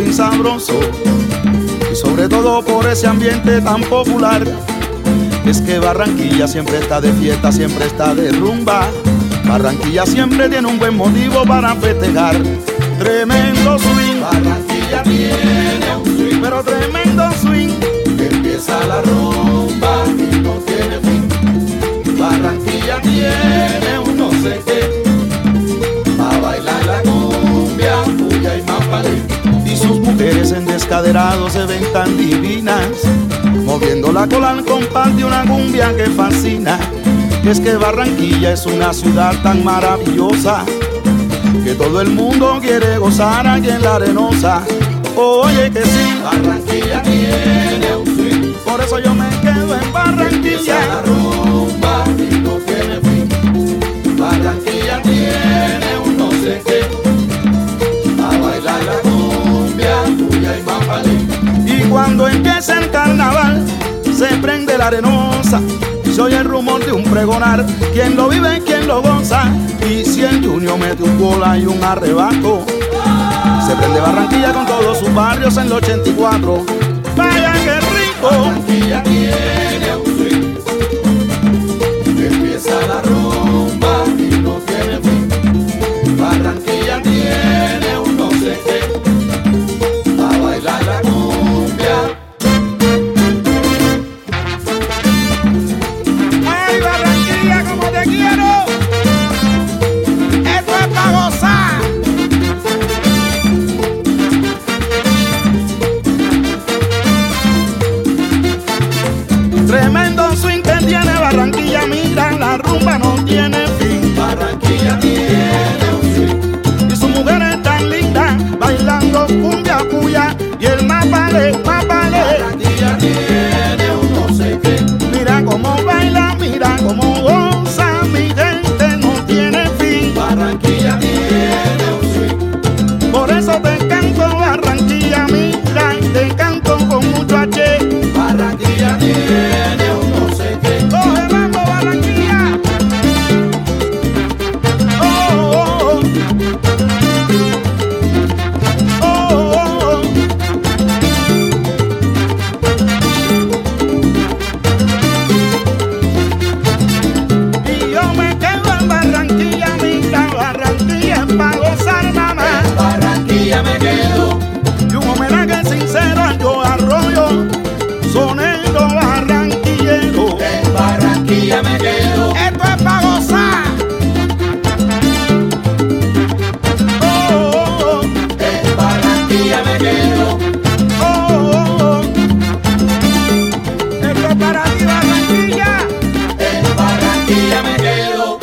swing sabroso y sobre todo por ese ambiente tan popular. Es que Barranquilla siempre está de fiesta, siempre está de rumba. Barranquilla siempre tiene un buen motivo para festejar. Tremendo swing, Barranquilla tiene un swing, pero tremendo swing. Empieza la rumba y no tiene fin. Barranquilla tiene un no sé qué, a bailar la cumbia, puya y mapalé. Y sus mujeres en descaderado se ven tan divinas, moviendo la cola al compás de una cumbia que fascina. Es que Barranquilla es una ciudad tan maravillosa que todo el mundo quiere gozar aquí en la Arenosa. Oye que sí, Barranquilla tiene un swing, por eso yo me quedo en empieza Barranquilla. la rumba y no tiene fin. Barranquilla tiene un no sé qué, a bailar la cumbia, puya y mapalé. Y cuando empieza el carnaval se prende la Arenosa, se oye el rumor de un pregonar, quien lo vive, quien lo goza. Y si el Junior mete un bola y un arrebato, se prende Barranquilla con todos sus barrios en el 84. ¡Vaya qué rico! Barranquilla tiene un swing, empieza la rumba y no tiene fin. Barranquilla tiene un no sé qué, a bailar la cumbia. ¡Ay, Barranquilla, como te quiero! ¡Esto es para gozar! Tremendo swing que tiene Barranquilla, mira, la rumba no tiene fin. Barranquilla tiene un swing, Y su mujer es tan linda, bailando cumbia, puya, y el mapale, mapale. Barranquilla tiene un no sé qué, Mira cómo baila, mira cómo goza, mi gente no tiene fin. Barranquilla tiene un swing, Por eso te canto Barranquilla, mira, y te canto con mucho H. Barranquilla tiene un no sé qué. ¡Coge mambo, Barranquilla! ¡Oh, oh, oh! ¡Oh, oh, oh! Y yo me quedo en Barranquilla, mira, Barranquilla es pa' gozar, mamá. En Barranquilla me quedo, Y un homenaje sincero a Joe Arroyo, sonero barranquillero. en Barranquilla me quedo. Esto es pa' gozar. Oh, oh, oh. En Barranquilla me quedo, Oh, oh, oh. Esto es para ti, Barranquilla. en Barranquilla me quedo.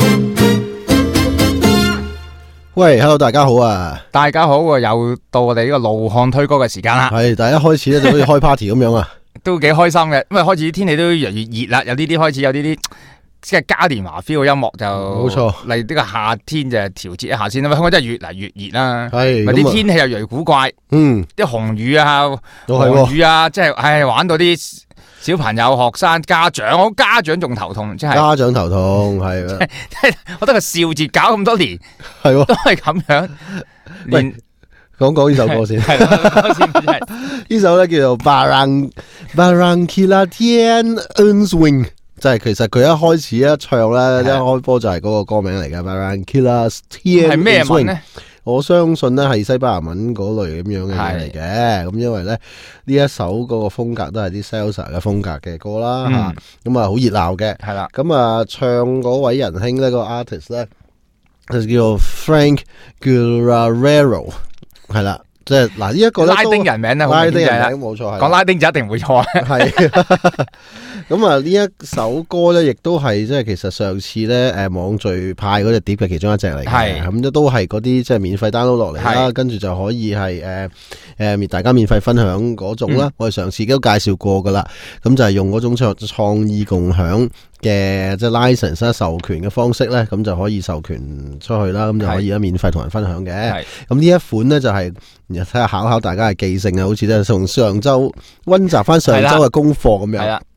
喂 ，Hello， 大家好啊！ 大家好喎，又到我哋呢個路漢推歌嘅時間啦， 係，大家開始咧就好似開 party 咁樣啊！ 都幾開心嘅，因為開始天氣都越嚟越熱啦，有呢啲開始有呢啲即係嘉年華 feel 嘅音樂就冇錯嚟呢個夏天就調節一下先啦，因為香港真係越嚟越熱啦， 係咁啊咪啲天氣又越嚟越古怪， 嗯， 啲紅雨啊、 都係喎， 黃雨啊，即係玩到啲小朋友、學生、家長，我家長仲頭痛，真係， 家長頭痛係啊， 我覺得個少節搞咁多年係喎。 都係咁樣，連講呢首歌先， 係啦，先真係呢首咧叫做 Barranquilla Tiene un Swing，就係其實佢一開始一唱咧，一開波就係嗰個歌名嚟嘅 Barranquilla Tiene 係咩 un 文 Swing。 咧？ 我相信咧係西班牙文嗰類咁樣嘅嘢嚟嘅，咁因為咧呢一首嗰個風格都係啲 salsa 嘅風格嘅歌啦嚇，咁啊好熱鬧嘅， 係啦， 咁啊唱嗰位仁兄咧個 artist 咧就叫做 Frank Guerrero， 係啦，即係嗱呢一個咧拉丁人名咧，好拉丁明顯就係啦人名冇錯係講拉丁就一定唔會錯。 係。咁啊呢一首歌咧，亦都係即係其實上次咧網聚派嗰隻碟嘅其中一隻嚟嘅， 係咁都係嗰啲即係免費 download 落嚟啦， 係跟住就可以係大家免費分享嗰種啦。我哋上次都介紹過噶啦，咁就係用嗰種創意共享嘅即係 license 授權嘅方式咧，咁就可以授權出去啦，咁就可以咧免費同人分享嘅。咁呢一款咧就係睇下考大家嘅記性啊，好似咧從上週溫習翻上週嘅功課咁樣。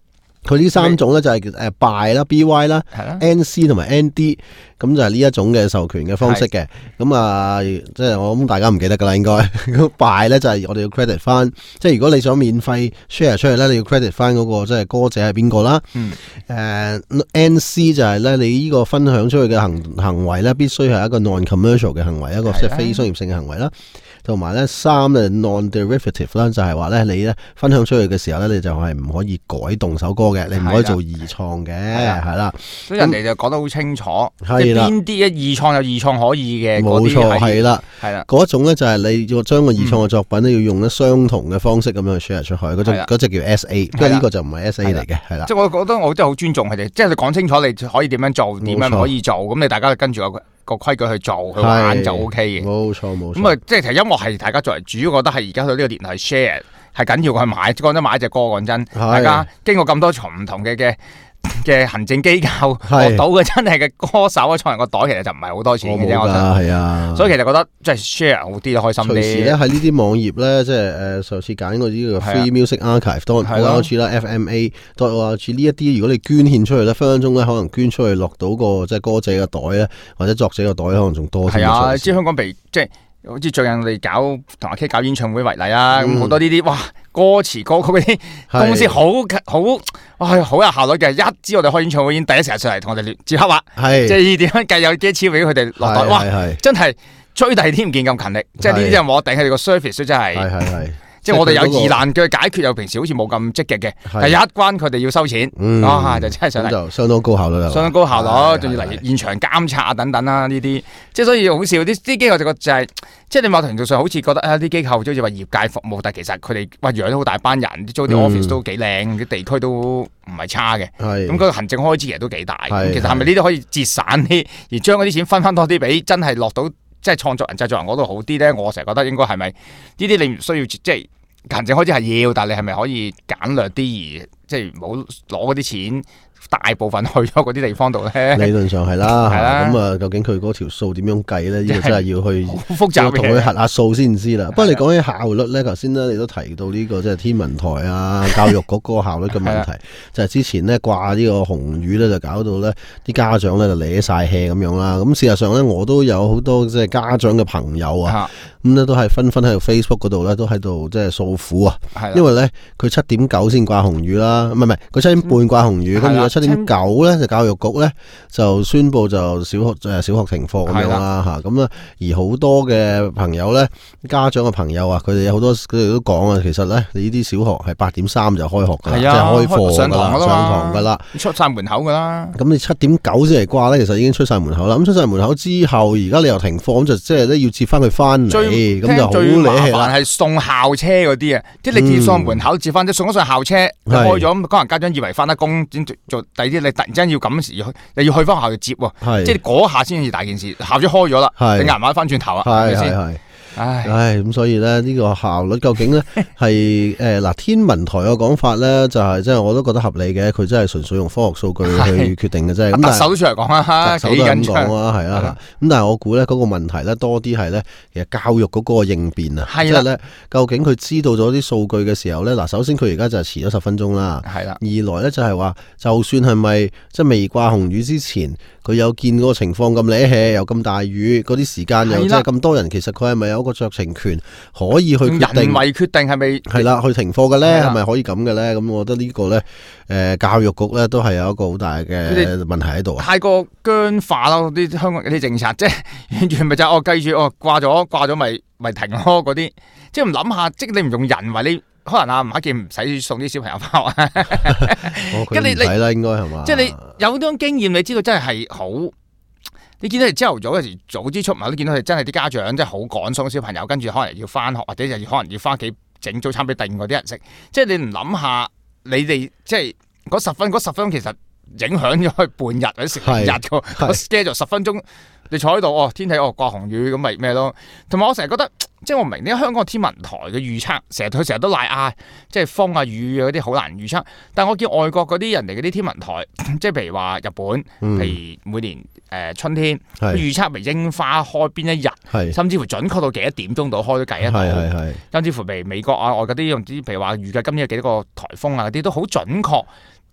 佢呢3種咧就係BY 啦、BY 啦、NC 同埋 ND， 咁就係呢一種嘅授權嘅方式嘅。咁啊，即係我諗大家唔記得噶啦，應該。BY 咧就係我哋要 credit 翻，即係如果你想免費 share 出去咧，你要 credit 翻嗰個即係歌者係邊個啦。NC 就係咧你呢個分享出去嘅行為咧，必須係一個 non-commercial 嘅行為，一個即係非商業性嘅行為啦。同埋咧3咧 non-derivative 啦，就係話咧你咧分享出去嘅時候咧，你就係唔可以改動首歌嘅，你唔可以做二創嘅，係啦。 所以人哋就講得好清楚，即係邊啲二創有二創可以嘅， 冇錯，係啦， 係啦。 嗰一種咧就係你要將個二創嘅作品咧要用咧相同嘅方式咁樣去 share 出去，嗰隻叫 SA， 因為呢個就唔係 SA 嚟嘅，係啦。 即係我覺得我真係好尊重佢哋，即係你講清楚你可以點樣做，點樣唔可以做，咁你大家跟住個規矩去做去玩就 O K 嘅， 冇錯冇錯。 咁啊，即係其實音樂係大家作為主要覺得係而家到呢個年代 share 係緊要，去買講真買一隻歌，講真，大家經過咁多重唔同嘅行政機構學到嘅真係嘅歌手啊，創人個袋其實就唔係好多錢嘅啫，我覺得係啊，所以其實覺得即係 share 好啲開心啲。隨時咧喺呢啲網頁咧，即係上次揀嗰啲叫 Free Music Archive.org 啦、FMA.org 呢一啲，如果你捐獻出去咧，分分鐘咧可能捐出去落到個即係歌者嘅袋咧，或者作者嘅袋可能仲多啲。係啊，知香港被即係。好似最近我哋同阿 K 搞演唱會為例啦，咁好多呢啲哇歌詞歌曲嗰啲公司好有效率嘅，一知我哋開演唱會已經第一時間上嚟同我哋接洽啦，即係點樣計有幾錢俾佢哋落袋，哇真係追第添唔見咁勤力，即係呢啲人我頂佢哋個 service 真係。即係我哋有疑難嘅解決，又平時好似冇咁積極嘅，係一關佢哋要收錢，就真係上嚟，就相當高效率啦，相當高效率，仲要嚟現場監察啊等等啦呢啲，即係所以好笑啲機構就係，即係你某程度上好似覺得啲機構好似話業界服務，但係其實佢哋養咗好大班人，租啲 office 都幾靚，啲地區都唔係差嘅，咁嗰個行政開支其實都幾大，其實係咪呢啲可以節省啲，而將嗰啲錢分翻多啲俾真係落到即係創作人、製作人嗰度好啲咧？我成日覺得應該係咪呢啲你唔需要即係。行政開支係要，但係你係咪可以簡略啲而即係唔好攞嗰啲錢大部分去咗嗰啲地方度咧？理論上係啦，咁啊，究竟佢嗰條數點樣計咧？呢個真係要去好複雜，同佢核下數先知啦。不過你講起效率咧，頭先咧你都提到呢個即係天文台啊、教育局嗰個效率嘅問題，就係之前咧掛呢個紅雨咧，就搞到咧啲家長咧就攣晒氣咁樣啦。咁事實上咧，我都有好多即係家長嘅朋友啊。咁咧都係紛紛喺度 Facebook 嗰度咧，都喺度即係訴苦啊！因為咧佢7.9先掛紅雨啦，唔係佢7點半掛紅雨，跟住7點9咧就教育局咧就宣布就小學停課咁樣啦嚇。咁啊而好多嘅朋友咧，家長嘅朋友啊，佢哋有好多佢哋都講啊，其實咧你呢啲小學係8.3就開學㗎啦，即係開課上堂㗎啦，出晒門口㗎啦。咁你7點9先嚟掛咧，其實已經出晒門口啦。咁出晒門口之後，而家你又停課，咁就即係咧要接翻佢翻嚟。咁就好麻煩，係送校車嗰啲啊，即係你接上門口接翻，即送咗上校車開咗，咁可能家長以為翻得工先做第啲，你突然之間要咁時你要去翻學校接喎，即係嗰下先至大件事，校車開咗啦，你捱唔捱翻轉頭啊？係咪先？咁所以咧呢個效率究竟咧係嗱天文台嘅講法咧就係即係我都覺得合理嘅，佢真係純粹用科學數據去決定嘅啫。咁特首都出嚟講啦，特首都咁講啊，係啦。咁但係我估咧嗰個問題咧多啲係咧，其實教育嗰個應變啊，即係咧究竟佢知道咗啲數據嘅時候咧，嗱首先佢而家就係遲咗10分鐘啦，係啦。二來咧就係話，就算係咪即係未掛紅雨之前，佢有見嗰個情況咁瀨氣，又咁大雨，嗰啲時間又即係咁多人，其實佢係咪有個酌情權可以去決定人為決定係咪係啦去停課嘅咧？係咪可以咁嘅咧？咁我覺得呢個咧教育局咧都係有一個好大嘅問題喺度啊！太過僵化咯，啲香港啲政策即係完全咪就係記住掛咗咪停咯嗰啲，即係唔諗下，即係你唔用人為你。可能吳克儉唔使送啲小朋友翻學啊，咁你睇啦，應該係嘛？即係你有呢種經驗，你知道真係好。你見到佢朝頭早嗰時早啲出門，都見到佢真係啲家長真係好趕送小朋友，跟住可能要翻學，或者就可能要翻屋企整早餐俾定嗰啲人食。即係你唔諗下，你哋即係嗰十分其實影響咗佢半日或者成日個 schedule 10分鐘，你坐喺度天氣掛紅雨咁咪咩咯？同埋我成日覺得。即係我明點解香港天文台嘅預測，佢成日都賴即係風啊雨啊嗰啲好難預測。但係我見外國嗰啲人哋嗰啲天文台，即係譬如話日本，譬如每年春天預測譬如櫻花開邊一日，甚至乎準確到幾多點鐘度開都計得到。甚至乎譬如美國啊外嗰啲用啲譬如話預計今年有幾多個颱風啊嗰啲都好準確。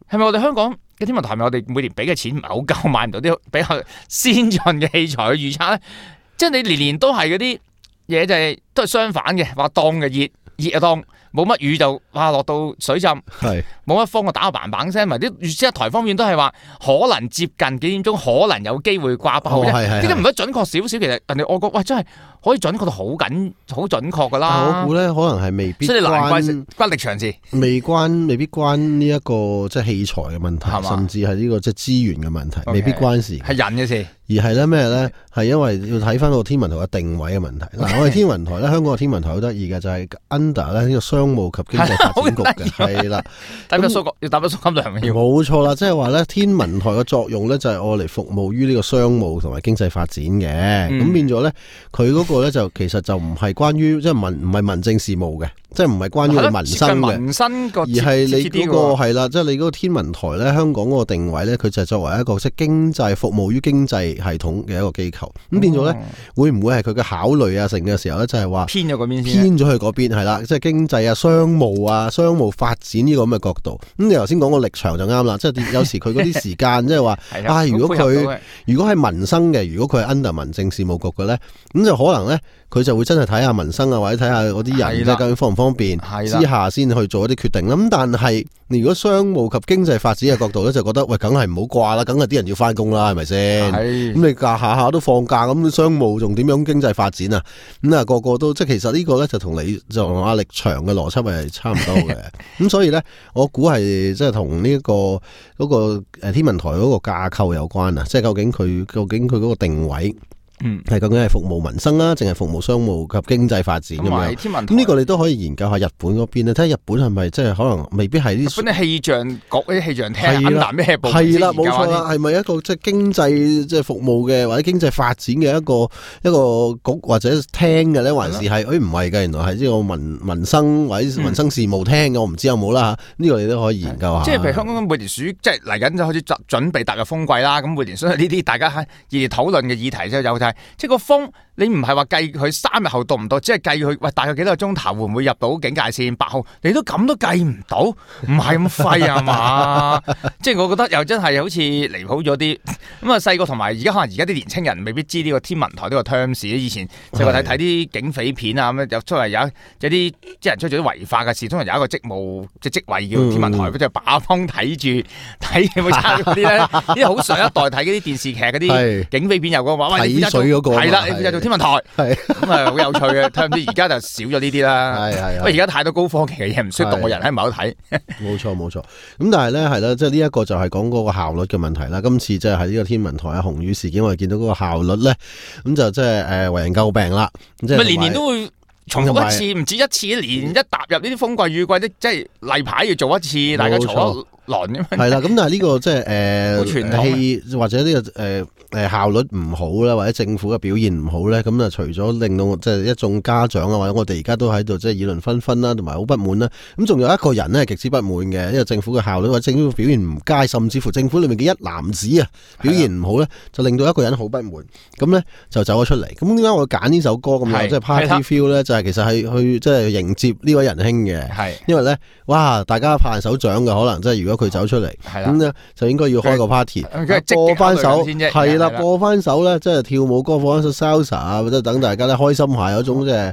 係咪我哋香港嘅天文台係咪我哋每年俾嘅錢唔係好夠，買唔到啲比較先進嘅器材去預測咧？即係你年年都係嗰啲嘢就係都係相反嘅，話凍嘅熱就凍，冇乜雨就落到水浸，冇乜風就打個嘭嘭聲。埋啲預測台方面都係話可能接近幾點鐘，可能有機會掛爆啫。點解唔可以準確少少？其實人哋外國喂真係可以準確到好準確噶啦。 我估咧可能係未必， 所以難怪關力場事， 未必關呢一個即係器材嘅問題，甚至係呢個即係資源嘅問題，未必關事， 係人嘅事。 而係咧咩咧？係因為要睇翻個天文台嘅定位嘅問題。嗱，我哋天文台咧，香港嘅天文台好得意嘅就係 under 咧呢個商務及經濟發展局嘅，係啦。要打筆數金量嘅要。冇錯啦，即係話咧天文台嘅作用咧就係我嚟服務於呢個商務同埋經濟發展嘅。咁變咗咧，佢嗰個咧就其實就唔係關於即係唔係民政事務嘅，即係唔係關於民生嘅，而係你嗰個係啦，即係你嗰個天文台咧，香港嗰個定位咧，佢就係作為一個即係經濟服務於經濟系統嘅一個機構。咁變咗咧，會唔會係佢嘅考慮啊？成嘅時候咧，就係話偏咗嗰邊先， 偏咗去嗰邊係啦，即係經濟啊、商務發展呢個咁嘅角度。咁你頭先講個立場就啱啦，即係有時佢嗰啲時間即係話如果係民生嘅，如果佢係 under 民政事務局嘅咧，咁就可能咧佢就會真係睇下民生啊，或者睇下嗰啲人即係究竟方唔方便之下先去做一啲決定啦。咁但係如果商務及經濟發展嘅角度咧，就覺得喂，梗係唔好掛啦，梗係啲人要翻工啦，係咪先？咁你下下都放假，咁商務仲點樣經濟發展啊？咁啊個個都即係其實呢個咧就同阿力祥嘅邏輯係差唔多嘅。咁所以咧，我估係即係同呢個嗰個天文台嗰個架構有關啊。即係究竟佢嗰個定位。係究竟係服務民生啦，淨係服務商務及經濟發展咁樣？咁呢個你都可以研究下日本嗰邊咧，睇下日本係咪即係可能未必係啲。日本啲氣象局啲氣象廳，under咩部門？係啦，冇錯啦，係咪一個即係經濟即係服務嘅或者經濟發展嘅一個局或者廳嘅咧，還是係唔係嘅？原來係呢個民生或者民生事務廳嘅，我唔知有冇啦吓。呢個你都可以研究下。即係譬如香港每年即係嚟緊就開始準備踏入風季啦。咁每年所以呢啲大家喺熱烈討論嘅議題之後有就係。即係個風，你唔係話計佢3日後到唔到，即係計佢喂大概幾多個鐘頭會唔會入到警戒線8號，你都咁都計唔到，唔係咁廢啊嘛！即係我覺得又真係好似離譜咗啲。咁啊細個同埋而家可能而家啲年青人未必知呢個天文台呢個 terms。以前就話睇啲警匪片啊咁樣，又出嚟有啲人出咗啲違法嘅事，通常有一個職務即係職位叫天文台，即係把風睇住睇有冇差嗰啲咧。呢啲好上一代睇嗰啲電視劇嗰啲警匪片有個話喂。水嗰個係啦，你就做天文台，咁啊好有趣嘅。睇唔知而家就少咗呢啲啦。因為而家太多高科技嘅嘢，唔需要動個人喺埋度睇。冇錯。咁但係咧係啦，即係呢一個就係講嗰個效率嘅問題啦。今次即係喺呢個天文台啊紅雨事件，我哋見到嗰個效率咧，咁就即係為人詬病啦。即係年年都會重複一次，唔止一次，年一踏入呢啲風季雨季，即係例牌要做一次，大家嘈係啦，咁但係呢個即係或者呢個效率唔好啦，或者政府嘅表現唔好咧，咁啊除咗令到即係一眾家長啊，或者我哋而家都喺度即係議論紛紛啦，同埋好不滿啦，咁仲有一個人咧係極之不滿嘅，因為政府嘅效率或者政府嘅表現唔佳，甚至乎政府裏面嘅一籃子啊表現唔好咧，就令到一個人好不滿，咁咧就走咗出嚟。咁點解我揀呢首歌咁樣即係 party feel 咧？就係其實係去即係迎接呢位仁兄嘅，因為咧哇，大家拍手掌嘅可能即係如果佢走出嚟，咁咧就應該要開個 party， 播翻首係啦，播翻首咧即係跳舞歌，放翻首 salsa 啊，即係等大家咧開心下，有種即係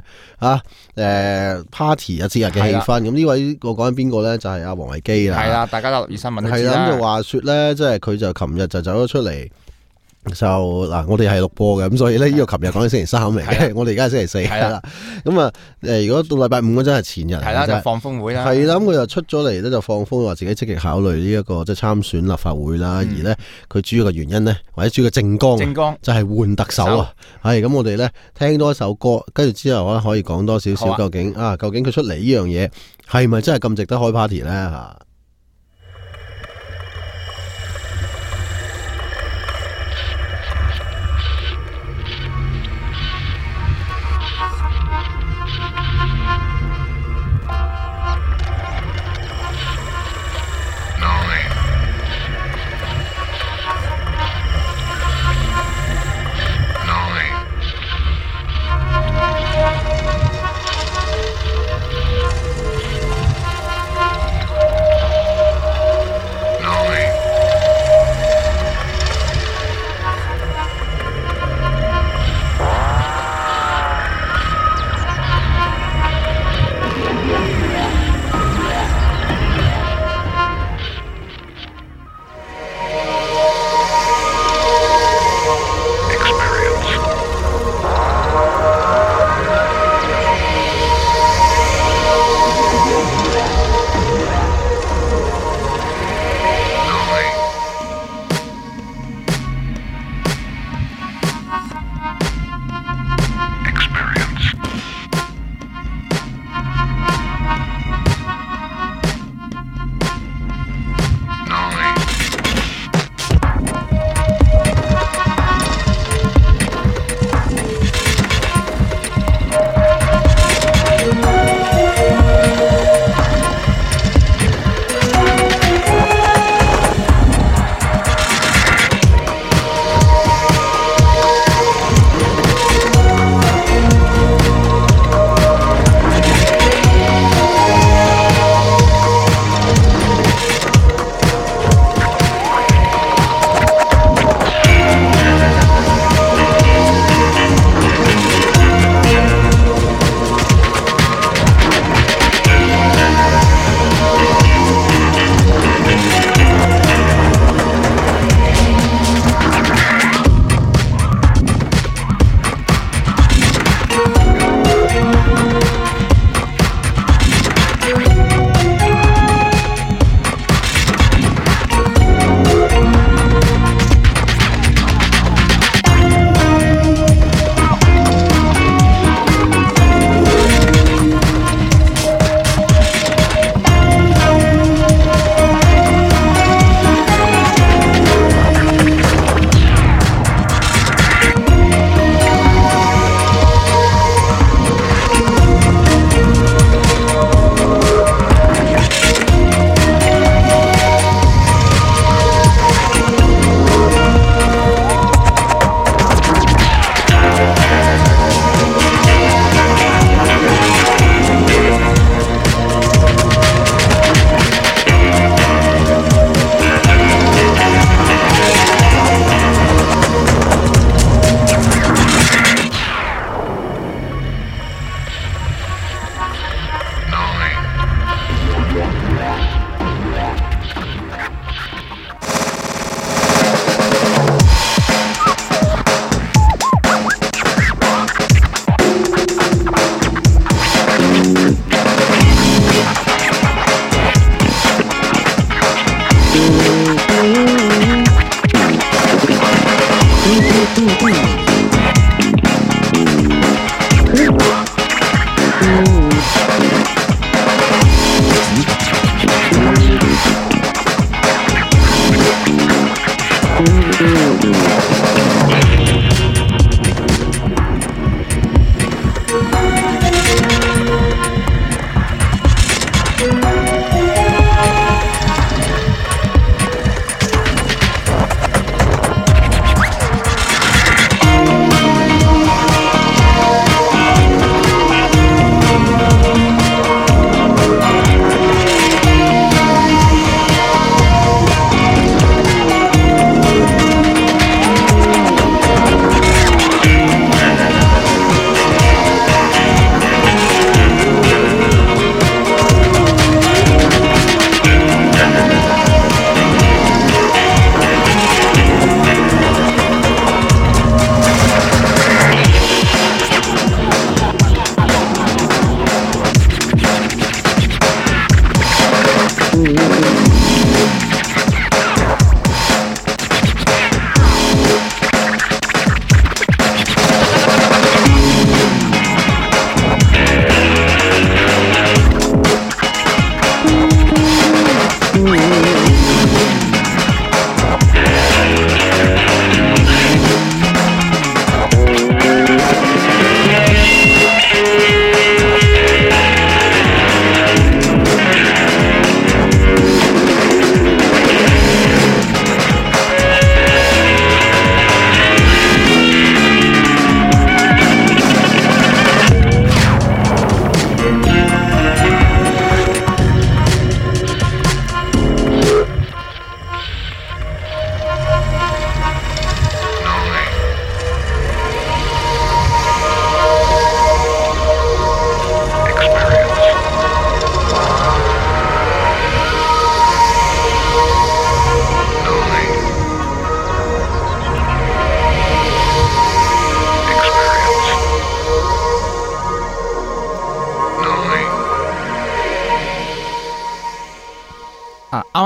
party 啊節日嘅氣氛。咁呢位我講緊邊個咧？就係阿黃維基啦。係啦，大家都留意新聞都知啦。係啦，咁就話說咧，即係佢就琴日就走咗出嚟。就嗱，我哋係錄播嘅，咁所以咧呢個琴日講緊星期3嚟嘅，我哋而家係星期4係啦。咁啊，如果到禮拜5嗰陣係前日係啦，就放風會啦。係啦，咁佢就出咗嚟咧，就放風話自己積極考慮呢一個即係參選立法會啦。而咧佢主要嘅原因咧，或者主要嘅政綱就係換特首啊。係咁，我哋咧聽多一首歌，跟住之後咧可以講多少少究竟佢出嚟呢樣嘢係咪真係咁值得開 party 咧吓？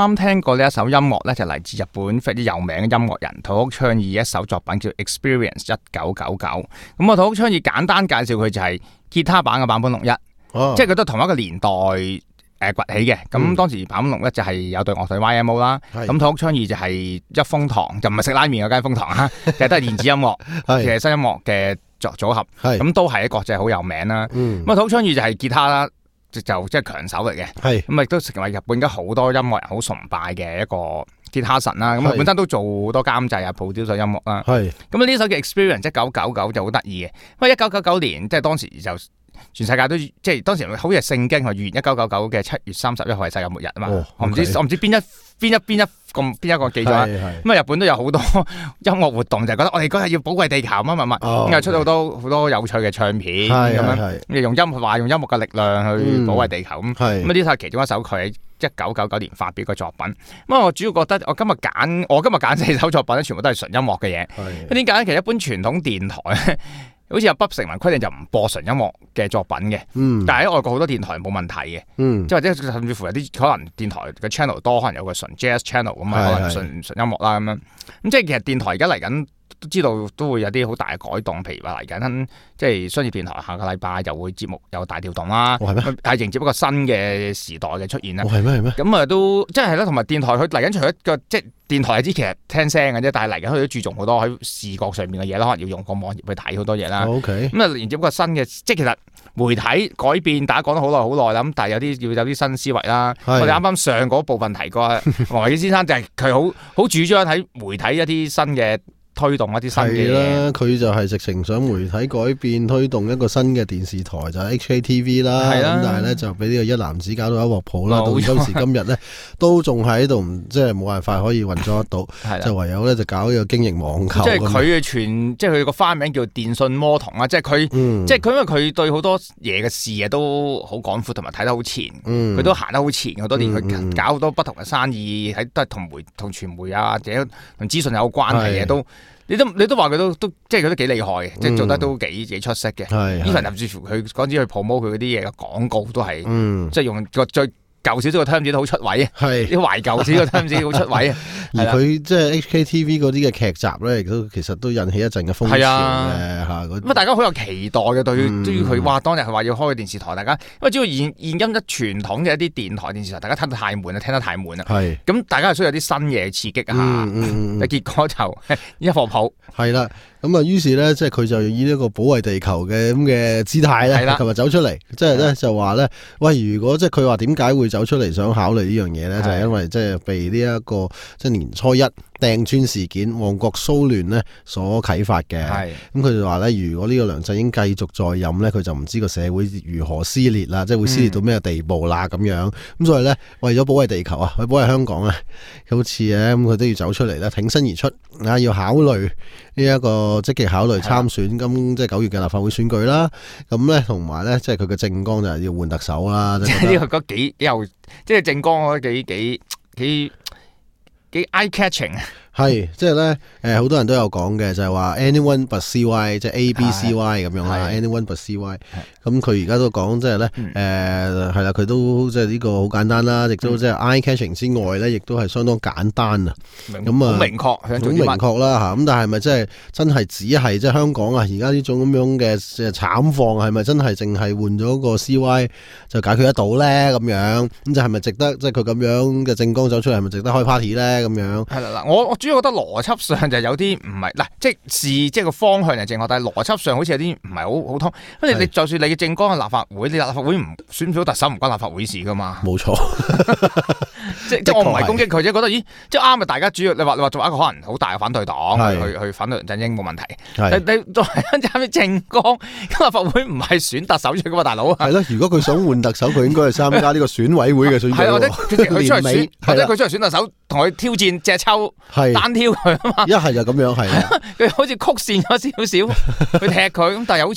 啱聽過呢一首音樂咧，就嚟自日本非常之有名嘅音樂人土屋昌二一首作品叫 Experience 1999。咁啊，土屋昌二簡單介紹佢就係吉他版嘅坂本龍一，即係佢都同一個年代崛起嘅。咁當時坂本龍一就係有隊樂隊 YMO 啦，咁土屋昌二就係一風堂，就唔係食拉麵嗰間風堂啊，其實都係電子音樂嘅新音樂嘅組合，咁都係喺國際好有名啦。咁啊，土屋昌二就係吉他啦。就即係強手嚟嘅，咁亦都成為日本而家好多音樂人好崇拜嘅一個吉他神啦。咁佢本身都做好多監製啊、produce音樂啦。咁呢首叫 Experience 1999就好得意嘅，因為1999年即係當時就全世界都即係當時好似係聖經係預言1999嘅7月31號係世界末日啊嘛。我唔知邊一個記咗。咁啊，日本都有好多音樂活動，就係覺得我哋嗰日要保衞地球乜，咁又出到好多有趣嘅唱片咁樣，用音樂嘅力量去保衞地球咁。咁呢首係其中一首佢喺1999年發表嘅作品。咁我主要覺得我今日揀4首作品咧，全部都係純音樂嘅嘢。咁點解咧？其實一般傳統電台咧，好似有不成文規定就唔播純音樂嘅作品嘅，但係喺外國好多電台冇問題嘅，即係或者甚至乎有啲可能電台嘅 channel 多，可能有個純 jazz channel 咁啊，可能純音樂啦咁樣。咁即係其實電台而家嚟緊都知道都會有啲好大嘅改動，譬如話嚟緊即係商業電台下個禮拜又會節目有大調動啦，係迎接一個新嘅時代嘅出現啦。 係咩？ 咁啊都即係啦，同埋電台佢嚟緊除咗個即係電台係知其實聽聲嘅啫，但係嚟緊佢都注重好多喺視覺上面嘅嘢啦，可能要用個網頁去睇好多嘢啦。咁啊迎接一個新嘅，即係其實媒體改變，大家講咗好耐啦。咁但係有啲新思維啦。我哋啱啱上嗰部分提過，黃維基先生就係佢好主張喺媒體一啲新嘅。推動一啲新嘅嘢， 佢就係直情想媒體改變，推動一個新嘅電視台就係 HKTV 啦。咁但係咧就俾呢個一男子搞到一鑊泡啦。到今時今日咧都仲喺度，即係冇辦法可以運作得到，就唯有咧就搞呢個經營網購。 即係佢嘅即係佢個花名叫電訊魔童啊！即係佢，即係佢因為佢對好多嘢嘅視野都好廣闊，同埋睇得好前。佢都行得好前好多年，佢搞好多不同嘅生意，都係同傳媒啊，或者同資訊有關係嘅都。你都話佢都即係佢都幾厲害嘅，即係做得都幾出色嘅。even 甚至乎佢嗰陣時去 promote 佢嗰啲嘢嘅廣告都係，即係用個最舊少少嘅 terms 都好出位啊！啲懷舊少少嘅 terms 好出位啊！ 而佢即係 HKTV 嗰啲嘅劇集咧，亦都其實都引起一陣嘅風潮嘅嚇。咁大家好有期待嘅對於佢，哇！當日佢話要開個電視台，大家因為主要現今一傳統嘅一啲電台電視台，大家聽得太悶啦，咁大家係需要有啲新嘢刺激啊！結果就一鑊泡。係啦。 咁啊，於是咧，即係佢就以呢個保衛地球嘅咁嘅姿態咧，琴日走出嚟，即係咧就話咧，喂，如果即係佢話點解會走出嚟想考慮呢樣嘢咧，就係因為即係被呢一個即係年初一掟磚事件、旺角騷亂咧所啟發嘅。咁佢就話咧，如果呢個梁振英繼續在任咧，佢就唔知個社會如何撕裂啦，即係會撕裂到咩地步啦咁樣。咁所以咧，為咗保衛地球啊，為保衛香港啊，好似咧咁佢都要走出嚟啦，挺身而出啊，要考慮呢一個積極考慮參選即係9月嘅立法會選舉啦。咁咧同埋咧，即係佢嘅政綱就係要換特首啦。 即係呢個幾有，即係政綱我覺得幾 eye catching。 係，即係咧，好多人都有講嘅，就係話 anyone but CY， 即係 ABCY 咁樣啦。anyone but CY， 咁佢而家都講，即係咧，係啦，佢都即係呢個好簡單啦，亦都即係 eye catching 之外咧，亦都係相當簡單啊。咁啊， 好明確， 好明確啦嚇。咁但係咪真係只係即係香港啊？而家呢種咁樣嘅慘況係咪真係淨係換咗個 CY 就解決得到咧？咁樣咁就係咪值得即係佢咁樣嘅政綱走出嚟係咪值得開 party 咧？咁樣係啦嗱，我主要覺得邏輯上就有啲唔係嗱，即係個方向係正確，但係邏輯上好似有啲唔係好通。因為你就算你嘅政綱係立法會，你立法會唔選唔到特首唔關立法會事噶嘛。冇錯，即係我唔係攻擊佢啫，覺得咦，即係啱啊！大家主要你話做一個可能好大嘅反對黨去反對梁振英冇問題。你作為一啲政綱，立法會唔係選特首出噶嘛，大佬。係咯， 如果佢想換特首，佢應該係參加呢個選委會嘅選舉。 或者佢出嚟選特首，同佢挑戰隻抽。單挑佢啊嘛， 一係就咁樣係， 佢好似曲線咗少少去踢佢，咁但係好似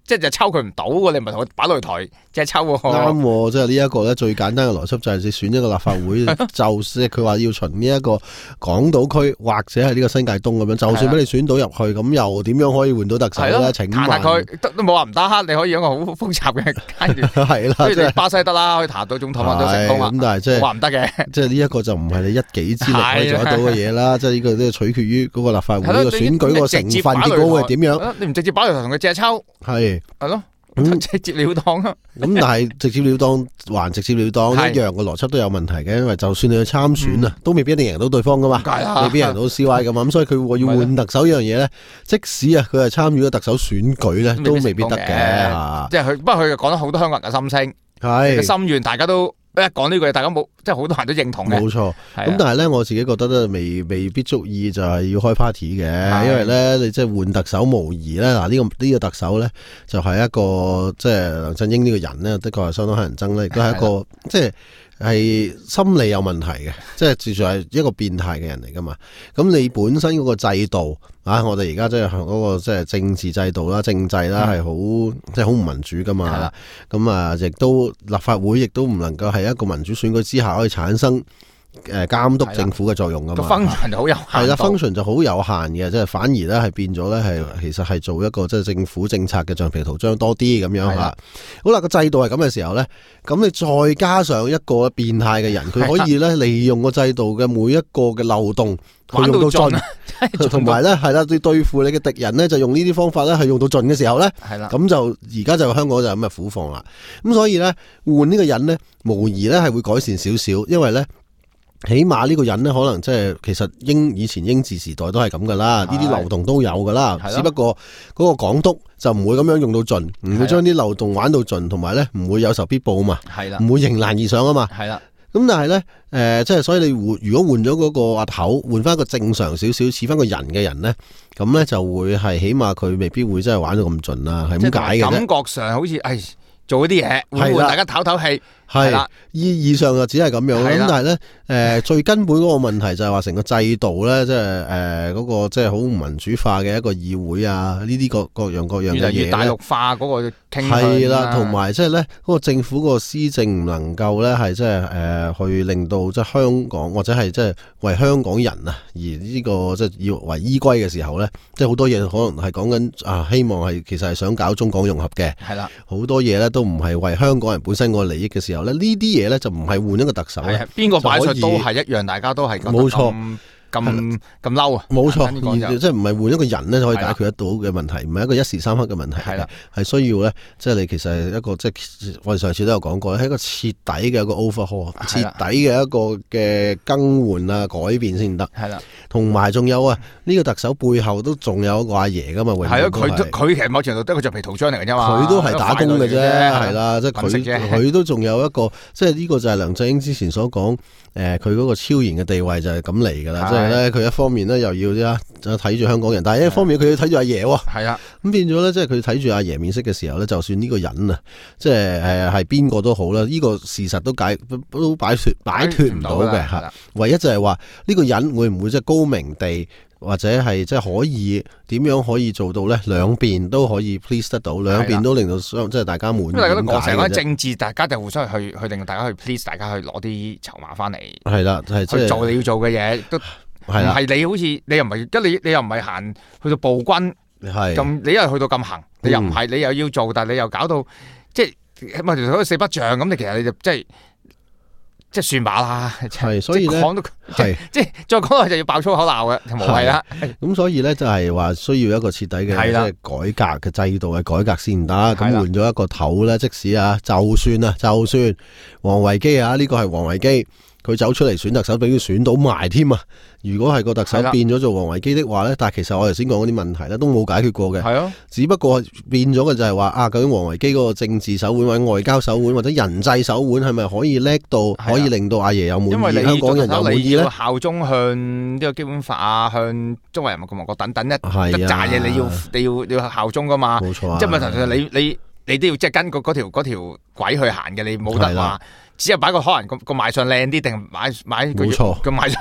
即係就抽佢唔到喎，你唔係同佢擺擂台即係抽喎。 啱喎，即係呢一個咧最簡單嘅邏輯就係你選一個立法會，就即係佢話要循呢一個港島區或者係呢個新界東咁樣，就算俾你選到入去，咁又點樣可以換到特首咧？請問彈佢都冇話唔得，你可以有一個好複雜嘅階段。 係啦， 即係巴西得啦，可以彈到總統啊，都成功啦。 咁但係即係話唔得嘅， 即係呢一個就唔係你一己之力可以做得到嘅嘢啦。即係呢個都要取決於嗰個立法會個選舉個成分結果係點樣。 你唔直接擺嚟同佢借抽， 係咯。直接了當啊！ 咁但係直接了當還直接了當一樣嘅邏輯都有問題嘅，因為就算你去參選啊，都未必一定贏到對方噶嘛，未必贏到 CY 噶嘛，咁所以佢要換特首呢樣嘢咧，即使啊佢係參與咗特首選舉咧，都未必得嘅。 即係佢，不過佢講得好多香港人嘅心聲，係心願，大家都一講呢句，大家冇即係好多人都認同嘅。 冇錯，咁但係咧，我自己覺得咧，未必足以就係要開 party 嘅，因為咧你即係換特首無疑咧，嗱呢個特首咧就係一個即係梁振英呢個人咧，的確係相當乞人憎咧，亦都係一個即係心理有問題嘅，即係自然係一個變態嘅人嚟噶嘛。咁你本身嗰個制度啊，我哋而家即係嗰個即係政治制度啦、政制啦，係好即係好唔民主噶嘛。咁啊，亦都立法會亦都唔能夠係一個民主選舉之下可以產生監督政府嘅作用噶嘛。 function 就好有限， 係啦，function 就好有限嘅，即係反而咧係變咗咧係其實係做一個即係政府政策嘅橡皮圖章多啲咁樣吓。好啦，個制度係咁嘅時候咧，咁你再加上一個變態嘅人，佢可以咧利用個制度嘅每一個嘅漏洞去用到盡，同埋咧係啦，對付你嘅敵人咧就用呢啲方法咧係用到盡嘅時候咧，咁就而家就香港就咁嘅苦況啦。咁所以咧換呢個人咧，無疑咧係會改善少少，因為咧。起碼呢個人呢，可能即係其實以前英治時代都係咁噶啦，呢啲漏洞都有噶啦，只不過嗰個港督就唔會咁樣用到盡，唔會將啲漏洞玩到盡，同埋呢唔會有仇必報啊嘛，唔會迎難而上啊嘛。咁但係呢，即係所以你如果換咗嗰個阿頭，換翻一個正常少少似翻個人嘅人呢，咁呢就會係起碼佢未必會真係玩到咁盡啦，係咁解嘅啫。感覺上好似做啲嘢，會大家唞唞氣。 係啦，意義上就只係咁樣，咁但係咧，最根本嗰個問題就係話成個制度咧，即係嗰個即係好唔民主化嘅一個議會啊，呢啲各樣嘅嘢越嚟越大陸化嗰個傾向係啦，同埋即係咧嗰個政府個施政唔能夠咧係即係去令到即係香港或者係即係為香港人啊而呢個即係要為依歸嘅時候咧，即係好多嘢可能係講緊希望係其實係想搞中港融合嘅，係啦，好多嘢咧都唔係為香港人本身個利益嘅時候。呢啲嘢咧就唔係換一個特首， 邊個擺出都係一樣，大家都係冇錯咁嬲啊！ 冇錯，即係唔係換一個人咧可以解決得到嘅問題，唔係一個一時三刻嘅問題，係需要咧，即係你其實係一個即係我哋上次都有講過，係一個徹底嘅一個 overhaul， 徹底嘅一個嘅更換啊改變先得。係啦，同埋仲有啊，呢個特首背後都仲有一個阿爺噶嘛，係啊， 佢其實某程度都係個橡皮圖章嚟嘅啫嘛， 佢都係打工嘅啫，係啦，即係佢都仲有一個，即係呢個就係梁振英之前所講。佢嗰個超然嘅地位就係咁嚟㗎啦，即係咧佢一方面咧又要睇住香港人，但係一方面佢要睇住阿爺喎，係啊，咁變咗咧，即係佢睇住阿爺面色嘅時候咧，就算呢個人啊，即係係邊個都好啦，呢個事實都擺脫唔到嘅嚇，唯一就係話呢個人會唔會即係高明地？或者係即係可以點樣可以做到咧？兩邊都可以 please 得到，兩邊都令到即係大家滿意。因為大家都講成個政治，大家就互相去令大家去 please，大家去攞啲籌碼翻嚟。 係啦，係去做你要做嘅嘢，都唔係你好似你又唔係你又唔係行去到暴君，咁你又去到咁行，你又唔係你又要做，但係你又搞到即係咪條四不像咁？你其實你就即係算把啦， 係所以咧， 即係再講落就要爆粗口鬧嘅，無謂啦。 咁所以咧就係話需要一個徹底嘅即係改革嘅制度嘅改革先得。咁換咗一個頭咧，即使就算王維基呢個係王維基，佢走出嚟選特首，俾佢選到埋添啊！如果係個特首變咗做王維基的話咧，但係其實我頭先講嗰啲問題咧都冇解決過嘅。係啊，只不過變咗嘅就係話究竟王維基嗰個政治手腕或者外交手腕或者人際手腕係咪可以叻到可以令到阿爺有滿意，香港人有滿意咧？ 要效忠向呢個基本法啊，向中華人民共和國等等一紮嘢，你要效忠噶嘛？冇錯啊！即係問題係你都要即係跟嗰條軌去行嘅，你冇得話只係擺個可能個賣相靚啲，定買個賣相鋪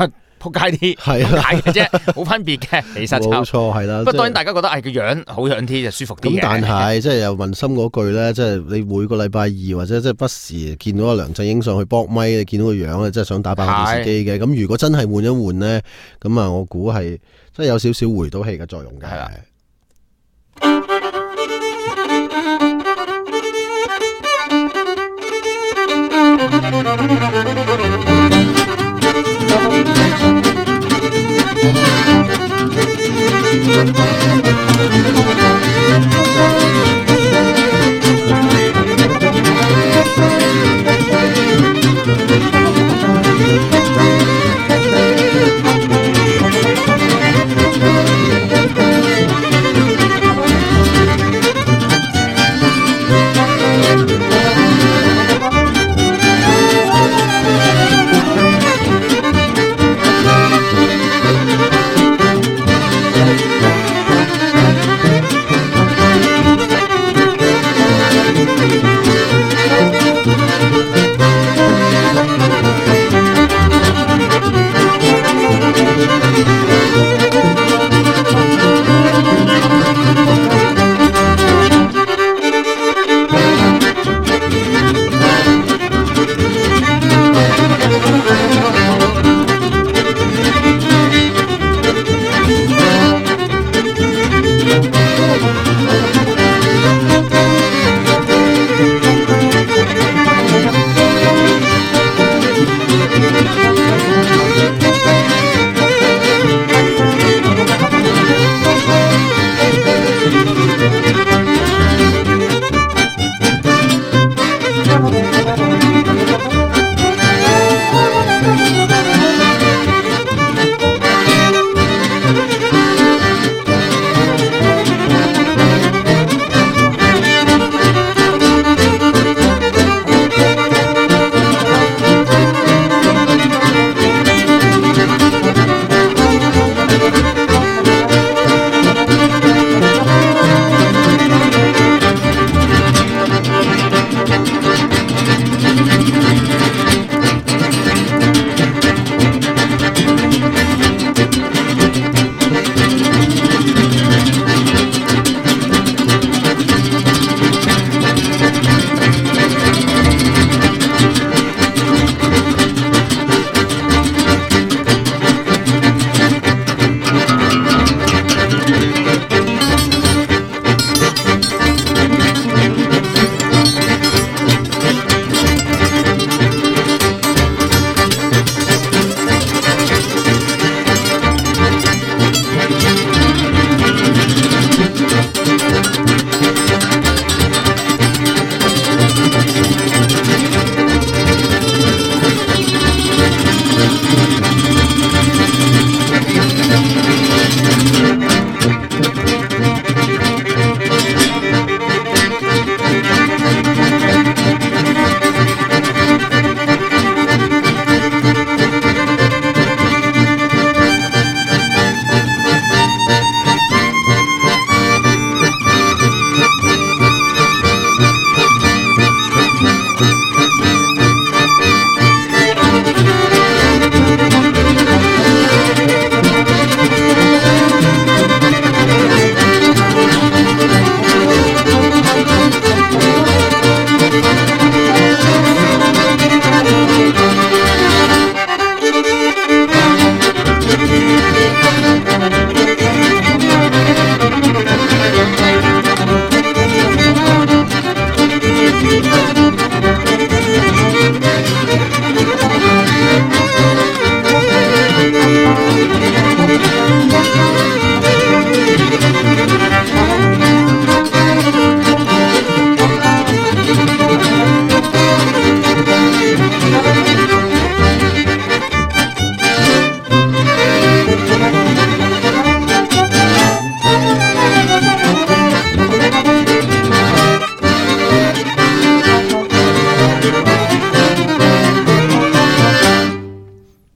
撲街啲， 係咁解嘅啫，冇分別嘅，其實就冇錯係啦。 不過當然大家覺得係個樣好樣啲就舒服啲嘅。 咁但係即係又問心嗰句咧，即係你每個禮拜二或者即係不時見到阿梁振英上去搏咪，你見到個樣咧，即係想打爆個電視機嘅。咁如果真係換一換咧，咁啊我估係即係有少少回到氣嘅作用嘅。係啦。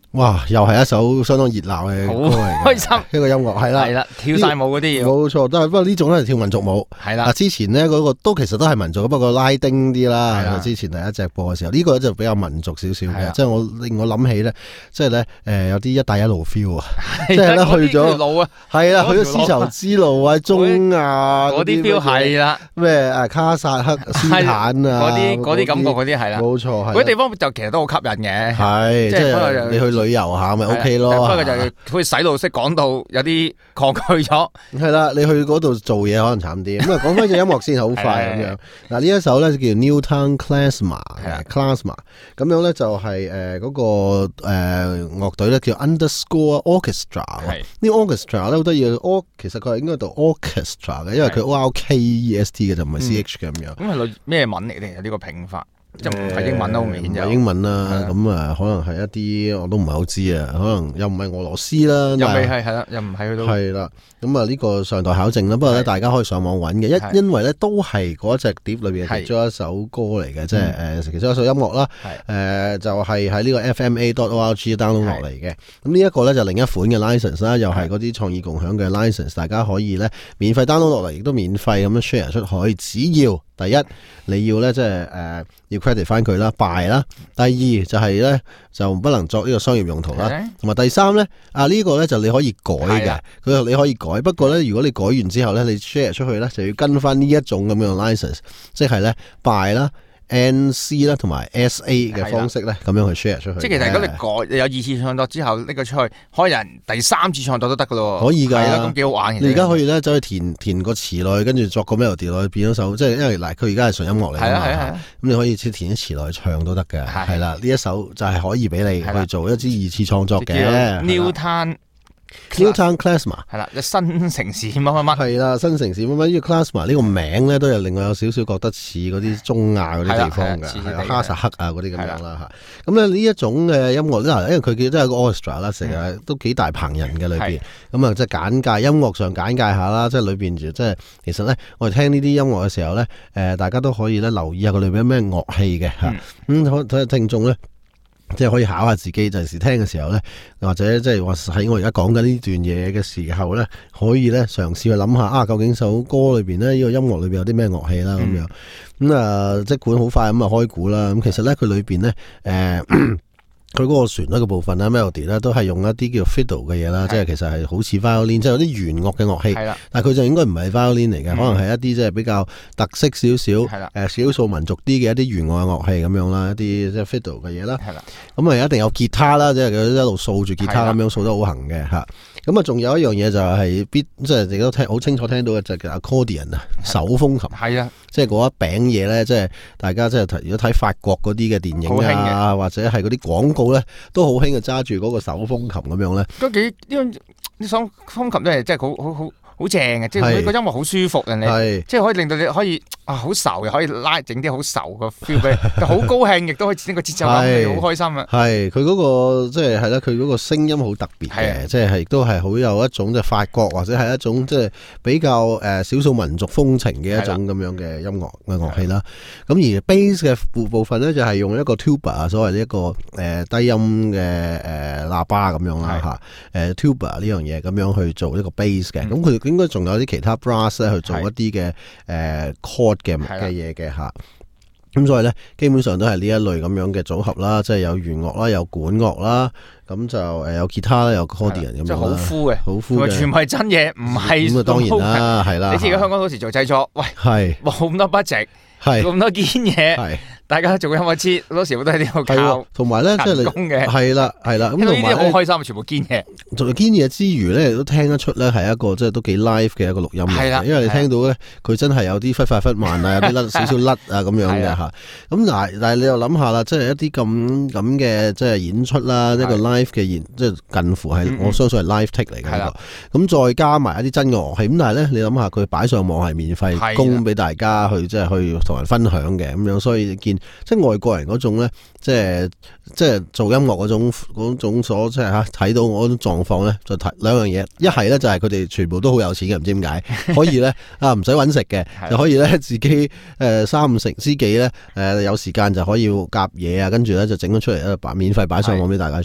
哇，又係一首相當熱鬧嘅歌嚟嘅， 開心一個音樂係啦， 係啦，跳晒舞嗰啲嘢， 冇錯，不過呢種咧係跳民族舞， 係啦。 之前呢嗰個其實都係民族，不過拉丁啲啦。係之前第一隻播嘅時候，呢個就比較民族少少嘅，即係令我諗起咧，即係咧有啲一帶一路 feel 啊，即係咧去咗路啊， 係啦，去咗絲綢之路啊、中亞嗰啲 feel 係啦， 咩卡薩克斯坦啊， 嗰啲感覺嗰啲係啦， 冇錯， 嗰啲地方就其實都好吸引嘅， 係即係你去旅遊下咪 OK 咯。 不過就好似洗腦式講到有啲抗拒咗， 係啦，你去嗰度做嘢可能慘啲。咁啊，講翻隻音樂先，好快咁樣。嗱，呢一首咧就叫 Newtown Klezmer 嘅 Klezmer，咁樣咧就係嗰個樂隊咧叫 Underscore Orchestra。呢 Orchestra 咧好得意，其實佢係應該讀 Orchestra 嘅，因為佢 ORKEST 嘅就唔係 CH 嘅咁樣。 咁係咩文嚟嘅？呢個拼法？即係唔係英文都好明顯， 英文啦，咁啊可能係一啲我都唔係好知啊，可能又唔係俄羅斯啦， 又未係啦，又唔係去到係啦，咁啊呢個尚待考證啦。不過咧大家可以上網揾嘅，因為咧都係嗰隻碟裏邊其中一首歌嚟嘅，即係其中一首音樂啦。就係喺呢個 FMA.org download 落嚟嘅。咁呢一個咧就另一款嘅 license 啦，又係嗰啲創意共享嘅 license，大家可以咧免費 download 落嚟，亦都免費咁樣 share 出去，只要第一你要咧即係要 credit 翻佢啦 buy 啦，第二就係咧就不能作呢個商業用途啦，同埋第三咧呢個咧就你可以改嘅，佢你可以改，不過咧如果你改完之後咧你 share 出去咧就要跟翻呢一種咁樣嘅 license， 即係咧 buy 啦。NC 啦同埋 SA 嘅方式咧，咁樣去 share 出去。 即係其實如果你改有二次創作之後拎佢出去，可以人第三次創作都得噶咯。 可以㗎， 係啦，咁幾好玩。 你而家可以咧走去填個詞落去，跟住作個 melody 落去變咗首，即係因為嗱佢而家係純音樂嚟㗎嘛。咁你可以填啲詞落去唱都得嘅。係啦，呢一首就係可以俾你去做一支二次創作嘅。Newtown Klezmer 係啦，新城市乜乜乜係啦，新城市乜乜呢個 Klezmer 呢個名咧都係令我有少少覺得似嗰啲中亞嗰啲地方嘅，係哈薩克啊嗰啲咁樣啦嚇。咁咧呢一種嘅音樂咧，因為佢叫真係個 orchestra 啦，成日都幾大棚人嘅裏邊。咁啊，即係簡介音樂上簡介下啦，即係裏邊即係其實咧，我哋聽呢啲音樂嘅時候咧，大家都可以咧留意下佢裏邊有咩樂器嘅嚇。咁睇下聽眾咧。即係可以考下自己，就時聽嘅時候咧，或者即係話喺我而家講緊呢段嘢嘅時候咧，可以咧嘗試去諗下究竟首歌裏邊咧呢個音樂裏邊有啲咩樂器啦咁樣。咁即管好快咁開估啦。咁其實咧佢裏邊咧佢嗰個旋律嘅部分啦 melody 咧都係用一啲叫 fiddle 嘅嘢啦，即係其實係好似 violin， 即係有啲弦樂嘅樂器。但係佢就應該唔係 violin 嚟嘅，可能係一啲即係比較特色少少，少數民族啲嘅一啲弦樂嘅樂器咁樣啦，一啲即係 fiddle 嘅嘢啦。咁啊一定有吉他啦，即係佢一路掃住吉他咁樣掃得好行嘅嚇。咁啊仲有一樣嘢就係即係你都好清楚聽到嘅就叫 accordion 啊，手風琴。係啊，即係嗰一餅嘢咧，即係大家即係如果睇法國嗰啲嘅電影啊，或者係嗰啲廣告咧，都好興嘅揸住嗰個手風琴咁樣咧。都幾呢首風琴都係真係好正嘅，即係佢個音樂好舒服，人哋即係可以令到你可以好愁，又可以整啲好愁嘅 feel 俾你，好高興，亦都可以整個節奏感，好開心啊！係佢嗰個即係啦，佢嗰個聲音好特別嘅，即係亦都係好有一種即係法國或者係一種即係比較少數民族風情嘅一種咁樣嘅音樂嘅樂器啦。咁而 bass 嘅部分咧就係用一個 tuba 所謂呢一個低音嘅喇叭咁樣啦嚇，tuba 呢樣嘢咁樣去做一個 bass 嘅，咁佢應該仲有啲其他 brass 咧去做一啲嘅chord 嘅嘢嘅嚇，咁所以咧基本上都係呢一類咁樣嘅組合啦，即係有弦樂啦，有管樂啦，咁就有吉他啦，有 accordion 咁樣啦，好敷嘅，好敷嘅，全部係真嘢，唔係咁啊，當然啦，係啦，你知而家香港嗰時做製作，喂，係冇咁多 budget，係咁多堅嘢，係。大家做音樂知，好多時候都係呢個靠同埋咧，即係人工嘅，係啦，咁同埋好開心，全部堅嘢。做堅嘢之餘咧，都聽得出咧係一個即係都幾 live 嘅一個錄音嚟嘅，因為你聽到咧，佢真係有啲忽快忽慢啊，有啲少少甩啊咁樣嘅嚇。咁但係你又諗下啦，即係一啲咁嘅即係演出啦，一個 live 嘅即係近乎係我相信係 live take 嚟嘅。咁再加埋一啲真嘅樂器，咁但係咧你諗下佢擺上網係免費供俾大家去即係去同人分享嘅咁樣，所以見。即係外國人嗰種咧，即係做音樂嗰種所即係睇到我嗰種狀況咧，就睇兩樣嘢。一係咧就係佢哋全部都好有錢嘅，唔知點解可以咧唔使揾食嘅，就可以咧自己三五成知己咧有時間就可以夾嘢啊，跟住咧就整咗出嚟免費擺上網俾大家 share。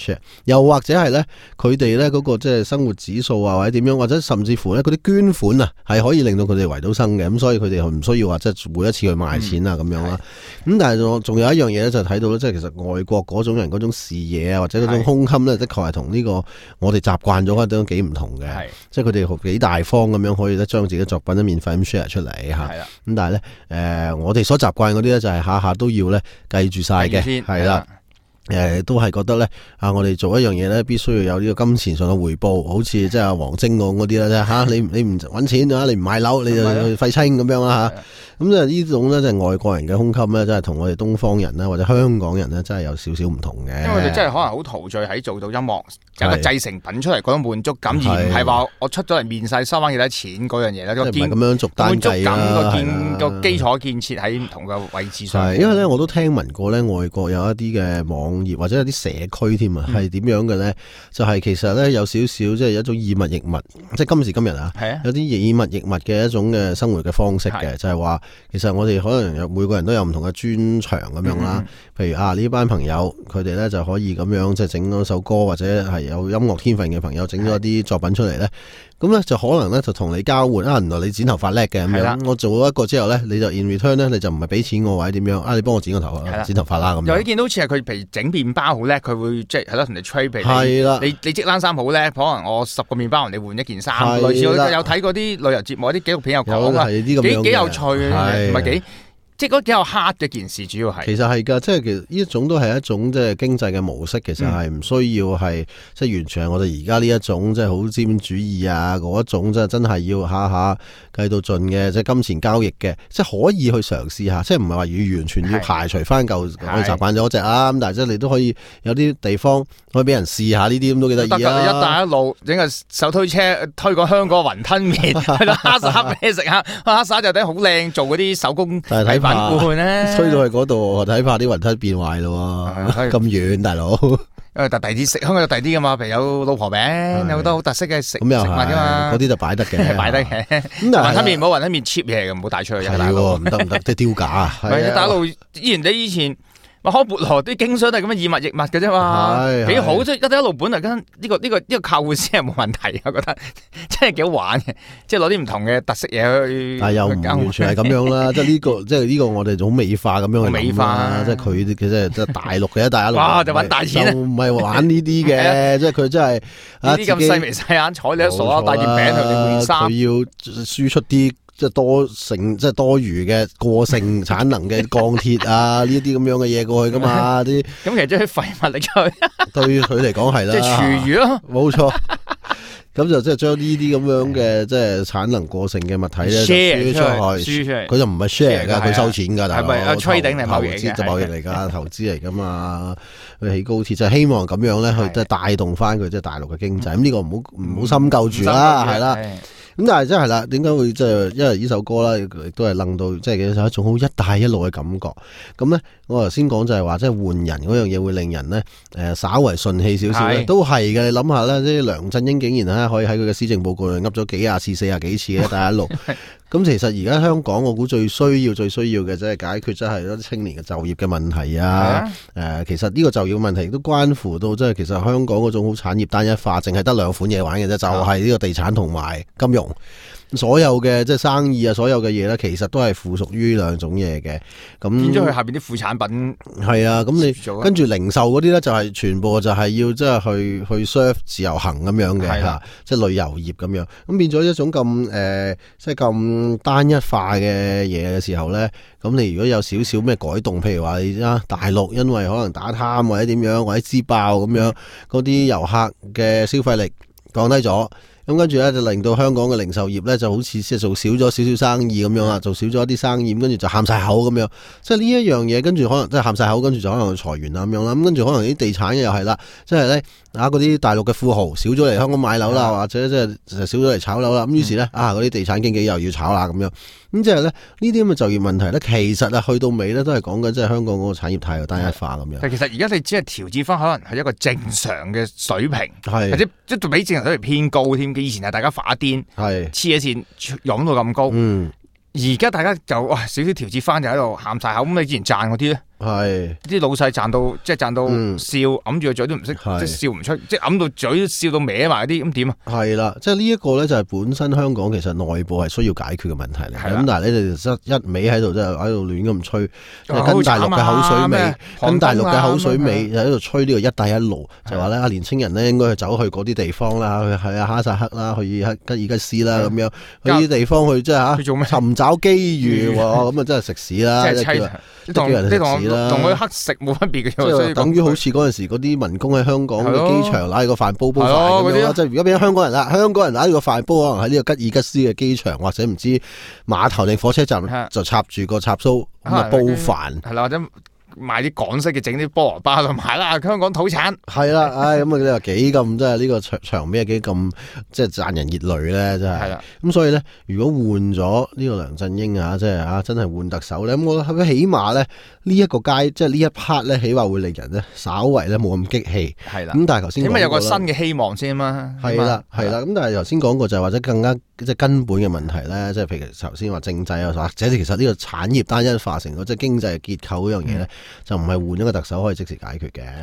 又或者係咧佢哋咧嗰個即係生活指數啊，或者點樣，或者甚至乎咧嗰啲捐款啊，係可以令到佢哋維到生嘅，咁所以佢哋唔需要話即係每一次去賣錢啊咁樣啦。咁但係仲有一樣嘢咧，就睇到咧，即係其實外國嗰種人嗰種視野啊，或者嗰種胸襟咧，的確係同呢個我哋習慣咗都幾唔同嘅。即係佢哋幾大方咁樣可以咧將自己作品咧免費咁 share 出嚟嚇。咁但係咧我哋所習慣嗰啲咧就係下下都要咧計住晒嘅，係啦。都係覺得咧我哋做一樣嘢咧，必須要有呢個金錢上嘅回報，好似即係王晶嗰啲啦嚇，你唔揾錢啊，你唔買樓，你就去廢青咁樣啦嚇。咁即係呢種咧，即係外國人嘅胸襟咧，真係同我哋東方人啦，或者香港人咧，真係有少少唔同嘅。因為佢哋真係可能好陶醉喺做到音樂有個製成品出嚟嗰種滿足感，而唔係話我出咗嚟面世收翻幾多錢嗰樣嘢咧。即係唔係咁樣逐單計啦。個基礎建設喺唔同嘅位置上。因為咧，我都聽聞過咧，外國有一啲嘅網頁或者有啲社區添啊，係點樣嘅咧？就係其實咧有少少即係一種以物易物，即係今時今日啊，有啲以物易物嘅一種嘅生活嘅方式嘅，就係話。其實我哋可能有每個人都有唔同嘅專長咁樣啦，譬如呢班朋友佢哋咧就可以咁樣即係整咗首歌，或者係有音樂天分嘅朋友整咗啲作品出嚟咧，咁咧就可能咧就同你交換原來你剪頭髮叻嘅咁樣，我做咗一個之後咧，你就 in return 咧，你就唔係俾錢我或者點樣你幫我剪個頭髮剪頭髮啦咁樣。有啲見到好似係佢譬如整麵包好叻，佢會即係係咯同你 trade 俾你織冷衫好叻，可能我10個麵包你換一件衫，類似我有睇過啲旅遊節目、啲紀錄片有講啊，幾有趣嘅。唔係幾，即係嗰幾有 hard 嘅件事，主要係其實係㗎，即係其實呢一種都係一種即係經濟嘅模式，其實係唔需要係即係完全係我哋而家呢一種即係好資本主義啊嗰一種，即係真係要下下計到盡嘅，即係金錢交易嘅，即係可以去嘗試下，即係唔係話要完全要排除翻舊我哋習慣咗嗰隻啊，咁但係即係你都可以有啲地方可以俾人試下呢啲咁都幾得意啊！一帶一路整個手推車推過香港雲吞麵，去到哈薩俾你食下，哈薩就啲好靚做嗰啲手工睇法咧，吹到去嗰度我睇怕啲雲吞變壞咯，咁遠大佬。因為第啲食香港有第啲噶嘛，譬如有老婆餅，有好多好特色嘅食物噶嘛，嗰啲就擺得嘅，擺得嘅。咁雲吞麵唔好雲吞麵 cheap 嘢嘅，唔好帶出去。係喎，唔得唔得，即係丟架啊！係大陸以前。開缽羅啲經商都係咁樣以物易物嘅啫嘛，幾好即係一路本嚟跟呢個靠戶先係冇問題，我覺得真係幾好玩嘅，即係攞啲唔同嘅特色嘢去。但係又唔完全係咁樣啦，即係呢個我哋好美化咁樣去美化，即係佢其實即係大陸嘅一帶一路。哇！就揾大錢，就唔係玩呢啲嘅，即係佢真係呢啲咁細眉細眼睬你都傻啊！帶件餅同你換衫，佢要輸出啲。即係多餘嘅過剩產能嘅鋼鐵啊，呢啲咁樣嘅嘢過去噶嘛啲。咁其實即係廢物嚟出去，對佢嚟講係啦。即係廚餘咯，冇錯。咁就即係將呢啲咁樣嘅即係產能過剩嘅物體咧輸出去，佢就唔係 share 噶，佢收錢噶。係咪 trading 嚟貿易嘅？貿易嚟噶，投資嚟噶嘛。佢起高鐵就希望咁樣咧，去即係帶動翻佢即係大陸嘅經濟。咁呢個唔好深究住啦，係啦。咁但係真係啦，點解會即係因為呢首歌啦，亦都係楞到即係其實一種好一帶一路嘅感覺。咁咧，我頭先講就係話，即係換人嗰樣嘢會令人咧稍為順氣少少咧，都係嘅。你諗下咧，即係梁振英竟然可以喺佢嘅施政報告度噏咗幾廿次、40幾次嘅一帶一路。咁其實而家香港我估最需要嘅即係解決即係啲青年嘅就業嘅問題啊。其實呢個就業問題都關乎到即係其實香港嗰種好產業單一化，淨係得兩款嘢玩嘅啫，就係呢個地產同埋金融。所有嘅即係生意啊，所有嘅嘢咧，其實都係附屬於兩種嘢嘅。咁變咗佢下邊啲副產品係啊，咁你跟住零售嗰啲咧，就係全部就係要即係去 serve 自由行咁樣嘅嚇，即係旅遊業咁樣。咁變咗一種咁即係咁單一化嘅嘢嘅時候咧，咁你如果有少少咩改動，譬如話你大陸因為可能打貪或者點樣或者支爆咁樣，嗰啲遊客嘅消費力降低咗。咁跟住咧就令到香港嘅零售業咧就好似即係做少咗少少生意咁樣啦，做少咗一啲生意，跟住就喊晒口咁樣。即係呢一樣嘢，跟住可能即係喊晒口，跟住就可能去裁員啊咁樣啦。咁跟住可能啲地產嘅又係啦，即係咧嗰啲大陸嘅富豪少咗嚟香港買樓啦，或者即係少咗嚟炒樓啦。咁於是咧嗰啲地產經紀又要炒啦咁樣。咁即係咧呢啲咁嘅就業問題咧，其實去到尾咧都係講緊即係香港嗰個產業太過單一化咁樣。但其實而家你只係調節翻，可能係一個正常嘅水平，或者即係比正常水平偏高添。以前係大家發癲，黐咗線湧到咁高，而家大家就少少調節翻，就喺度喊晒口。咁你之前賺嗰啲咧？ 係啲老細賺到笑，揞住個嘴都唔識，即係笑唔出，即係揞到嘴笑到歪埋啲，咁點啊？ 係啦，即係呢一個咧就係本身香港其實內部係需要解決嘅問題嚟。咁但係你哋一味喺度即係喺度亂咁吹，跟大陸嘅口水尾，跟大陸嘅口水尾就喺度吹呢個一帶一路，就話咧年青人咧應該去走去嗰啲地方啦，去哈薩克啦，去吉爾吉斯啦咁樣，去啲地方去即係尋找機遇喎，咁啊真係食屎啦！同佢乞食冇分別嘅， 即係等於好似嗰陣時嗰啲民工喺香港嘅機場攞個飯煲飯咁樣，即係如果俾香港人啦，香港人攞個飯煲可能喺呢個吉爾吉斯嘅機場或者唔知碼頭定火車站就插住個插蘇咁啊煲飯， 係啦，或者賣啲港式嘅整啲菠蘿包就買啦，香港土產係啦，咁你話幾咁即係呢個場面幾咁即係賺人熱淚咧，真係。係啦，咁所以咧，如果換咗呢個梁振英即係真係換特首咧，咁我諗起碼咧呢一個階即係呢一 part 咧，起碼會令人咧稍為咧冇咁激氣。係啦，咁但係頭先起碼有個新嘅希望先嘛。 係啦，咁但係頭先講過就係或者更加即係根本嘅問題咧，即係譬如頭先話政制啊，或者其實呢個產業單一化成個即係經濟結構嗰樣嘢咧。就唔係換一個特首可以即時解決嘅。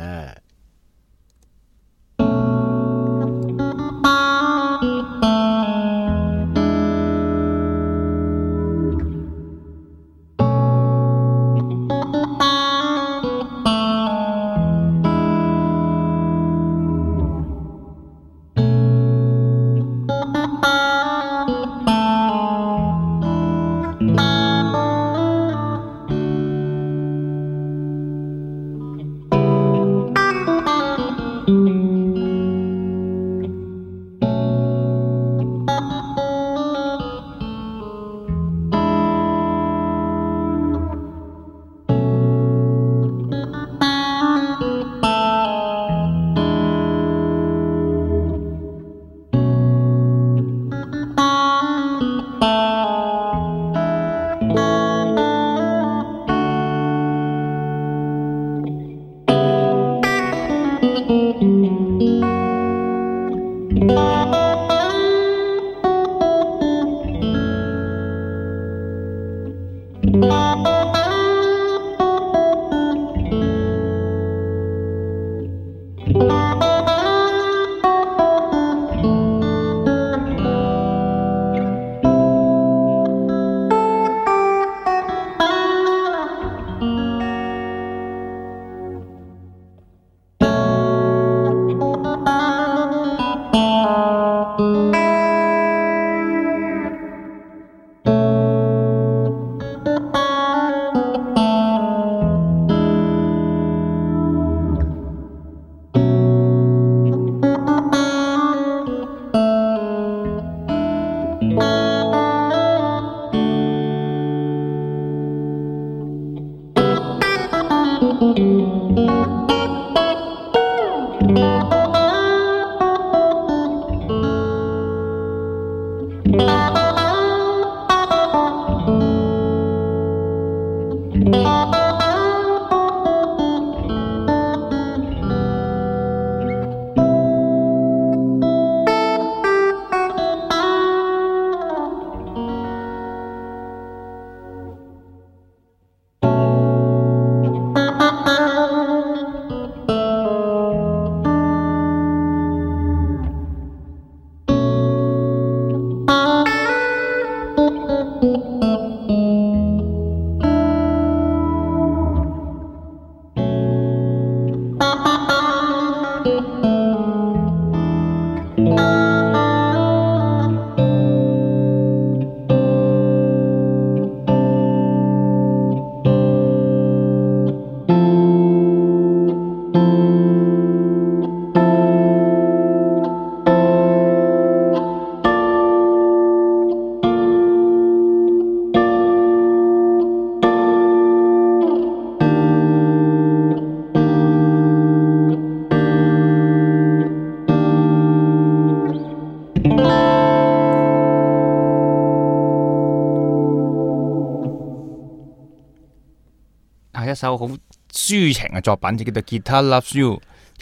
係一首好抒情嘅作品，就叫做《Guitar Loves You》，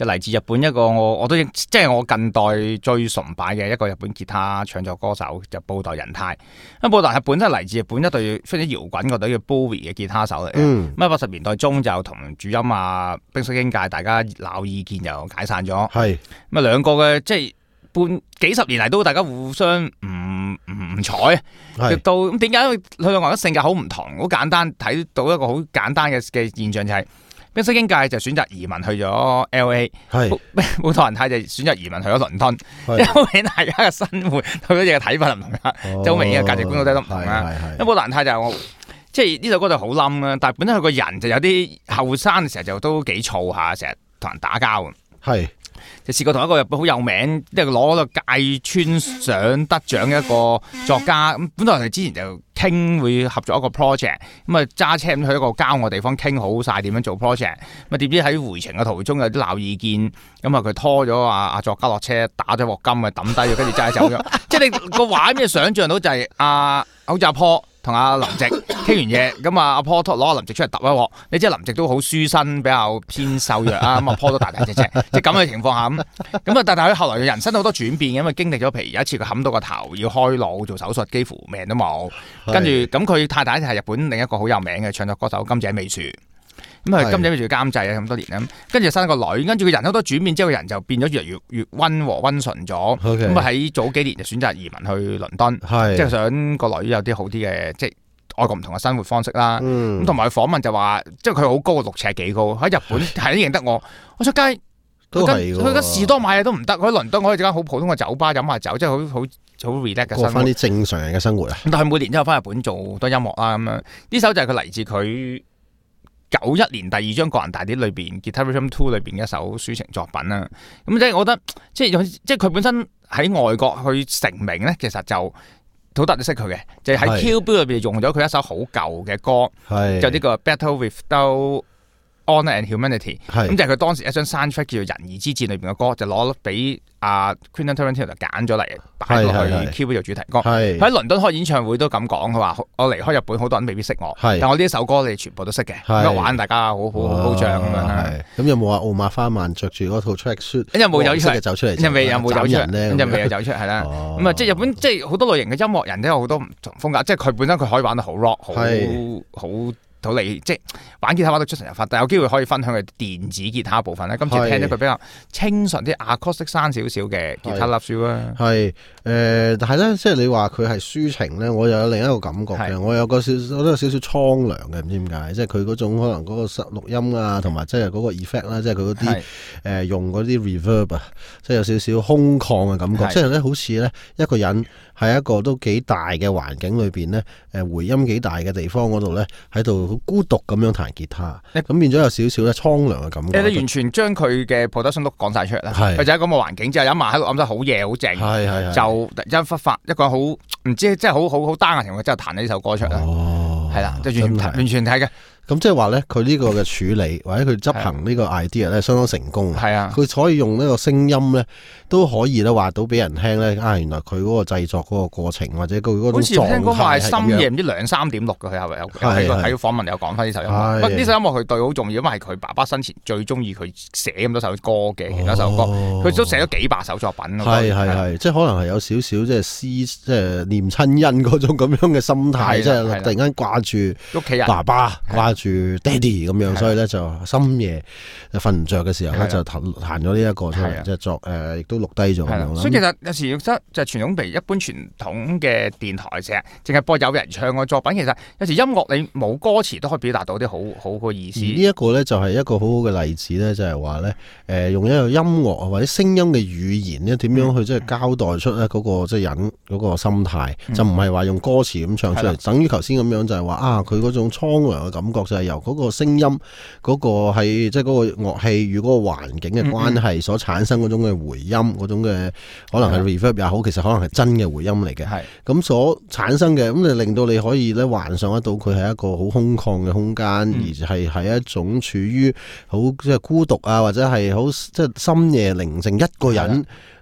就嚟自日本一個我都即係我近代最崇拜嘅一個日本吉他唱作歌手，就布袋仁太。咁布袋係本身嚟自日本一隊非常搖滾樂隊叫 Bowie 嘅吉他手嚟嘅。咁喺80年代中就同主音啊冰室英介大家鬧意見又解散咗。 係咁啊兩個嘅即係幾十年嚟都大家互相唔睬，直到咁點解佢兩個人性格好唔同？好簡單睇到一個好簡單嘅現象就係。冰室英介就選擇移民去咗 LA， 布袋仁太就選擇移民去咗倫敦，因為大家嘅生活對嗰啲嘅睇法唔同啦，即係好明顯嘅價值觀都唔同啦。咁布袋仁太就即係呢首歌就好冧啦，但係本身佢個人就有啲後生嘅時候就都幾燥下，成日同人打交。係。就試過同一個日本好有名，即係攞個芥川賞得獎嘅一個作家，咁本來佢之前就傾會合作一個 project， 咁啊揸車咁去一個郊外地方傾好晒點樣做 project， 咁啊點知喺回程嘅途中有啲鬧意見，咁啊佢拖咗阿作家落車，打咗鑊金啊抌低咗，跟住揸走咗，即係你個畫面想象到就係好似阿坡同阿林夕傾完嘢，咁啊阿坡攞阿林夕出嚟揼一鑊，你知林夕都好書生，比較偏瘦弱啊，咁阿坡都大大隻隻，即係咁嘅情況下咁啊，但係佢後來嘅人生好多轉變，因為經歷咗，譬如有一次佢冚到個頭要開腦做手術，幾乎命都冇，跟住咁佢太太係日本另一個好有名嘅唱作歌手金井美樹，咁啊金井美樹監製啊咁多年啦，跟住生個女，跟住佢人好多轉變之後，個人就變咗越嚟越溫和溫順咗，咁啊喺早幾年就選擇移民去倫敦，即係想個女有啲好啲嘅即係外國唔同嘅生活方式啦，咁同埋佢訪問就話，即係佢好高，6尺幾高，喺日本係都認得我出街。佢間士多買嘢都唔得，佢喺倫敦我去間好普通嘅酒吧飲下酒，即係好 relax 嘅生活，過翻啲正常人嘅生活啊！但係每年都有翻日本做好多音樂啦咁樣，呢首就係佢嚟自佢91年第2張個人大碟裏邊《Guitar Rhythm 2》裏邊嘅一首抒情作品啦。咁即係我覺得，即係佢本身喺外國去成名咧，其實就好多人都識佢嘅，就係喺 Kill Bill 裏邊用咗佢一首好舊嘅歌，就呢個 Battle Without Honor and Humanity， 咁就係佢當時一張 soundtrack 叫做《仁義之戰》裏邊嘅歌，就攞俾Quentin Tarantino 就揀咗嚟擺落去 Kill Bill 做主題歌。喺倫敦開演唱會都咁講，佢話我離開日本，好多人未必識我，但我呢一首歌你全部都識嘅，咁玩大家好高漲咁樣。咁有冇話奧馬花曼着住嗰套 track suit， 有冇走出嚟？有冇走出嚟？有未有走出嚟？係啦，咁啊，即係日本即係好多類型嘅音樂人都有好多唔同風格，即係佢本身佢可以玩到好 rock， 好即係玩吉他玩到出神入化，但有機會可以分享佢電子吉他部分咧。今次聽咗佢比較清純啲 acoustic 生少少嘅吉他 love you 啦。係但係咧，即係你話佢係抒情咧，我又有另一個感覺嘅。我有個我都有少少蒼涼嘅，唔知點解。即係佢嗰種可能嗰個錄音啊，同埋即係嗰個 effect 啦，即係佢嗰啲用嗰啲 reverb 啊，即係有少少空曠嘅感覺。即係咧，好似咧一個人喺一個都幾大嘅環境裏邊咧，回音幾大嘅地方嗰度咧，喺度好孤獨咁樣彈吉他，咁變咗有少少咧蒼涼嘅感覺。你完全將佢嘅 production 都講晒出嚟啦。佢就喺咁嘅環境之後，有埋喺度，諗得好夜好靜，就突然間忽發一個好唔知，即係好 down 嘅情況之後彈呢首歌出嚟。係啦，就完全睇嘅。咁即係話咧，佢呢個嘅處理或者佢執行呢個 idea 咧，相當成功。係啊，佢可以用呢個聲音咧，都可以咧話到俾人聽咧。原來佢嗰個製作嗰個過程或者佢嗰種狀態係咁樣。好似聽講話係深夜唔知2、3點錄嘅，佢係咪有喺訪問有講翻呢首音樂？不過呢首音樂佢對好重要，因為係佢爸爸生前最中意佢寫咁多首歌嘅其他首歌，佢都寫咗幾百首作品。係，即係可能係有少少即係念親恩嗰種咁樣嘅心態，即係突然間掛住屋企人、爸爸掛住爹哋咁樣，所以咧就深夜瞓唔着嘅時候咧就彈咗呢一個出嚟，即係作亦都錄低咗咁樣。所以其實有時就傳統譬如一般傳統嘅電台成日淨係播有人唱嘅作品，其實有時音樂你冇歌詞都可以表達到啲好嘅意思。而呢一個咧就係一個好好嘅例子咧，就係話咧用一個音樂或者聲音嘅語言咧，點樣去即係交代出咧嗰個即係人嗰個心態，就唔係話用歌詞咁唱出嚟。等於頭先咁樣就係話佢嗰種蒼涼嘅感覺就係由嗰個聲音嗰個係即係嗰個樂器與嗰個環境嘅關係所產生嗰種嘅回音，嗰種嘅可能係 reverb 也好，其實可能係真嘅回音嚟嘅。係咁所產生嘅，咁就令到你可以咧幻想得到佢係一個好空曠嘅空間，而係喺一種處於好即係孤獨啊，或者係好即係深夜寧靜一個人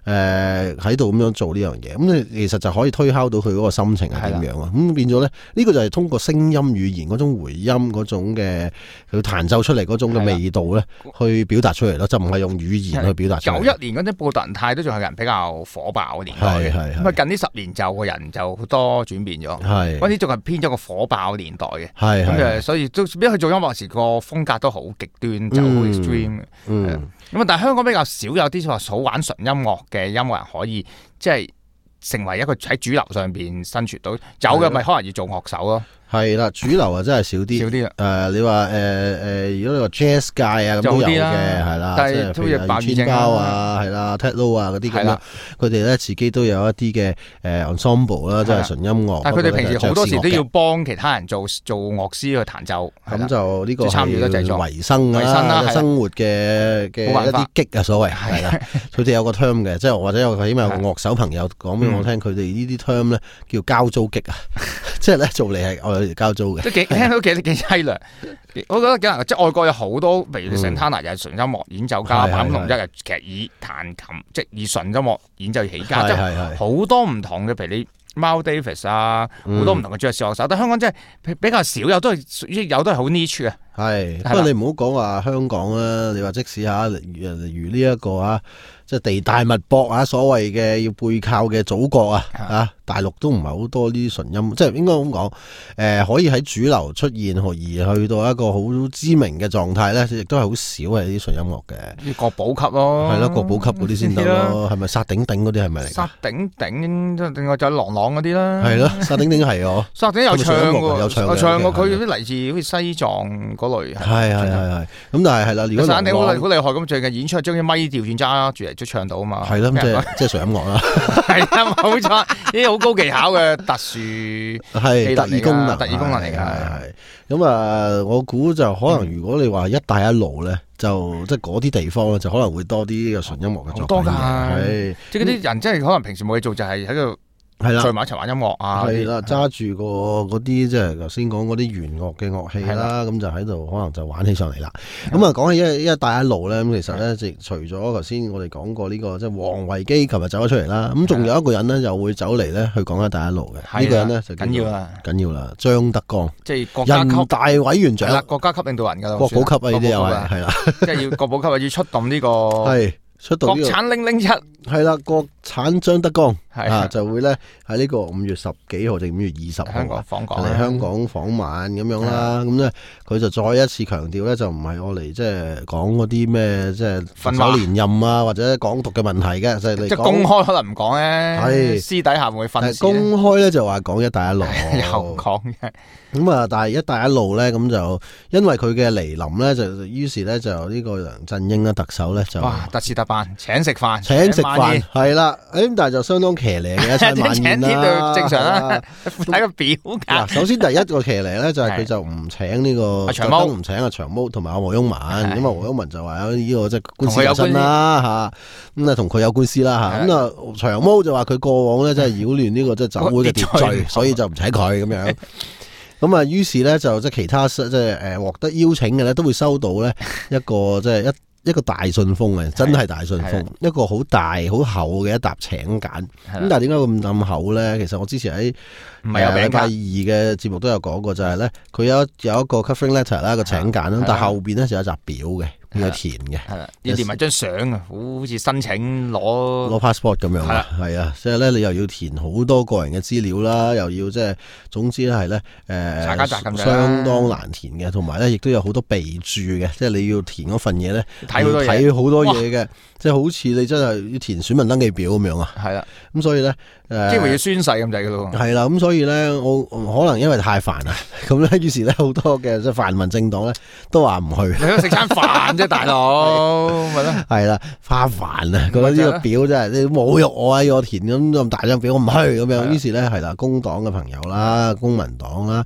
喺度咁樣做呢樣嘢，咁你其實就可以推敲到佢嗰個心情係點樣啊。咁變咗咧，呢個就係通過聲音語言嗰種回音嗰種嘅佢彈奏出嚟嗰種嘅味道咧，去表達出嚟咯，就唔係用語言去表達出嚟。 91年嗰陣布特蘭泰都仲係人比較火爆嘅年代嘅，咁啊近呢10年就個人就好多轉變咗，嗰啲仲係偏咗個火爆年代嘅，咁所以都變咗佢做音樂時個風格都好極端，就好 extreme 咁但係香港比較少有啲話好玩純音樂嘅音樂人可以即係成為一個喺主流上邊生存到，有嘅咪可能要做樂手咯。 係啦，主流啊真係少啲啦。你話如果你話 jazz 界啊咁都有嘅，係啦，即係譬如二千包啊，係啦 Ted-Lo 啊嗰啲咁樣，佢哋咧自己都有一啲嘅ensemble 啦，即係純音樂。 但係佢哋平時好多時都要幫其他人做樂師去彈奏， 咁就呢個參與咗製作維生啦，生活嘅一啲激啊所謂係啦。佢哋有個 term 嘅，即係或者起碼有個樂手朋友講俾我聽，佢哋呢啲 term 咧叫交租激啊，即係咧做嚟係交租嘅， 聽到幾淒涼。我覺得幾難，即係外國有好多，譬如 Santana 又係純音樂演奏家，坂本龍一又其實以彈琴，即係以純音樂演奏起家，即係好多唔同嘅，譬如你 Miles Davis 啊，好多唔同嘅爵士樂手。但香港真係比較少，有都係好 niche 啊。 係，不過你唔好講話香港啦，你話即使嚇，例如呢一個啊，即係地大物博啊，所謂嘅要背靠嘅祖國啊，大陸都唔係好多呢啲純音，即係應該咁講，可以喺主流出現而去到一個好知名嘅狀態咧，亦都係好少係啲純音樂嘅。 國寶級咯， 係咯，國寶級嗰啲先得咯，係咪沙頂頂嗰啲係咪嚟？ 沙頂頂，另外就係郎朗嗰啲啦。 係咯，沙頂頂係我。 沙頂有唱喎， 有唱過佢啲嚟自好似西藏嗰類。 係。咁但係啦，如果沙頂好厲害咁，最近演出將啲咪調轉揸住嚟都唱到啊嘛。 係咯，即係純音樂啦。 係啊，冇錯，呢啲好高技巧嘅特殊係特異功能嚟㗎。 係咁啊，我估就可能如果你話一帶一路咧，就即係嗰啲地方咧，就可能會多啲嘅純音樂嘅作品。 多㗎，即係嗰啲人，即係可能平時冇嘢做，就係喺度。係啦，聚埋一齊玩音樂啊！ 係啦，揸住嗰啲即係頭先講嗰啲弦樂嘅樂器啦，咁就喺度可能就玩起上嚟啦。咁啊，講起一帶一路咧，咁其實咧，除咗頭先我哋講過呢個即係王維基，琴日走咗出嚟啦，咁仲有一個人咧又會走嚟咧去講一帶一路嘅。呢個人咧就緊要啦，張德江， 即係國家級人大委員長， 國家級領導人㗎啦， 國寶級啊！呢啲又係啦， 即係要國寶級啊！要出動呢個係。國產007 係啦，國產張德江就會咧喺呢個5月10幾號定5月20號嚟香港訪問咁樣啦。咁咧佢就再一次強調咧，就唔係我嚟即係講嗰啲咩即係特首連任啊或者港獨嘅問題嘅，即係公開可能唔講咧，係私底下會分。 公開咧就話講一帶一路， 又講嘅。 咁啊，但係一帶一路咧，咁就因為佢嘅嚟臨咧，就於是咧就呢個梁振英啦，特首咧就特事特辦，請食飯係啦，咁但係就相當騎呢嘅一餐晚宴啦， 正常啦，睇個表格。 首先第一個騎呢咧就係佢就唔請呢個長毛，唔請阿長毛同埋阿黃毓民，咁啊黃毓民就話有呢個即係官司有身啦吓，咁啊同佢有官司啦吓，咁啊長毛就話佢過往咧即係擾亂呢個即係酒會嘅秩序，所以就唔請佢咁樣。咁啊，於是咧就即係其他即係獲得邀請嘅咧，都會收到咧一個即係一個大信封嘅，真係大信封，一個好大好厚嘅一沓請柬。咁但係點解咁厚咧？其實我之前喺禮拜二嘅節目都有講過，就係咧佢有一個 covering letter 啦，個請柬啦，但係後邊咧就有一沓表嘅。要填嘅， 要填埋張相啊，好似申請攞 passport 咁樣啊，係啊，即係咧你又要填好多個人嘅資料啦，又要即係總之咧係咧相當難填嘅，同埋咧亦都有好多備注嘅，即係你要填嗰份嘢咧，睇好多嘢嘅，即係好似你真係要填選民登記表咁樣啊， 係啦， 咁所以咧幾乎要宣誓咁滯嘅咯， 係啦，咁所以咧我可能因為太煩啦，咁咧於是咧好多嘅即係泛民政黨咧都話唔去， 你去食餐飯。即係大佬，咪咯， 係啦，花煩啊！覺得呢個表真係你侮辱我啊！要我填咁大張表，我唔去咁樣。於是咧係啦，工黨嘅朋友啦，公民黨啦，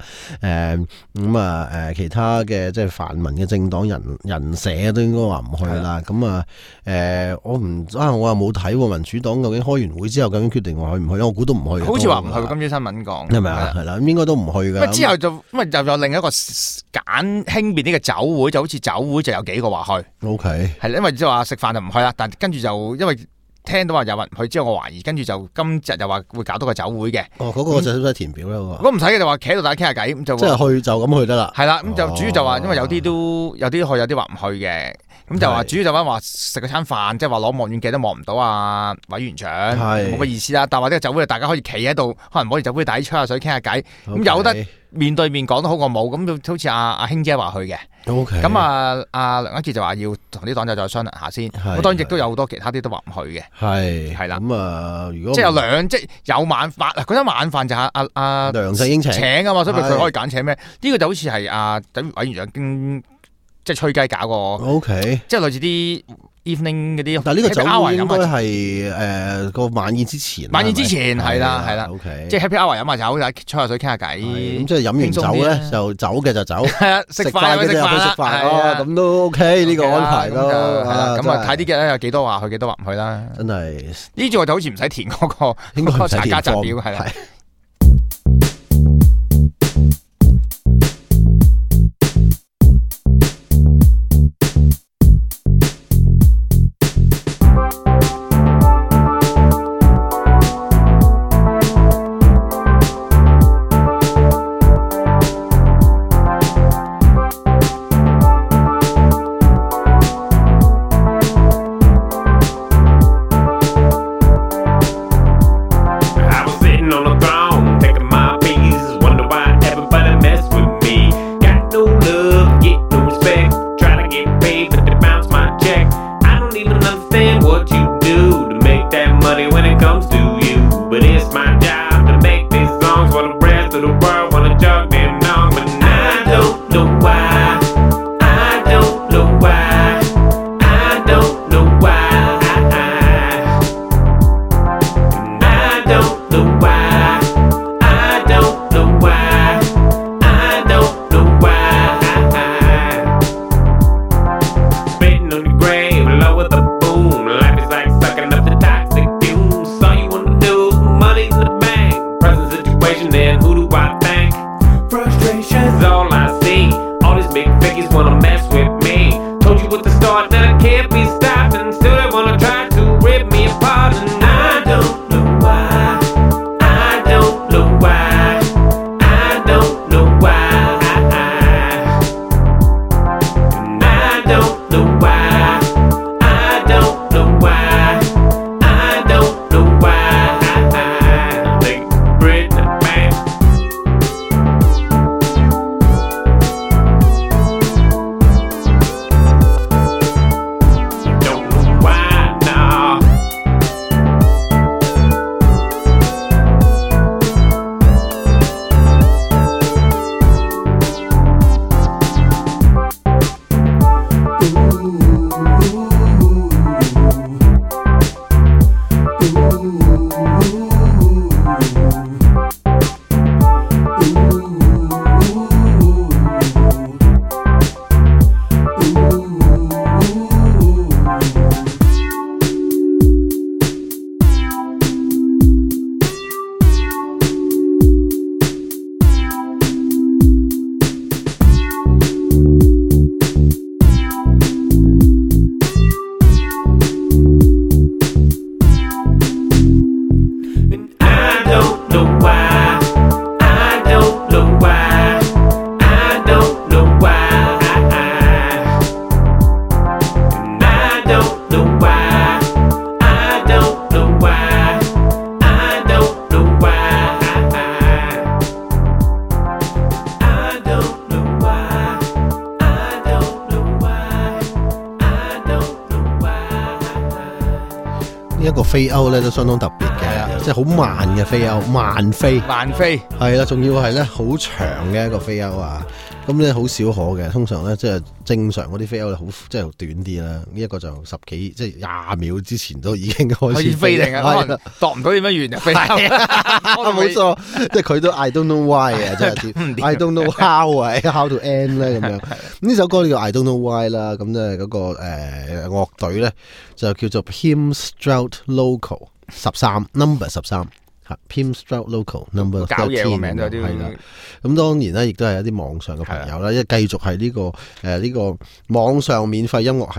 其他嘅即係泛民嘅政黨人社都應該話唔去啦。咁我又冇睇喎，民主黨究竟開完會之後究竟決定話去唔去？我估都唔去。 好似話唔去，今朝新聞講係咪啊？係啦，咁應該都唔去㗎。 之後就有另一個簡輕便呢個酒會，就好似酒會就有幾個話去。 O K， 係因為即係話食飯就唔去啦，但跟住就因為聽到話有人唔去之後，我懷疑，跟住就今日又話會搞到個酒會嘅。 嗰個就使唔使填表咧？嗰個唔使嘅，就話企喺度大家傾下偈，咁就即係去就咁去得啦。 係啦，咁就主要就話，因為有啲去，有啲話唔去嘅。咁就話主要就話食嗰餐飯，即係話攞望遠鏡都望唔到啊委員長，冇乜意思啦。但係話呢個酒會大家可以企喺度，可能攞住酒杯底吹下水傾下偈，咁有得面對面講都好過冇。咁好似阿興姐話去嘅。咁阿梁家傑就話要同啲黨友再商量下先。咁當然亦都有好多其他啲都話唔去嘅。係啦。咁如果即係即係有晚飯，嗰餐晚飯就係阿梁振英請啊嘛，所以佢可以揀請咩？呢個就好似係等委員長即係吹雞搞個，即係類似啲 evening 嗰啲。但係呢個酒會應該係個晚宴之前。晚宴之前係啦，即係 happy hour 飲下酒，吹下水傾下偈。咁即係飲完酒咧，就走嘅就走。係啊，食飯嘅就去食飯。咁都 OK 呢個安排咯。係啦，咁啊睇啲嘅咧有幾多話去，幾多話唔去啦。真係呢座就好似唔使填嗰個查家宅表係啦。 一個飛歐咧都相當特別嘅，即係好慢嘅飛歐，慢飛係啦，仲要係咧好長嘅一個飛歐啊！咁咧好少可嘅，通常咧即係正常嗰啲飛歐咧好即係短啲啦。呢一個就10幾即係20秒之前都已經開始飛定啊，可能度唔到點樣完啊飛歐， 冇錯，即係佢都 I don't know why 啊，即係 I don't know how 啊，how to end 咧咁樣。呢首歌叫 I don't know why 啦，咁咧嗰個樂隊咧就叫做 Pimstrout Local 13 number 13。Pimstrout Local number 13 搞嘢個名都有啲係啦，咁當然咧，亦都係一啲網上嘅朋友啦，因為繼續係呢個網上免費音樂系列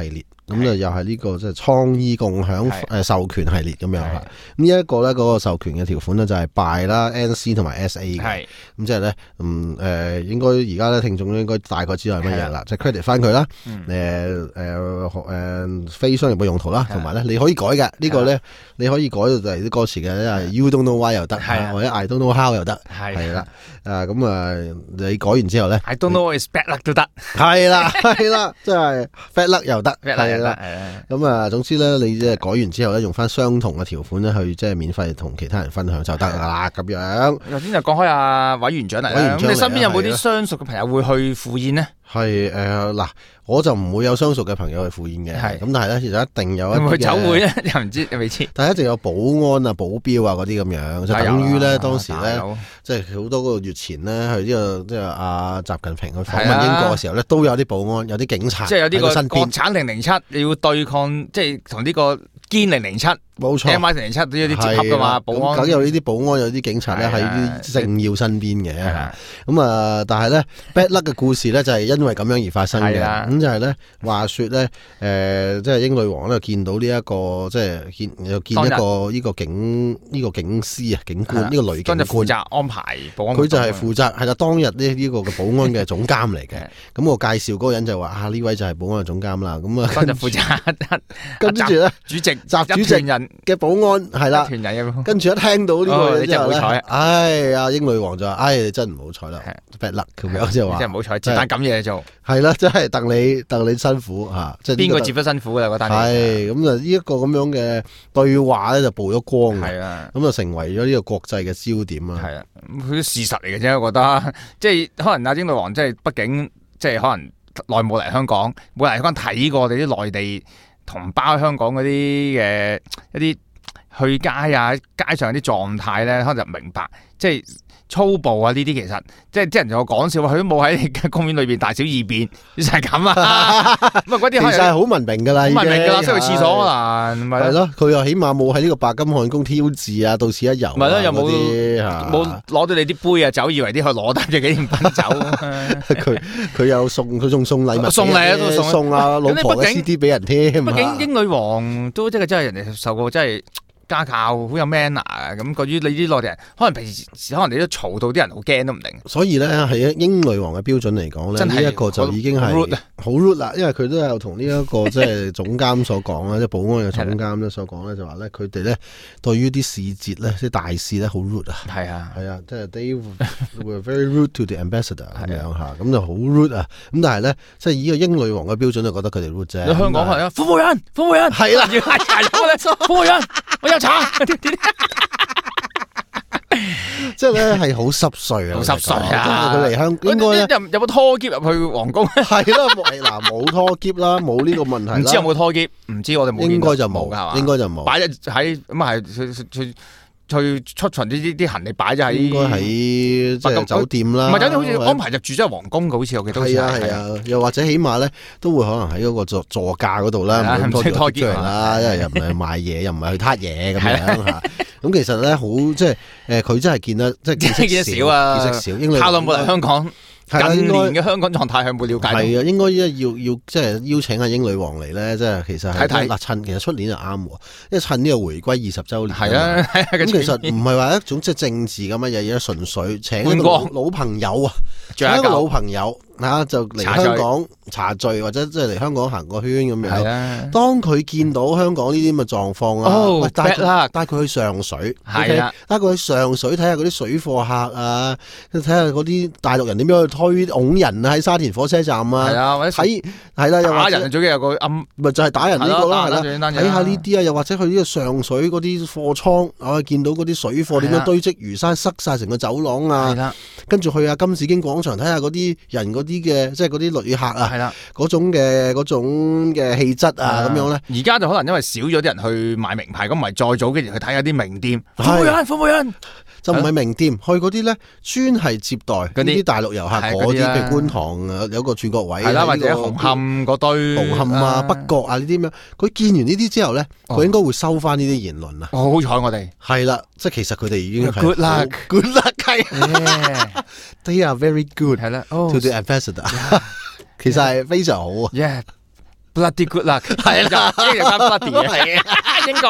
咁就又係呢個即係創意共享授權系列咁樣嚇。咁呢一個咧嗰個授權嘅條款咧就係 BY 啦、NC 同埋 SA 嘅。咁即係咧應該而家咧聽眾應該大概知道係乜嘢啦，即係 credit 翻佢啦。非商業嘅用途啦，同埋咧你可以改嘅呢個咧，你可以改到就係啲歌詞嘅，You don't know why 又得，或者 I don't know how 又得，係啦。你改完之後咧 I don't know is bad luck 都得， 係啦，即係 bad luck 又得，係啦。咁總之咧，你即係改完之後咧，用翻相同嘅條款咧，去即係免費同其他人分享就得啦，咁樣。 頭先就講開阿委員長嚟啦，咁你身邊有冇啲相熟嘅朋友會去赴宴呢？ 係嗱，我就唔會有相熟嘅朋友去赴宴嘅，咁但係咧，其實一定有一啲去酒會咧，又唔知未知。 但係一定有保安啊、保鏢啊嗰啲咁樣，就等於咧當時咧，即係好多個月前咧去呢個即係阿習近平去訪問英國嘅時候咧，都有啲保安、有啲警察， 即係有啲個國產007，你要對抗即係同呢個堅007。冇錯 ，MI 007都有啲接洽噶嘛，保安梗有呢啲保安，有啲警察咧喺啲政要身邊嘅。咁但係咧 bad luck 嘅故事咧就係因為咁樣而發生嘅。咁就係咧，話說咧，即係英女王咧見到呢一個即係見一個呢個警司啊，警官呢個女警官， 負責安排保安。 佢就係負責係啦，當日呢個嘅保安嘅總監嚟嘅。咁我介紹嗰個人就話呢位就係保安嘅總監啦。咁當日負責， 跟住咧習主席人嘅保安係啦，跟住一聽到呢個嘢之後咧，阿英女王就話：你真唔好彩啦 ，bad luck 咁樣即係話， 真係唔好彩，接單咁嘢做， 係啦，真係戥你辛苦嚇，即係邊個接得辛苦㗎嗰單嘢？ 係咁呢一個咁樣嘅對話咧就曝咗光，係啊，咁就成為咗呢個國際嘅焦點啊，係啊， 佢事實嚟嘅啫，我覺得，即係可能阿英女王即係畢竟即係可能耐冇嚟香港，冇嚟香港睇過我哋啲內地同胞香港嗰啲嘅一啲去街啊，街上啲狀態咧，可能就明白，即係粗暴啊！呢啲其實即係啲人就講笑話，佢都冇喺公園裏邊大小二便，就係咁啊！咁嗰啲其實係好文明噶啦，好文明噶啦，即係去廁所啊， 係咯，佢又起碼冇喺呢個白金漢宮挑字啊，到此一遊， 唔係咯，又冇攞到你啲杯啊酒，以為啲佢攞得嘅幾件品酒， 佢有佢仲送禮物， 送禮啊，都送啊老婆嘅 CD 俾人添。 畢竟英女王都真係人哋受過真係家教，好有 manner 咁。關於你啲內地人，可能平時可能你都嘈到啲人好驚都唔定。 所以咧，喺英女王嘅標準嚟講咧，呢一個就已經係好 rude 啦。因為佢都有同呢一個即係總監所講啦，即係保安嘅總監咧所講咧，就話咧佢哋咧對於啲使節咧，即係大使咧好 rude 啊。係啊，即係 they were very rude to the ambassador 咁樣嚇，咁就好 rude 啊。咁但係咧，即係以個英女王嘅標準就覺得佢哋 rude 啫。 香港係啊，服務員係啦，服務員。我有查， 即係咧係好濕碎啊！ 好濕碎啊！ 佢嚟香港應該有冇拖喼入去皇宮？ 係啦，嗱冇拖喼啦，冇呢個問題啦。 唔知有冇拖喼？唔知我哋冇。 應該就冇，係嘛？應該就冇。 擺喺咁啊，係去出巡啲行李擺咗喺， 應該喺即係酒店啦。 唔係酒店，好似安排入住咗皇宮嘅，好似我記得。 係啊，又或者起碼咧都會可能喺嗰個座駕嗰度啦，唔好拖喼出嚟啦，因為又唔係賣嘢，又唔係去撻嘢咁樣嚇。咁其實咧好即係佢真係見得即係見得少啊， 見識少。太耐冇嚟香港。近年嘅香港狀態係冇了解到。 係啊，應該要即係邀請阿英女王嚟咧，即係其實係趁其實出年就啱喎，因為趁呢個回歸20週年。係啊，咁其實唔係話一種即係政治咁嘅嘢，純粹請一個老朋友啊，請一個老朋友就嚟香港茶聚或者即係嚟香港行個圈咁樣。當佢見到香港呢啲咁嘅狀況啊，帶佢去上水，帶佢去上水睇下嗰啲水貨客啊，睇下嗰啲大陸人點樣去推擁人啊，喺沙田火車站啊，睇係啦，又打人最緊有個咪就係打人呢個啦，係啦，睇下呢啲啊，又或者去呢個上水嗰啲貨倉見到嗰啲水貨點樣堆積如山，塞晒成個走廊啊，跟住去金紫荊廣場睇下嗰啲人嗰啲嘅即係嗰啲旅客啊，嗰種嘅氣質啊咁樣咧。 而家就可能因為少咗啲人去買名牌，咁唔係再早幾年去睇下啲名店，服務員就唔係名店，去嗰啲咧專係接待嗰啲大陸遊客嗰啲，譬如觀塘有個轉角位， 或者紅磡嗰堆紅磡啊、北角啊呢啲咁樣。佢見完呢啲之後咧，佢應該會收翻呢啲言論啊。 好彩我哋係啦，即係其實佢哋已經係 good luck， 係 they are very good 係啦，to the ambassador，其實係非常好啊。 bloody good luck， 係啦，呢個加 bloody 係啊，英國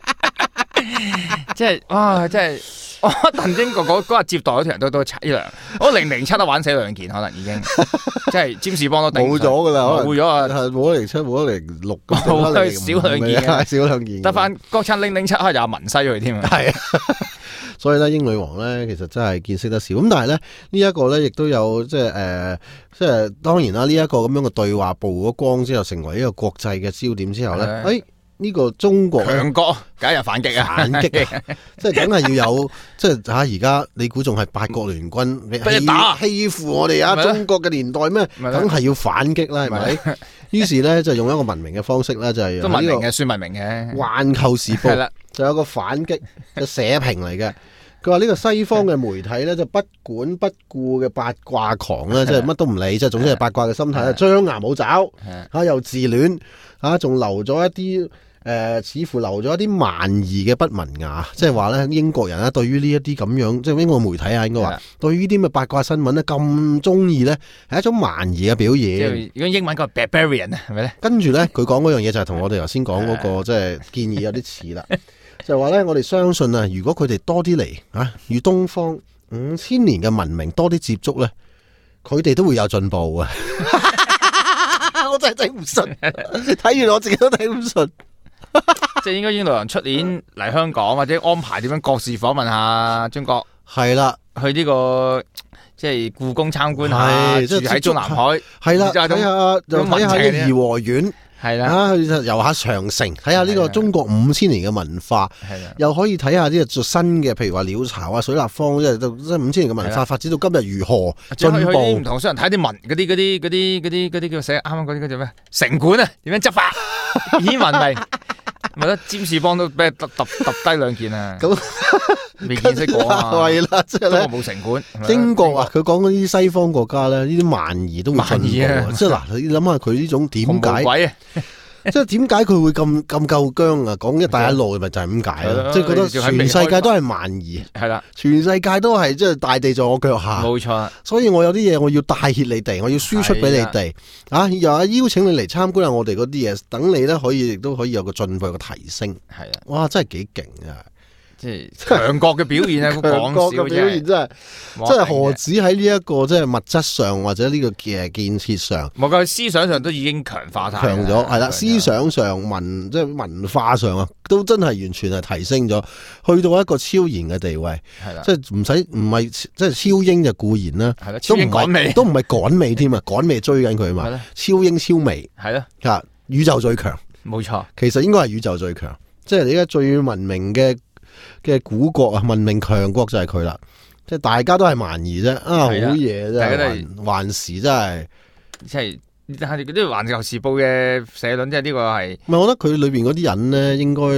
即係哇，即係我鄧英國嗰日接待嗰條人都凄涼，我007都玩死2件，可能已經即係占士邦都頂冇咗噶啦， 冇咗啊， 冇咗07，冇咗06， 少2件， 少2件， 得翻國產007可能有文西去添啊， 係啊。所以咧，英女王咧其實真係見識得少。咁但係咧呢一個咧，亦都有即係當然啦。呢一個咁樣嘅對話曝咗光之後，成為一個國際嘅焦點之後咧，呢個中國強國梗係反擊啊！ 反擊啊！即係梗係要有，即係而家你估仲係八國聯軍欺負我哋啊？中國嘅年代咩？梗係要反擊啦，係咪？於是咧就用一個文明嘅方式咧，就係都文明嘅，算文明嘅。 環球時報就有個反擊嘅社評嚟嘅。佢話呢個西方嘅媒體咧，就不管不顧嘅八卦狂咧，即係乜都唔理，即係總之係八卦嘅心態，張牙舞爪又自戀仲留咗一啲似乎留咗一啲蠻夷嘅不文雅，即係話咧英國人咧對於呢一啲咁樣，即係英國媒體應該話對於呢啲咁嘅八卦新聞咧咁中意咧，係一種蠻夷嘅表現。 如果英文講 barbarian 啊，係咪咧？ 跟住咧佢講嗰樣嘢就係同我哋頭先講嗰個即係建議有啲似啦。就話咧，我哋相信啊，如果佢哋多啲嚟與東方5000年嘅文明多啲接觸咧，佢哋都會有進步啊！我真係頂唔順，睇完我自己都頂唔順。 即係應該英女王出年嚟香港，或者安排點樣國事訪問下中國。 係啦， 去呢個即係故宮參觀下，住喺中南海。 係啦，睇下個頤和園。 係啦， 去遊下長城，睇下呢個中國5000年嘅文化，又可以睇下啲新嘅，譬如話鳥巢啊、水立方，即係5000年嘅文化發展到今日如何進步。 唔同商人睇啲文嗰啲叫寫啱啱嗰啲叫咩？城管啊，點樣執法？以文明，咪得占士邦都俾揼低2件啊！咁未見識過啊！ 係啦，即係咧冇城管。 英國啊，佢講嗰啲西方國家咧，呢啲蠻夷都會進步。即係嗱，你諗下佢呢種點解？即係點解佢會咁夠僵啊？講一帶一路咪就係咁解咯，即係覺得全世界都係蠻夷， 係啦， 全世界都係即係大地在我腳下， 冇錯。所以我有啲嘢我要帶挈你哋，我要輸出俾你哋又邀請你嚟參觀下我哋嗰啲嘢，等你咧亦都可以有個進步、有個提升。係啊，哇，真係幾勁啊！即係強國嘅表現啊！ 強國嘅表現真係何止喺呢一個即係物質上或者呢個建設上， 冇佢思想上都已經強化晒， 強咗係啦。思想上即係文化上啊，都真係完全係提升咗，去到一個超然嘅地位。係啦，即係唔係即係超英就固然啦，係啦，超英趕美都唔係趕美添啊，趕美追緊佢嘛。超英超美係啦，宇宙最強，冇錯。其實應該係宇宙最強，即係你而家最文明嘅古國啊，文明強國就係佢啦，即係大家都係蠻夷啫，好嘢啫，環時真係， 即係嗰啲環球時報嘅社論，即係呢個係， 唔係我覺得佢裏邊嗰啲人咧，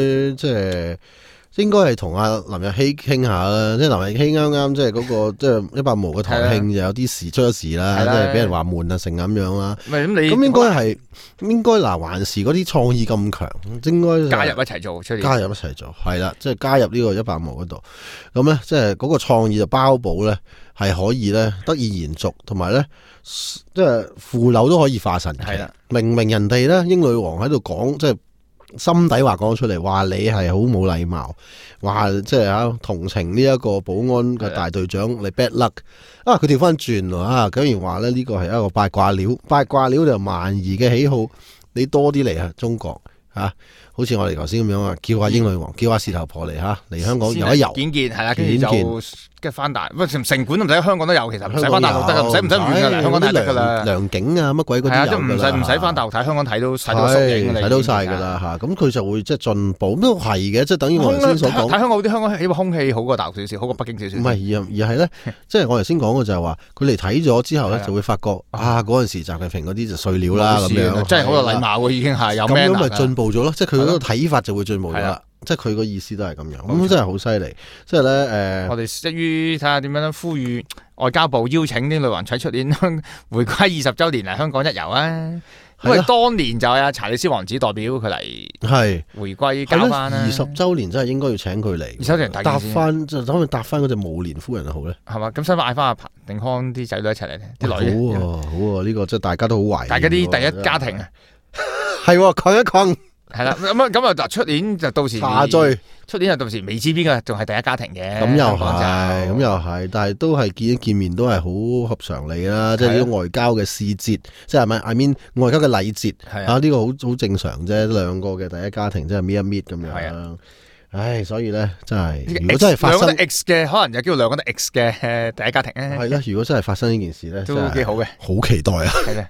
應該係同阿林日曦傾下啦，即係林日曦啱啱即係嗰個即係100毛嘅台慶就有啲事出咗事啦，即係俾人話悶啊成咁樣啦。咁應該嗱，還是嗰啲創意咁強，應該加入一齊做， 加入一齊做，係啦，即係加入呢個100毛嗰度。咁咧，即係嗰個創意就包保咧，係可以咧得以延續，同埋咧即係腐朽都可以化神奇。係啦，明明人哋咧英女王喺度講即係。心底話講出嚟，話你係好冇禮貌，話即係同情呢一個保安嘅大隊長你 bad luck 佢調翻轉喎竟然話咧呢個係一個八卦料就蠻夷嘅喜好，你多啲嚟中國好似我哋頭先咁樣啊，叫下英女王，叫下事頭婆嚟香港遊一遊， 見見係啦，跟住就跟翻大，城管都唔使，香港都有，其實唔使翻大陸得噶，唔使遠噶啦，香港睇得噶啦，良景啊乜鬼嗰啲有噶啦，唔使翻大陸睇，香港睇到縮影睇到晒噶啦咁佢就會即係進步，都係嘅，即係等於我頭先所講， 睇香港啲香港起碼空氣好過大陸少少，好過北京少少。 唔係而係咧，即係我頭先講嘅就係話，佢嚟睇咗之後咧，就會發覺嗰陣時習近平嗰啲就碎料啦咁樣， 真係好有禮貌喎，已經係有咁樣咪進步咗咯，即係佢嗰個睇法就會進步咗啦。即係佢個意思都係咁樣，咁真係好犀利。即係咧， 我哋一於睇下點樣呼籲外交部邀請啲女皇仔出年回歸20週年嚟香港一遊啊！因為當年就係查理斯王子代表佢嚟回歸交翻啦。 20週年真係應該要請佢嚟。 20週年搭翻就等佢搭翻嗰隻毛連夫人就好咧。 係嘛？咁使唔使嗌翻阿彭定康啲仔女一齊嚟咧？啲女好喎，呢個即係大家都好懷念。 大家啲第一家庭啊！ 係抗一抗。 係啦，咁啊嗱，出年就到時下追， 出年就到時未知邊個仲係第一家庭嘅。 咁又係，但係都係見一見面都係好合常理啦，即係呢啲外交嘅時節，即係咪 I mean 外交嘅禮節啊？呢個好正常啫，兩個嘅第一家庭即係搣一搣咁樣。唉，所以咧真係，如果真係發生兩個都 X 嘅，可能就叫做兩個都 X 嘅第一家庭咧。 係啦，如果真係發生呢件事咧， 都幾好嘅， 好期待啊！ 係咧。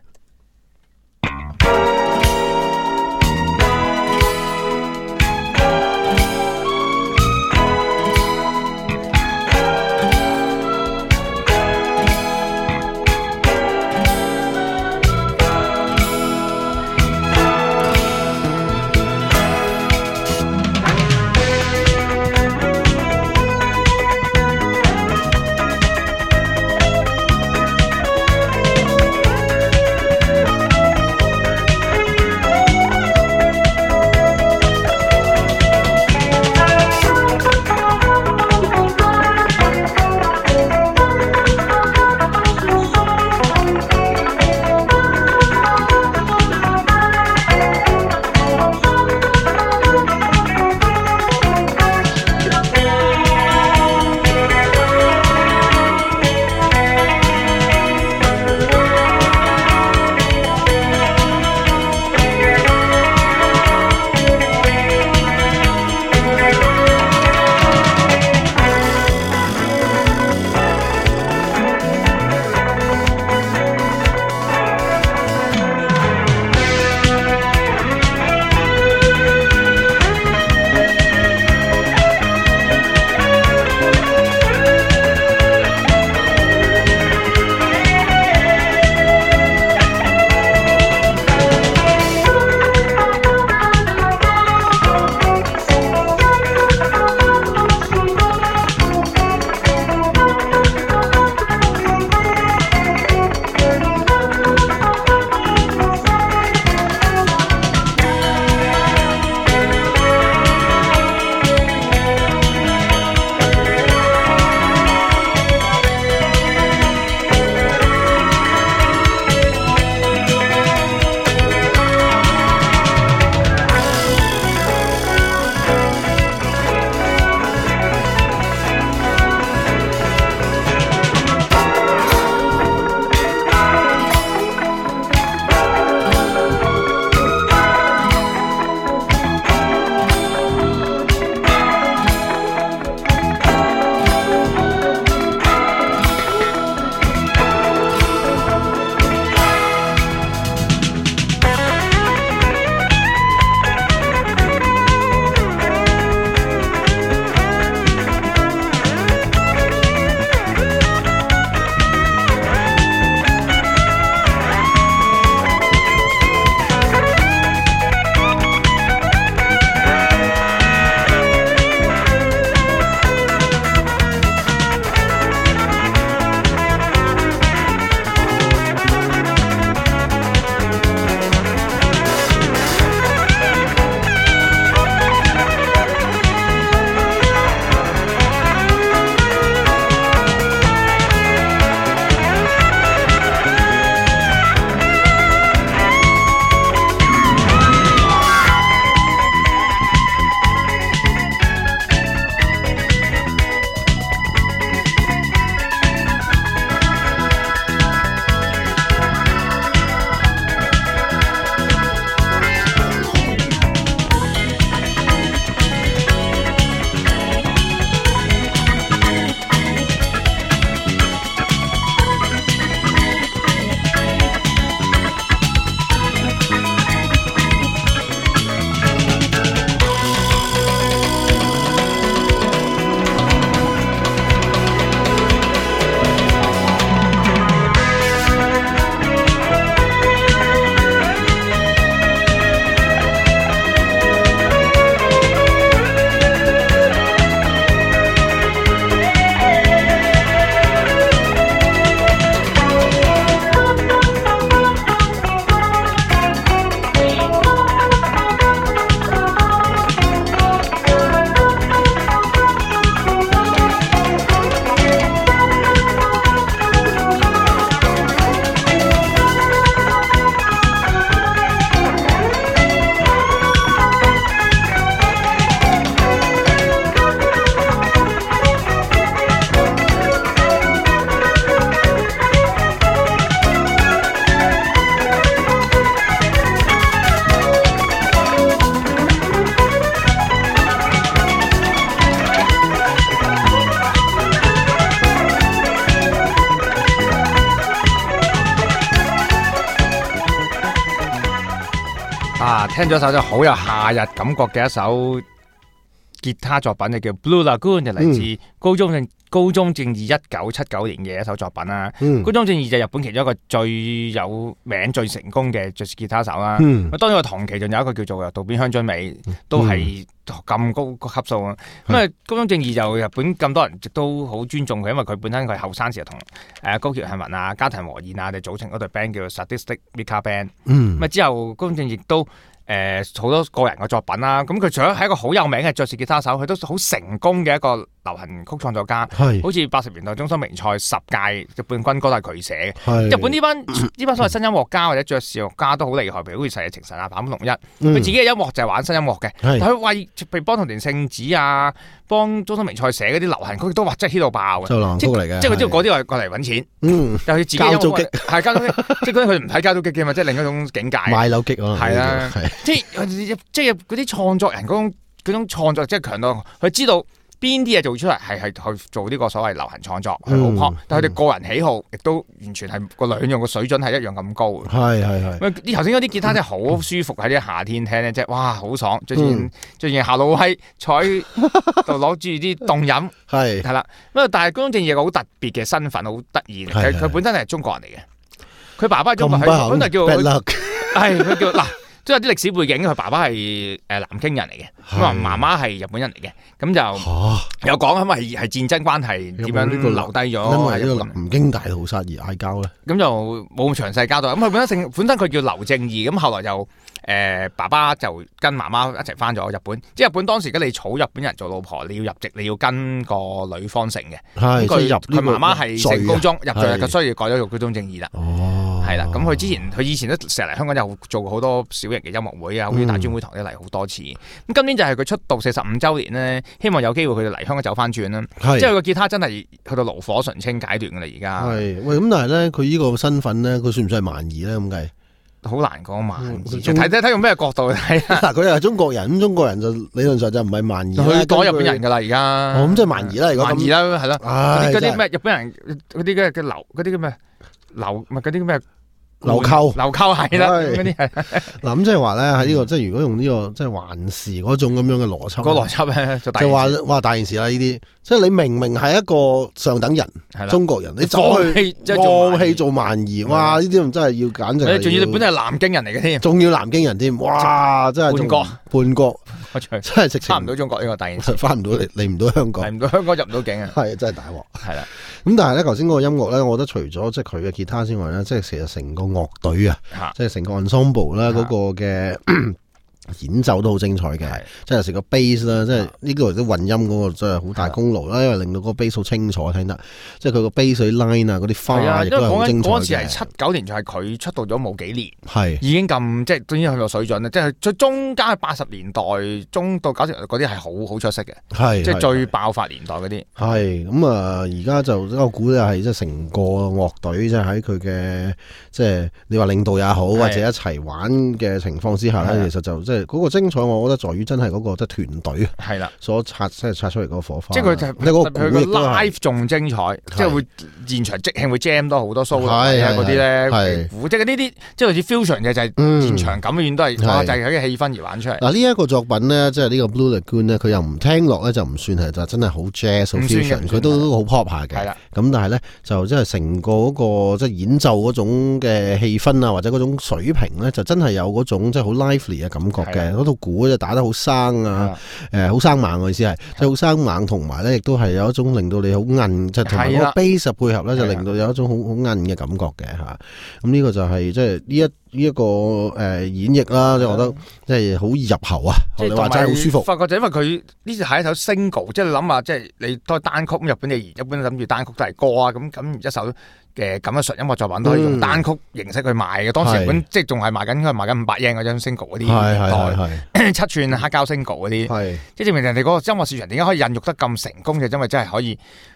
聽咗首就好有夏日感覺嘅一首吉他作品，就叫 Blue Lagoon， 就嚟自高中正義1979年嘅一首作品啦。高中正義就係日本其中一個最有名、最成功嘅爵士吉他手啦。當然個同期仲有一個叫做渡邊香津美，都係咁高個級數啊。咁啊，高中正義就日本咁多人亦都好尊重佢，因為佢本身佢後生時同高橋幸宏啊、加藤和彥啊，哋組成嗰隊 band 叫做 Sadistic Mika Band。咁啊之後高中正義亦都好多個人嘅作品啦，咁佢除咗係一個好有名嘅爵士吉他手，佢都好成功嘅一個流行曲創作家。好似80年代中森明菜10屆嘅冠軍歌都係佢寫嘅。日本呢班所謂新音樂家或者爵士樂家都好厲害，譬如好似細野晴臣啊、坂本龍一，佢自己嘅音樂就係玩新音樂嘅。但佢為譬如幫同田聖子啊、幫中森明菜寫嗰啲流行曲，都話真係 hit 到爆嘅。 就流行曲嚟嘅， 即係佢知道嗰啲係過嚟揾錢。但係佢自己交租激係交租激，即係嗰啲佢唔睇交租激嘅嘛，即係另一種境界。 買樓激啊， 係啊，即係嗰啲創作人嗰種創作，即係強到佢知道邊啲嘢做出嚟係去做呢個所謂流行創作係好 pop，但係佢哋個人喜好亦都完全係個兩樣個水準係一樣咁高。係。頭先嗰啲吉他真係好舒服，喺啲夏天聽咧，即係哇好爽。最近夏魯威坐喺度攞住啲凍飲，係啦。咁但係高中正義有個好特別嘅身份，好得意。佢本身係中國人嚟嘅，佢爸爸係中國人，本身叫佢叫嗱。即係有啲歷史背景，佢爸爸係南京人嚟嘅，咁啊媽媽係日本人嚟嘅，咁就有講係戰爭關係點樣留低咗。因為呢個南京大屠殺而嗌交咧，咁就冇咁詳細交代。咁佢本身佢叫劉正義，咁後來就爸爸就跟媽媽一齊翻咗日本。即係日本當時你娶日本人做老婆，你要入籍，你要跟個女方姓嘅。佢媽媽係姓高宗，入咗所以改咗做高中正義啦。係啦，咁佢以前都成日嚟香港，有做過好多小型嘅音樂會啊，好似大專會堂都嚟好多次。咁今年就係佢出道45週年咧，希望有機會佢哋嚟香港走翻轉啦。即係佢個吉他真係去到爐火純青階段噶啦，而家。係喂，咁但係咧，佢呢個身份咧，佢算唔算係蠻夷咧？咁計好難講蠻夷，睇用咩角度去睇。嗱，佢又係中國人，中國人就理論上就唔係蠻夷，佢講日本人噶啦，而家。咁即係蠻夷啦，如果蠻夷啦，係咯。嗰啲咩日本人嗰啲嘅流嗰啲叫咩流咪嗰啲咩？流溝係啦，嗰啲係嗱咁即係話咧喺呢個即係如果用呢個即係環視嗰種咁樣嘅邏輯，個邏輯咧就話哇大件事啦呢啲，即係你明明係一個上等人，中國人，你走去放棄做蠻夷，哇呢啲真係要簡直，仲要你本身係南京人嚟嘅添，仲要南京人添，哇真係叛國，真係直情翻唔到中國呢個大件事，翻唔到嚟唔到香港，嚟唔到香港入唔到境啊，係真係大鑊，係啦。咁但係咧頭先嗰個音樂咧，我覺得除咗即係佢嘅吉他之外咧，即係其實成個樂隊啊，即係成個 ensemble 啦，嗰個嘅演奏都好精彩嘅，即係成個 bass 啦，即係呢個啲混音嗰個真係好大功勞啦，因為令到嗰個 bass 好清楚聽得，即係佢個 bass line 啊嗰啲花亦都係好精彩嘅。嗰陣時係79年，就係佢出道咗冇幾年，係已經咁即係已經去到水準啦，即係最中間80年代中到90年代嗰啲係好出色嘅，係即係最爆發年代嗰啲。係咁啊，而家就我估就係即係成個樂隊即係喺佢嘅即係你話領導也好，或者一齊玩嘅情況之下咧，其實就即係嗰個精彩，我覺得在於真係嗰個即係團隊係啦，所拆出嚟嗰個火花。即係佢就佢個 live 仲精彩，即係會現場即興會 jam 多好多 solo 嗰啲咧，即係呢啲即係好似 fusion 嘅就係現場咁樣都係就係佢嘅氣氛而玩出嚟。嗱呢一個作品咧，即係呢個 Blue Lagoon 咧，佢又唔聽落咧就唔算係就真係好 jazz 好 fusion，佢都好 pop 下嘅。係啦，咁但係咧就即係成個嗰個即係演奏嗰種嘅氣氛啊，或者嗰種水平咧，就真係有嗰種即係好 lively 嘅感覺嘅。嗰套鼓就打得好生啊，好生猛嘅意思係，即係好生猛，同埋咧亦都係有一種令到你好韌，即係同埋個 bass 配合咧，就令到有一種好韌嘅感覺嘅嚇。咁呢個就係即係呢一個演繹啦，即係我覺得即係好入喉啊！你話真係好舒服。發覺就因為佢呢隻係一首 single， 即係你諗下，即係你都係單曲，日本嘅一般諗住單曲都係歌啊，咁一首嘅咁嘅純音樂作品都可以用單曲形式去賣嘅。當時日本即係仲係賣緊500 yen 嗰張 single 嗰啲年代，7寸黑膠 single 嗰啲，即係證明人哋嗰個音樂市場點解可以孕育得咁成功，就因為真係可以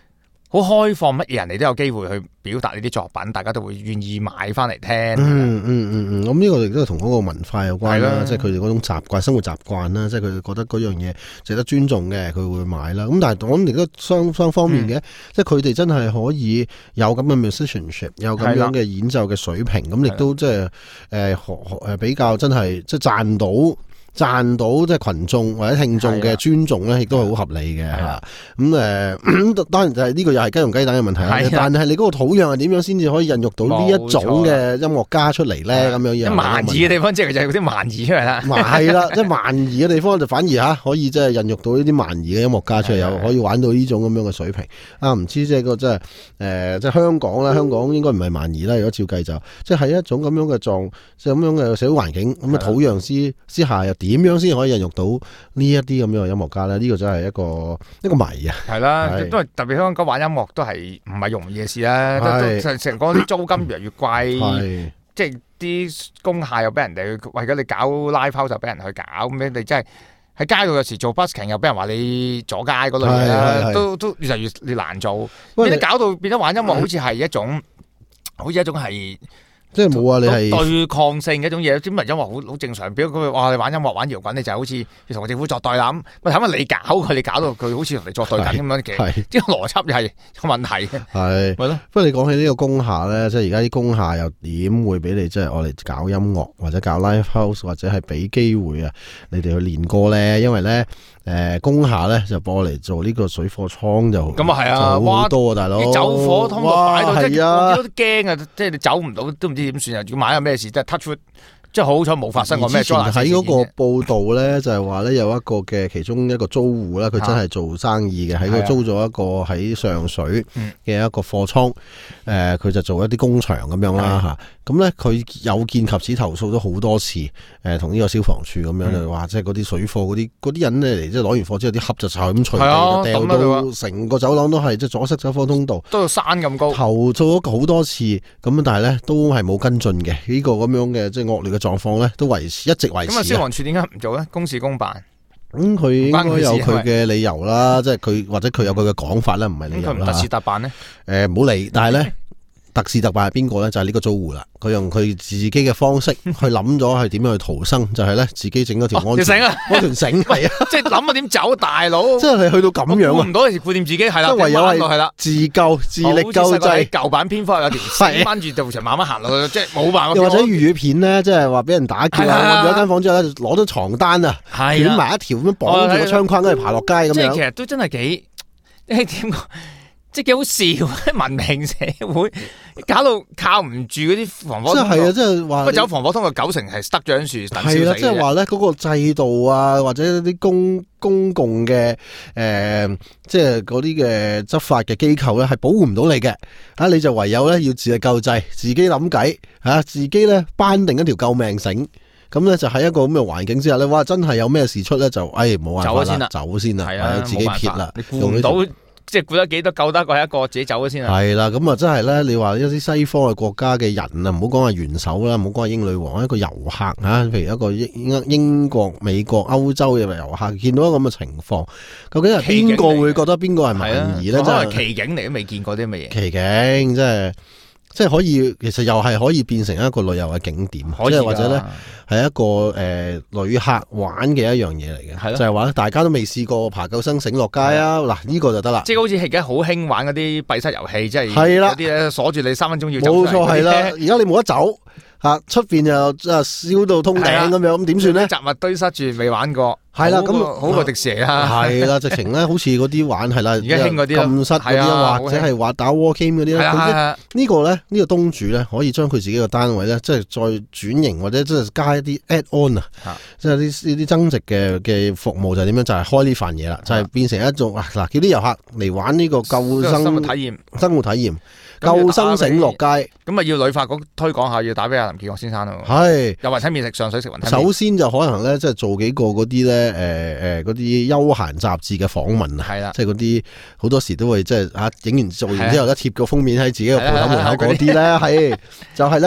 好開放，乜嘢人哋都有機會去表達呢啲作品，大家都會願意買翻嚟聽。 咁呢個亦都係同嗰個文化有關啦，即係佢哋嗰種習慣、生活習慣啦，即係佢哋覺得嗰樣嘢值得尊重嘅，佢會買啦。咁但係我諗亦都雙方面嘅，即係佢哋真係可以有咁嘅 musicianship， 有咁樣嘅演奏嘅水平，咁亦都即係比較真係即係賺到即係群眾或者聽眾嘅尊重咧，亦都係好合理嘅嚇。咁當然就係呢個又係雞同雞蛋嘅問題啦。但係你嗰個土壤係點樣先至可以孕育到呢一種嘅音樂家出嚟咧？咁樣嘢萬二嘅地方，即係就係嗰啲萬二出嚟啦。 係啦，即係萬二嘅地方就反而可以即係孕育到呢啲萬二嘅音樂家出嚟，又可以玩到呢種咁樣嘅水平。唔知即係個即係香港啦，香港應該唔係萬二啦。如果照計就即係一種咁樣嘅即係咁樣嘅社會環境咁嘅土壤之下又點樣先可以孕育到呢一啲咁樣嘅音樂家咧？呢個真係一個謎啊！ 係啦，都係特別香港玩音樂都係唔係容易嘅事啦。成個啲租金越嚟越貴，即係啲工廈又俾人哋為咗你搞 live house 就俾人去搞咁樣，你真係喺街度有時做 busking 又俾人話你阻街嗰類嘢啦，都越嚟越難做。你搞到變咗玩音樂好似係一種係。 即係冇啊！你係對抗性嘅一種嘢，啲人音樂好正常。比如佢話你玩音樂玩搖滾，你就好似要同政府作對啦。咁咪睇下你搞佢，你搞到佢好似同你作對緊咁樣嘅，即係邏輯又係有問題嘅。係咪咯？不過你講起呢個工廈咧，即係而家啲工廈又點會俾你即係我哋搞音樂或者搞 live house 或者係俾機會啊？你哋去練歌咧，因為咧工廈咧就播嚟做呢個水貨倉就咁啊係啊， 好多啊大佬啲走火通道擺到即係我見到都驚啊！即係你走唔到都唔知點算啊！要買有咩事？即係 touch wood，即係好彩冇發生過咩災難。 喺嗰個報道咧，就係話咧有一個嘅其中一個租戶啦，佢真係做生意嘅，喺度租咗一個喺上水嘅一個貨倉，佢就做一啲工場咁樣啦嚇。咁咧佢有見及此投訴咗好多次，同呢個消防處咁樣就話，即係嗰啲水貨嗰啲人咧嚟，即係攞完貨之後啲盒就就咁隨地掉到成個走廊都係，即係阻塞走火通道， 都有山咁高。投訴咗好多次，咁但係咧都係冇跟進嘅呢個咁樣嘅即係惡劣嘅狀況咧，都一直維持。 咁消防處點解唔做咧？公事公辦。 佢應該有佢嘅理由啦，即係佢或者佢有佢嘅講法啦，唔係理由啦。 佢唔特事特辦咧？ 唔好理，但係咧。特事特辦係邊個咧？就係呢個租戶啦。佢用佢自己嘅方式去諗咗係點樣去逃生，就係咧自己整咗條安全繩啊！安全繩係啊， 即係諗下點走，大佬。 即係去到咁樣啊！ 估唔到係顧掂自己係啦， 即係唯有係啦，自救自力救濟。 舊版蝙蝠有條繩掹住就慢慢行落去，即係冇辦法。 又或者粵語片咧，即係話俾人打劫啊！入咗間房之後咧，攞咗床單啊，捲埋一條咁樣綁住個窗框，跟住爬落街咁樣。 即係其實都真係幾點講？即係幾好笑，文明社會搞到靠唔住嗰啲防火通道。即係啊，即係話，不走防火通道90%係塞咗喺樹等燒死嘅。係啦，即係話咧嗰個制度啊，或者啲公共嘅即係嗰啲嘅執法嘅機構咧，係保護唔到你嘅。你就唯有咧要自力救濟，自己諗計自己咧頒定一條救命繩。咁咧就喺一個咁嘅環境之下咧，哇！真係有咩事出咧就冇辦法啦，走先啦，係啊，自己撇啦， 你顧唔到。即係估得幾多救得過一個，自己走咗先啊！ 係啦，咁啊真係咧，你話一啲西方嘅國家嘅人啊，唔好講話元首啦，唔好講話英女王，一個遊客嚇，譬如一個英國、美國、歐洲嘅遊客，見到一個咁嘅情況，究竟係邊個會覺得邊個係萬兒咧？真係奇景嚟，都未見過啲乜嘢。 奇景即係可以，其實又係可以變成一個旅遊嘅景點，即係或者咧係一個旅客玩嘅一樣嘢嚟嘅，就係話大家都未試過爬救生繩落街啊！嗱，呢個就得啦。 即係好似而家好興玩嗰啲閉室遊戲，即係嗰啲咧鎖住你3分鐘要走。 冇錯，係啦，而家你冇得走。出邊又燒到通頂咁樣，咁點算咧？ 雜物堆塞住，未玩過。 係啦，咁好過迪士尼啦。 係啦，直情咧，好似嗰啲玩係啦， 而家興嗰啲禁室嗰啲，或者係話打 war game 嗰啲咧。呢個咧，呢個東主咧，可以將佢自己個單位咧，即係再轉型或者即係加一啲 add on 啊，即係呢啲增值嘅服務就係點樣？就係開呢份嘢啦，就係變成一種嗱，叫啲遊客嚟玩呢個救生生活體驗， 救生繩落街。 咁啊，要旅發局推廣下，要打俾阿林建國先生咯。 係又雲吞麵食上水食雲吞麵。 首先就可能咧，即係做幾個嗰啲咧，嗰啲休閒雜誌嘅訪問啊。係啦，即係嗰啲好多時都會即係影完做完之後咧，貼個封面喺自己個鋪頭門口嗰啲咧，係就係咧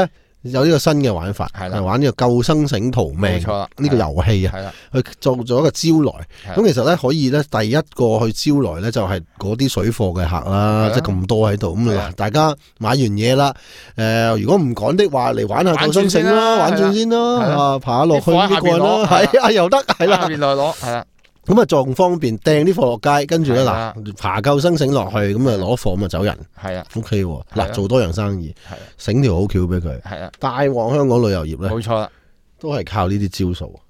有呢個新嘅玩法， 係啦， 玩呢個救生繩逃命， 冇錯啦， 呢個遊戲啊， 係啦， 去做咗一個招來。咁其實咧可以咧，第一個去招來咧就係嗰啲水貨嘅客啦，即係咁多喺度。咁大家買完嘢啦，如果唔趕的話，嚟玩下救生繩啦，玩轉先啦，爬落去呢個啦，係啊又得，係啦， 下邊來攞，係啦。 咁啊仲方便掟啲貨落街，跟住咧嗱爬救生繩落去，咁啊攞貨咁啊走人， 係啊 ，OK 喎，嗱做多樣生意， 係啊， 整條好橋俾佢， 係啊， 帶旺香港旅遊業咧， 冇錯啦， 都係靠呢啲招數。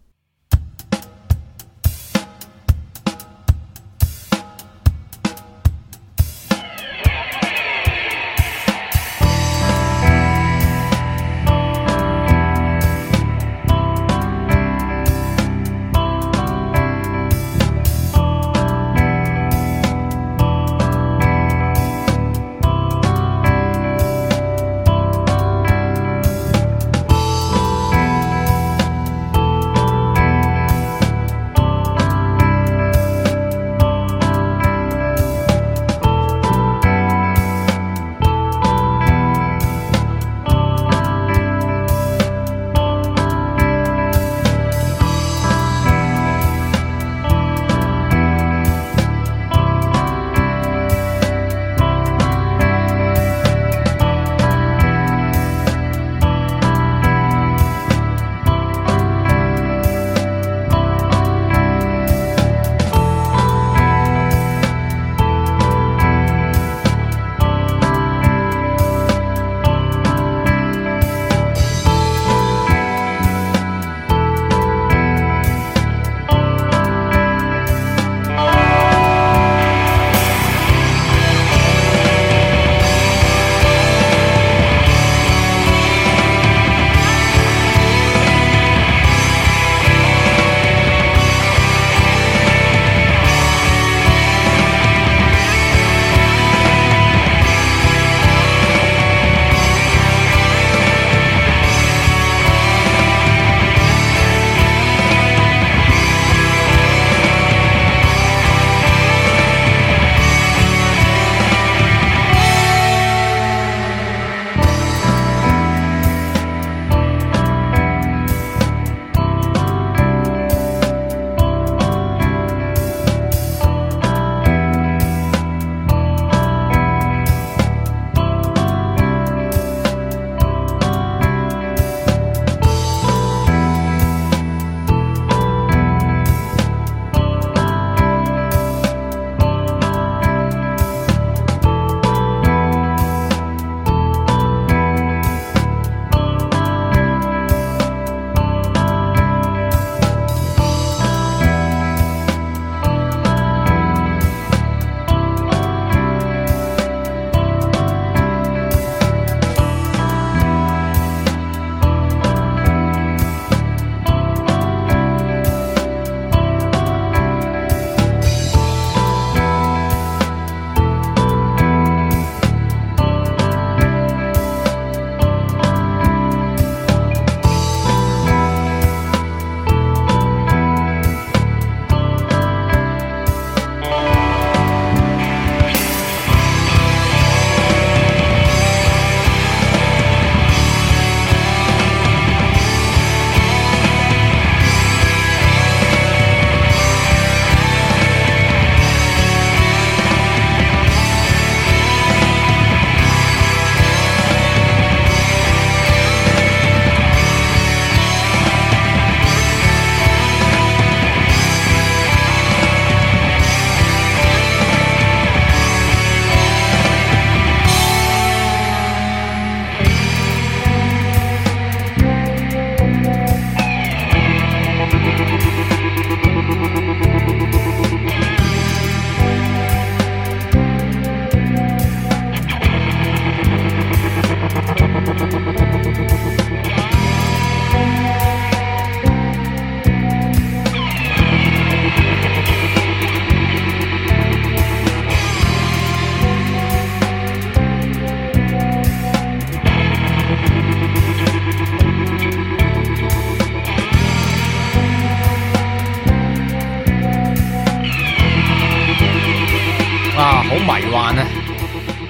好迷幻啊！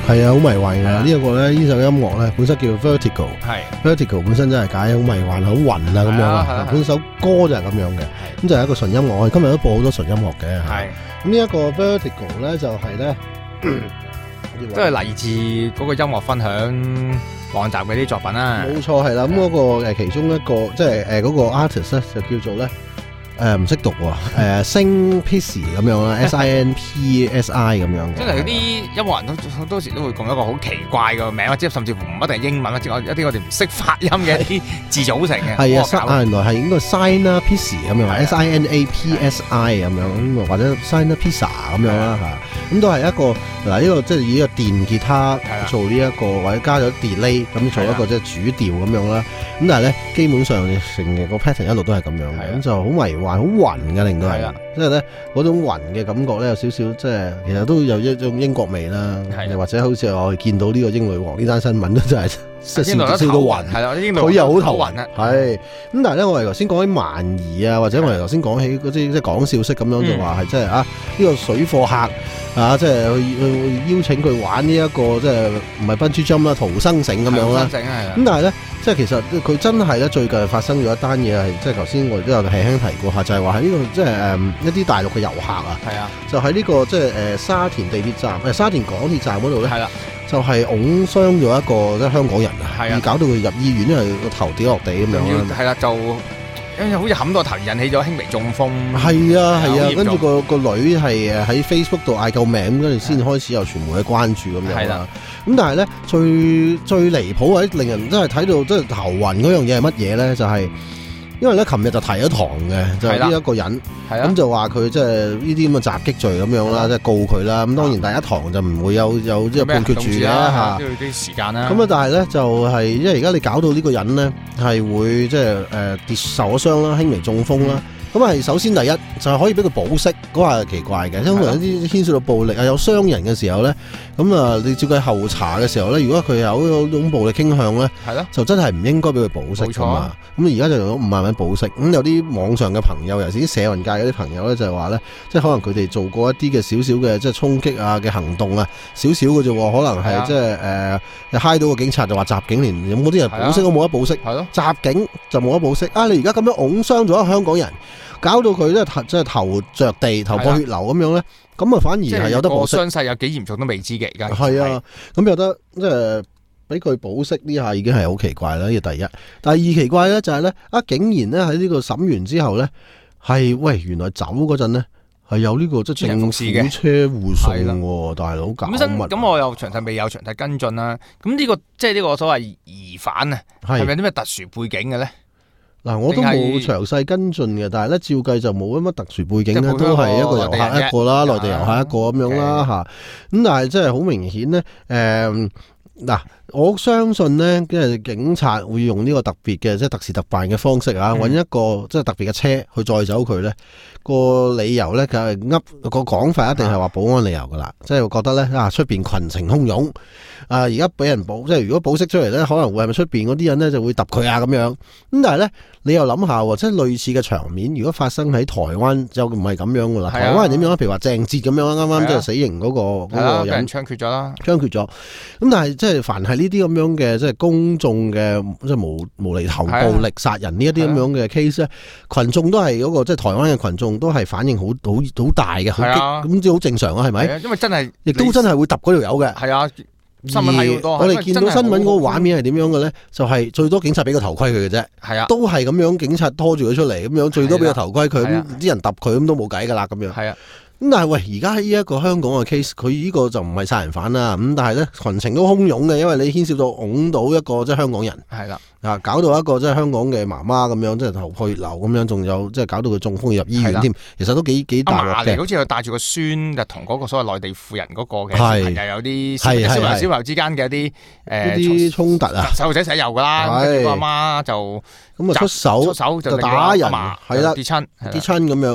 係啊，好迷幻㗎。呢一個咧，呢首音樂咧本身叫 Vertigo， Vertigo 本身真係解好迷幻、好暈啊咁樣啊。本首歌就係咁樣嘅，咁就係一個純音樂。我哋今日都播好多純音樂嘅。係咁呢一個 Vertigo 咧，就係咧， 都係嚟自嗰個音樂分享網站嘅啲作品啦。 冇錯，係啦。咁嗰個其中一個即係嗰個 artist 咧，就叫做咧。唔識讀喎，Sin Psi 咁樣啦，SINPSI 咁樣嘅。即係啲音樂人都好多時都會用一個好奇怪嘅名，或者甚至乎唔一定係英文，或者一啲我哋唔識發音嘅一啲字組成嘅。 係啊，原來係應該 Sina Psi 咁樣，SINAPSI 咁樣，或者 Sina Psa 咁樣啦嚇。咁都係一個嗱，呢個即係以個電吉他做呢一個，或者加咗 delay 咁做一個即係主調咁樣啦。咁但係咧，基本上成個 pattern 一路都係咁樣嘅，咁就好迷幻、好暈嘅，令到係，即係咧嗰種暈嘅感覺咧，有少少即係其實都有一種英國味啦，又或者好似我哋見到呢個英女王呢單新聞都真係笑到暈，係啦，佢又好頭暈啊，係咁。但係咧，我哋頭先講起蠻夷啊，或者我哋頭先講起嗰啲即係講笑式咁樣就話係即係啊呢個水貨客啊，即係去邀請佢玩呢一個即係唔係 Bungee Jump 啦，逃生繩咁樣啦，咁但係咧。即係其實佢真係咧，最近發生咗一單嘢係，即係頭先我哋都有輕輕提過下，就係話喺呢個即係一啲大陸嘅遊客啊，就喺呢個即係沙田地鐵站、沙田港鐵站嗰度咧，就係擁傷咗一個即係香港人啊，而搞到佢入醫院，因為個頭跌落地咁樣。係啦，就因為好似冚到頭，引起咗輕微中風。係啊，跟住個女係喺 Facebook 度嗌救命，跟住先開始有傳媒嘅關注咁樣啦。咁但係咧，最離譜或者令人真係睇到真係頭暈嗰樣嘢係乜嘢咧？就係因為咧，琴日就提咗堂嘅，就係呢一個人，咁就話佢即係呢啲咁嘅襲擊罪咁樣啦，即係告佢啦。咁當然第一堂就唔會有即係判決住嘅嚇，都要啲時間啦。咁啊，但係咧就係因為而家你搞到呢個人咧係會即係跌受咗傷啦，輕微中風啦。咁係首先第一就係可以俾佢保釋，嗰下係奇怪嘅，因為有啲牽涉到暴力啊，有傷人嘅時候咧，咁啊你照計後查嘅時候咧，如果佢有種暴力傾向咧，就真係唔應該俾佢保釋㗎嘛。咁而家就用咗5萬蚊保釋。咁有啲網上嘅朋友，尤其是啲社運界嗰啲朋友咧，就係話咧，即係可能佢哋做過一啲嘅少少嘅即係衝擊啊嘅行動啊，少少嘅啫喎，可能係即係揩到個警察就話襲警，連有冇啲人保釋都冇得保釋，襲警就冇得保釋。啊，你而家咁樣擁傷咗一個香港人。搞到佢即係頭着地、頭破血流咁樣咧，咁啊反而係有得保釋。傷勢有幾嚴重都未知嘅，而家係啊，咁有得即係俾佢保釋呢下已經係好奇怪啦。呢個第一，第二奇怪咧就係咧竟然咧喺呢個審完之後咧係喂原來走嗰陣咧係有呢個即係政府車護送喎，大佬搞乜？咁我又詳細跟進啦。咁呢個即係呢個所謂疑犯啊，係咪有啲咩特殊背景嘅咧？嗱，我都冇詳細跟進嘅，但係咧照計就冇乜特殊背景咧，都係一個遊客一個啦，內地遊客一個咁樣啦嚇。咁但係真係好明顯咧，嗱，我相信咧，即係警察會用呢個特別嘅即係特事特辦嘅方式啊，揾一個即係特別嘅車去載走佢咧。個理由咧，佢係個講法一定係話保安理由噶啦，即係覺得咧出邊群情洶湧啊，而家俾人保，即係如果保釋出嚟咧，可能會係咪出邊嗰啲人咧就會揼佢啊咁樣。咁但係咧，你又諗下喎，即係類似嘅場面，如果發生喺台灣就唔係咁樣噶啦。台灣係點樣？譬如話鄭捷咁樣，啱啱即係死刑嗰個人槍決咗啦，槍決咗。咁但係即係凡係呢啲咁樣嘅即係公眾嘅即係無厘頭暴力殺人呢一啲咁樣嘅 case 咧，群眾都係嗰個即係台灣嘅群眾。都係反應好大嘅，好激，咁即係好正常啊，係咪？因為真係，亦都真係會揼嗰條友嘅。係啊，新聞睇好多。我哋見到新聞嗰個畫面係點樣嘅咧？就係最多警察俾個頭盔佢嘅啫。係啊，都係咁樣，警察拖住佢出嚟，咁樣最多俾個頭盔佢，咁啲人揼佢咁都冇計噶啦，咁樣。係啊。咁但係喂，而家呢一個香港嘅 case，佢呢個就唔係殺人犯啦。咁但係咧群情都洶湧嘅，因為你牽涉到擁到一個即係香港人。係啦。搞到一個即係香港嘅媽媽咁樣，即係頭破血流咁樣，仲有即係搞到佢中風入醫院添。其實都幾大鑊嘅。好似佢帶住個孫，就同嗰個所謂內地婦人嗰個嘅小朋友有啲小朋友之間嘅一啲衝突啊。細路仔使有噶啦，個阿媽就咁啊出手就打人，係啦跌親咁樣。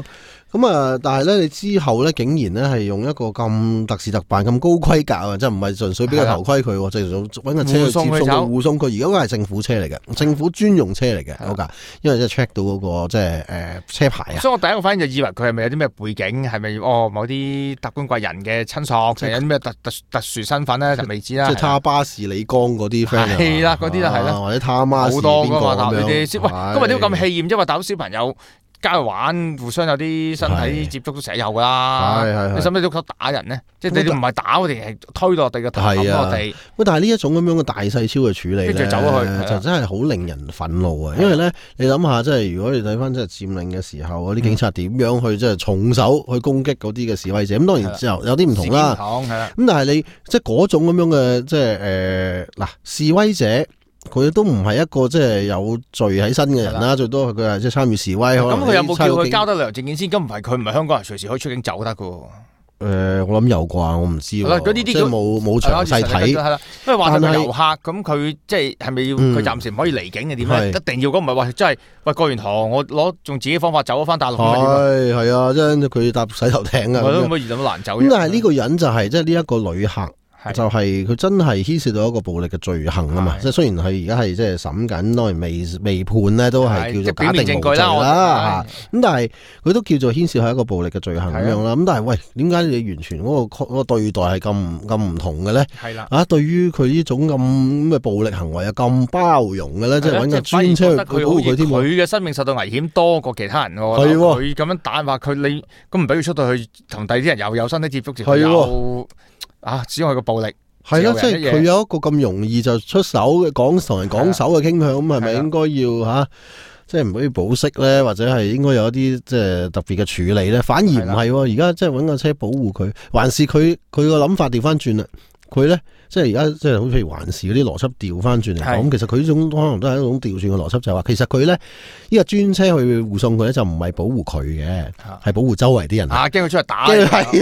咁啊，但係咧，你之後咧，竟然咧係用一個咁特事特辦、咁高規格啊，即係唔係純粹俾個頭盔佢，即係揾個車去接送佢護送佢。而家嗰係政府車嚟嘅，政府專用車嚟嘅嗰架，因為即係 check 到嗰個即係車牌啊。 所以我第一個反應就以為佢係咪有啲咩背景，係咪某啲達官貴人嘅親屬，定有啲咩特殊身份咧，就未知啦。 即係他巴士李剛嗰啲 friend 係啦，嗰啲啦係啦， 或者他媽好多噶嘛，呢啲喂，今日點解咁氣焰啫？話大佬小朋友。街玩，互相有啲身體接觸都成日有噶啦。你使唔使都打人呢？即係你唔係打我哋，係推落地嘅頭冚落地。 但係呢一種咁樣嘅大細超嘅處理咧， 走咗去就真係好令人憤怒啊！因為咧，你諗下，即係如果你睇翻即係佔領嘅時候，嗰啲警察點樣去即係重手去攻擊嗰啲嘅示威者？咁當然之後有啲唔同啦。咁但係你即係嗰種咁樣嘅即係示威者。佢都唔係一個即係有罪喺身嘅人啦，最多佢係即係參與示威。咁佢有冇叫佢交得旅遊證件先？咁唔係佢唔係香港人，隨時可以出境走得噶。 我諗有啩，我唔知。即係冇詳細睇。 係啦，因為話佢係遊客，咁佢即係咪要佢暫時唔可以離境嘅點咧？一定要咁，唔係話真係喂過完塘，我攞用自己方法走翻大陸。 係啊，即係佢搭洗頭艇啊。 咁乜咁難走？ 咁但係呢個人就係即係呢一個旅客。就係佢真係牽涉到一個暴力嘅罪行啊嘛！即係雖然佢而家係即係審緊，當然未判咧，都係叫做假定無罪啦。咁但係佢都叫做牽涉係一個暴力嘅罪行咁樣啦。咁但係喂，點解你完全嗰個對待係咁唔同嘅咧？係啦，啊，對於佢呢種咁嘅暴力行為啊，咁包容嘅咧，即係揾個專車去保護佢添。佢嘅生命受到危險多過其他人喎。係喎，佢咁樣打話佢你咁唔俾佢出到去同第二啲人又有身體接觸，係喎。只用佢個暴力係啦，即係佢有一個咁容易就出手嘅同人講手嘅傾向，咁係咪應該要即係唔可以保釋咧，或者係應該有一啲即係特別嘅處理咧？反而唔係，而家即係揾個車保護佢，還是佢個諗法調翻轉啦？佢咧即係而家即係好似還是嗰啲邏輯調翻轉嚟講，其實佢呢種可能都係一種調轉嘅邏輯，就係話其實佢咧呢個專車去護送佢咧，就唔係保護佢嘅，係保護周圍啲人。驚佢出嚟打，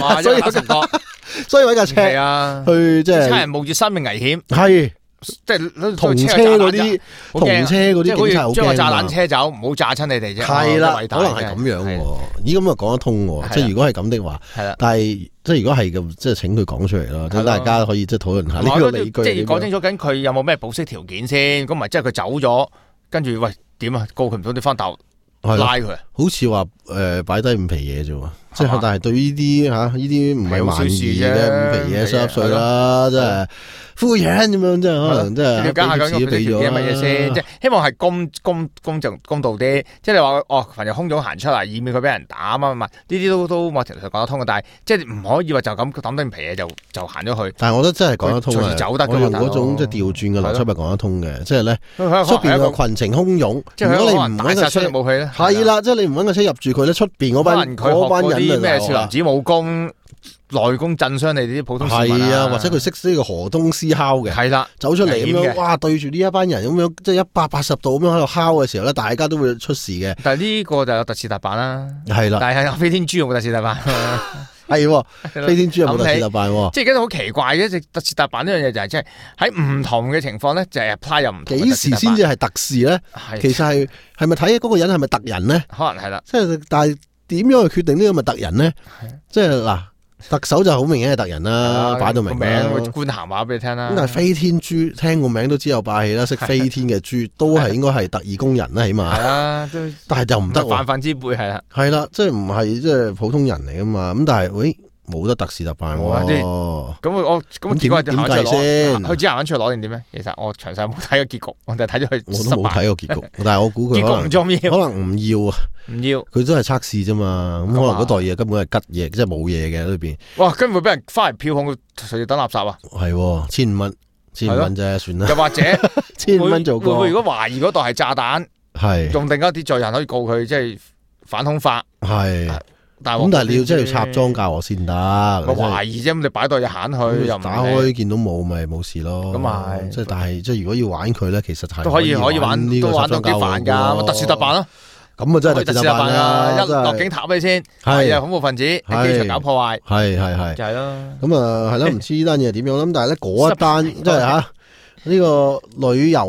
所以揾架車去即係差人冒住生命危險，係即係同車嗰啲警察好驚，將個炸彈車走，唔好炸親你哋啫。係啦，可能係咁樣喎。咦，咁啊講得通喎。即係如果係咁的話，係啦。但係即係如果係咁，即係請佢講出嚟咯，等大家可以即係討論下呢個理據。即係講清楚緊，佢有冇咩保釋條件先？咁咪即係佢走咗，跟住喂點啊？告佢唔到，你翻大陸拉佢。好似話擺低五皮嘢啫喎。即係，但係對呢啲呢啲唔係萬二嘅五皮嘢濕碎啦，真係敷衍咁樣，即係可能即係了解下究竟俾咗乜嘢先，即係希望係公道啲。即係你話凡係洶湧行出嚟，以免佢俾人打嘛，呢啲都某程度上講得通嘅。但係即係唔可以話就咁抌低皮嘢就行咗去。但係我覺得真係講得通嘅，走得我用嗰種即係調轉嘅邏輯係講得通嘅。即係咧出邊個群情洶湧，如果你唔揾個車入去咧，係啦，即係你唔揾個車入住佢咧，出邊嗰班人。啲咩少林寺武功、內功震傷你哋啲普通市民係啊，或者佢識呢個河東獅敲嘅，係啦，走出嚟咁樣，哇，對住呢一班人咁樣，即係180度咁樣喺度敲嘅時候咧，大家都會出事嘅。但係呢個就有特事特辦啦，係啦。但係飛天豬有冇特事特辦？係飛天豬有冇特事特辦？即係而家好奇怪嘅，特事特辦呢樣嘢就係即係喺唔同嘅情況咧，就係 apply 又唔同。幾時先至係特事咧？其實係咪睇嗰個人係咪特人咧？可能係啦。即係但係。點樣去決定呢個咪特人呢？即係嗱，特首就好明顯係特人啦，擺到明名官銜話俾你聽啦。咁但係飛天豬聽個名都知有霸氣啦，識飛天嘅豬都係應該係特異功人啦，起碼。係啊，但係就唔得喎。泛泛之輩係啦。係啦，即係唔係即係普通人嚟噶嘛？咁但係喂。冇得特事特辦喎，咁結果點計先？佢只行翻出去攞定點咧？其實我詳細冇睇個結局，我就睇咗佢。我都冇睇過結局，但係我估佢可能唔要啊，唔要。佢都係測試啫嘛，咁可能嗰袋嘢根本係吉嘢，即係冇嘢嘅裏邊。哇！根本俾人翻嚟票控，佢隨時等垃圾啊！係1,500蚊，1,500蚊啫，算啦。又或者1,500蚊做過。會如果懷疑嗰袋係炸彈，係用定一啲罪人可以告佢，即係反恐法。係。但係你要真係要插裝教我先得，我懷疑啫。咁你擺袋嘢行去，又打開見到冇，咪冇事咯。咁係，即係但係即係如果要玩佢咧，其實係都可以玩呢個插裝教我。特事特辦咯，咁啊真係特事特辦啊！一落警塔俾你先，係啊，恐怖分子喺機場搞破壞，係就係咯。咁啊係啦，唔知呢單嘢點樣啦。咁但係咧嗰一單即係呢個女遊客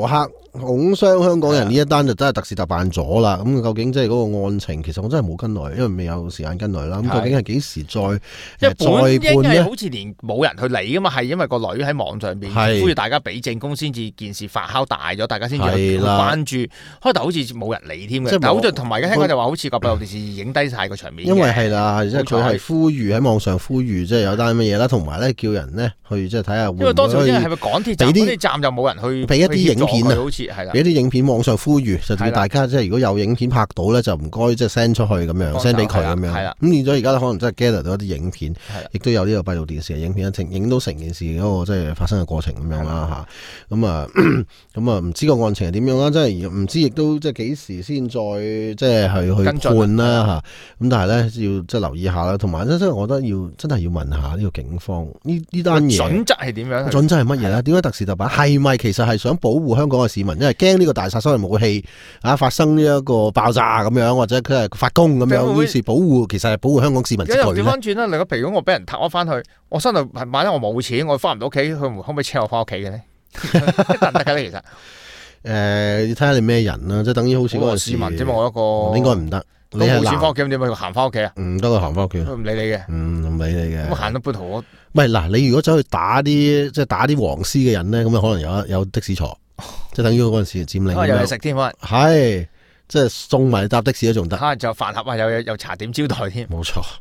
拱傷香港人呢一單就真係特事特辦咗啦。咁究竟即係嗰個案情，其實我真係冇跟來，因為未有時間跟來啦。咁究竟係幾時再判咧？ 好似連冇人去理噶嘛，係因為個女喺網上邊呼籲大家俾證供，先至件事發酵大咗，大家先至去關注。開頭好似冇人理添嘅，但好似同埋而家聽講就話好似個閉路電視影低晒個場面。 因為係啦，即係佢係呼籲喺網上呼籲，即係有單乜嘢啦，同埋咧叫人咧去即係睇下。因為當時係咪港鐵站嗰啲站就冇人去俾一啲影片啊？ 好似係啦， 俾啲影片網上呼籲，就叫大家即係如果有影片拍到咧，就唔該即係 send 出去咁樣 ，send 俾佢咁樣。係啦，咁變咗而家可能真係 gather 到一啲影片，亦都有呢個閉路電視嘅影片，影到成件事嗰個即係發生嘅過程咁樣啦嚇。咁啊唔知個案情係點樣啦，即係唔知亦都即係幾時先再即係去判啦嚇。咁但係咧要即係留意下啦，同埋真係我覺得真係要問下呢個警方呢單嘢準則係點樣？ 準則係乜嘢咧？點解特事特辦？係咪其實係想保護香港嘅市民？因為驚呢個大殺傷力武器發生呢一個爆炸咁樣，或者佢係發功咁樣，於是保護其實係保護香港市民之類咧。調翻轉啦，例如譬如我俾人撻我翻去，我身度係萬一我冇錢，我翻唔到屋企，佢可唔可以車我翻屋企嘅咧？得唔得嘅咧？其實要睇下你咩人啦，即係等於好似嗰個市民啫嘛，我一個應該唔得。 你冇錢翻屋企咁點啊？行翻屋企啊？ 唔得，佢行翻屋企。 唔理你嘅， 唔理你嘅。 咁行到半途我唔係嗱，你如果走去打啲黃絲嘅人咧，咁啊可能有的士坐，即係等於嗰陣時佔領。 有嘢食添，可能係即係送埋搭的士都仲得。 可能就飯盒啊，有茶點招待添。 冇錯。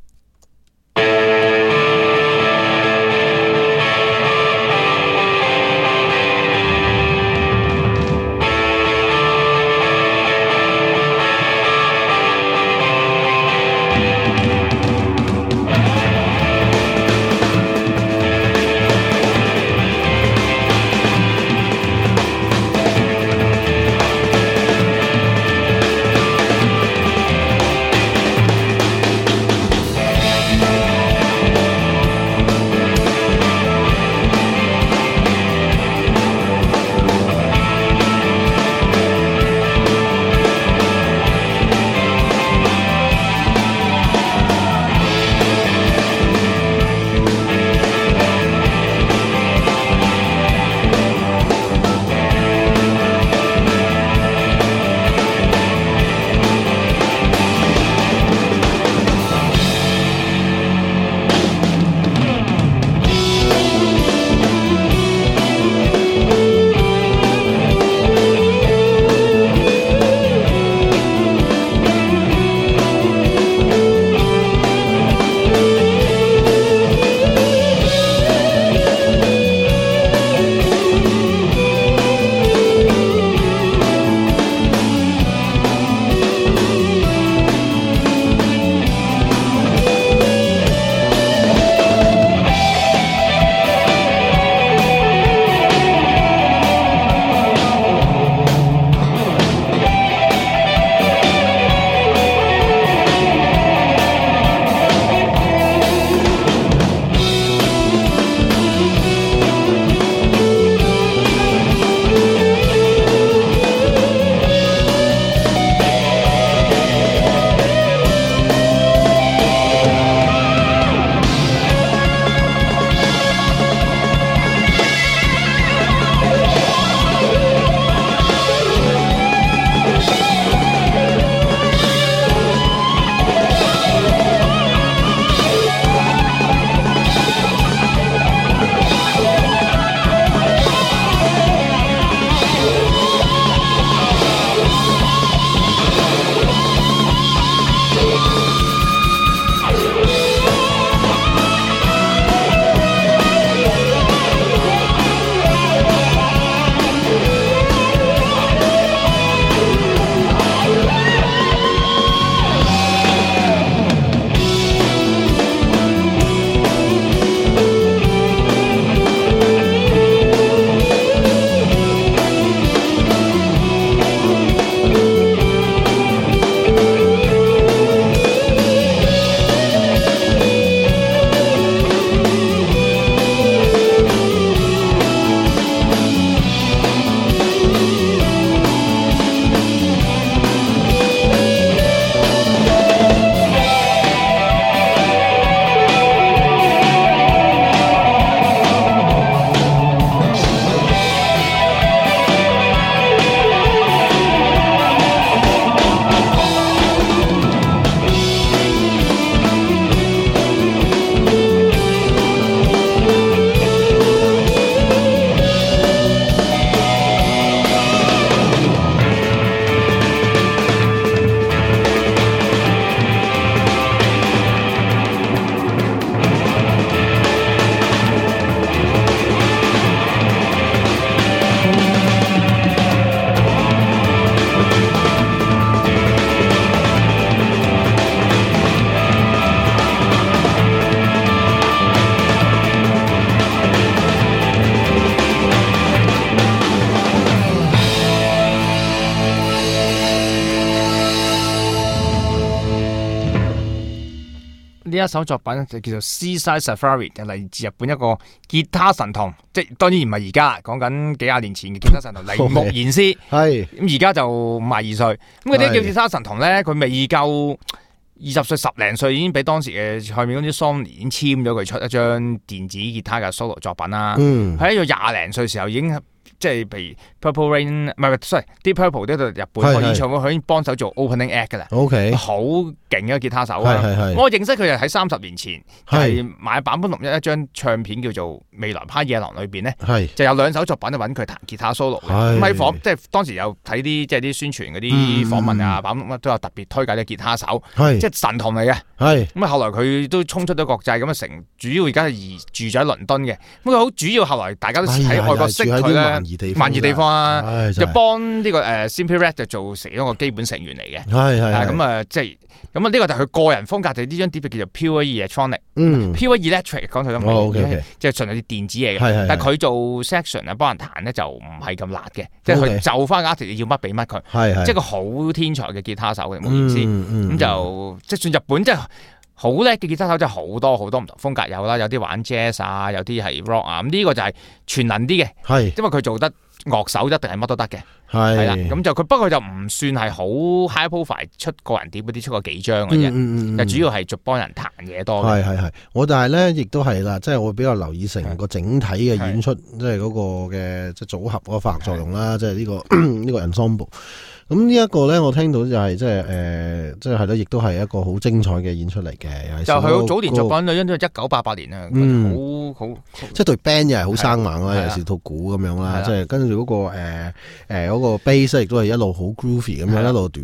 呢一首作品就叫做 Seaside Safari， 就嚟自日本一個吉他神童，即係當然唔係而家，講緊幾廿年前嘅吉他神童鈴木賢司。 係咁而家就52歲，咁嗰啲叫吉他神童咧，佢未夠20歲10零歲已經俾當時嘅唱片公司 Sony 已經簽咗佢出一張電子吉他嘅 solo 作品啦。喺一個廿零歲時候已經即係譬如 Purple Rain 唔係 sorry，Deep Purple 呢度日本開演唱會，佢已經幫手做 opening act 噶啦。 OK， 好勁嘅吉他手啊！我認識佢就喺30年前，係買坂本龍一張唱片叫做《未來派野狼》裏邊咧，就有2首作品就揾佢彈吉他 solo 嘅。咁喺即係當時有睇啲即係啲宣傳嗰啲訪問啊，坂本都有特別推介啲吉他手，即係神童嚟嘅。咁啊，後來佢都衝出咗國際，咁啊主要而家係住咗喺倫敦嘅。咁佢好主要後來大家都喺外國識佢咧。萬宜地方啊，就幫呢個Simply Red 就做成一個基本成員嚟嘅。咁啊，即係咁啊，呢個就係佢個人風格，就呢張碟就叫做 Pure Electronic。Pure Electric 講佢都唔係，即係純係啲電子嘢嘅。但係佢做 section 啊，幫人彈咧就唔係咁辣嘅，即係佢就翻 artist 要乜俾乜佢。即係個好天才嘅吉他手嘅，冇意思。咁就即係算日本即係好叻嘅吉他手，真係好多好多唔同風格有啦，有啲玩 jazz 啊，有啲係 rock 啊，咁呢個就係全能啲嘅，因為佢做得樂手一定係乜都得嘅，係啦，咁就佢不過就唔算係好 high profile 出個人碟嗰啲，出過幾張嘅啫，就主要係做幫人彈嘢多嘅。係， 我但係咧亦都係啦，即係我比較留意成個整體嘅演出，即係嗰個嘅即係組合嗰個化學作用啦，即係呢個 ensemble。咁呢一個咧，我聽到就係即係咯，亦都係一個好精彩嘅演出嚟嘅。 就係佢早年作品因為1988年啊，好即係對 band 又係好生猛啦，有時套鼓咁樣啦，即係跟住嗰個 bass 亦都係一路好 groovy 咁樣，一路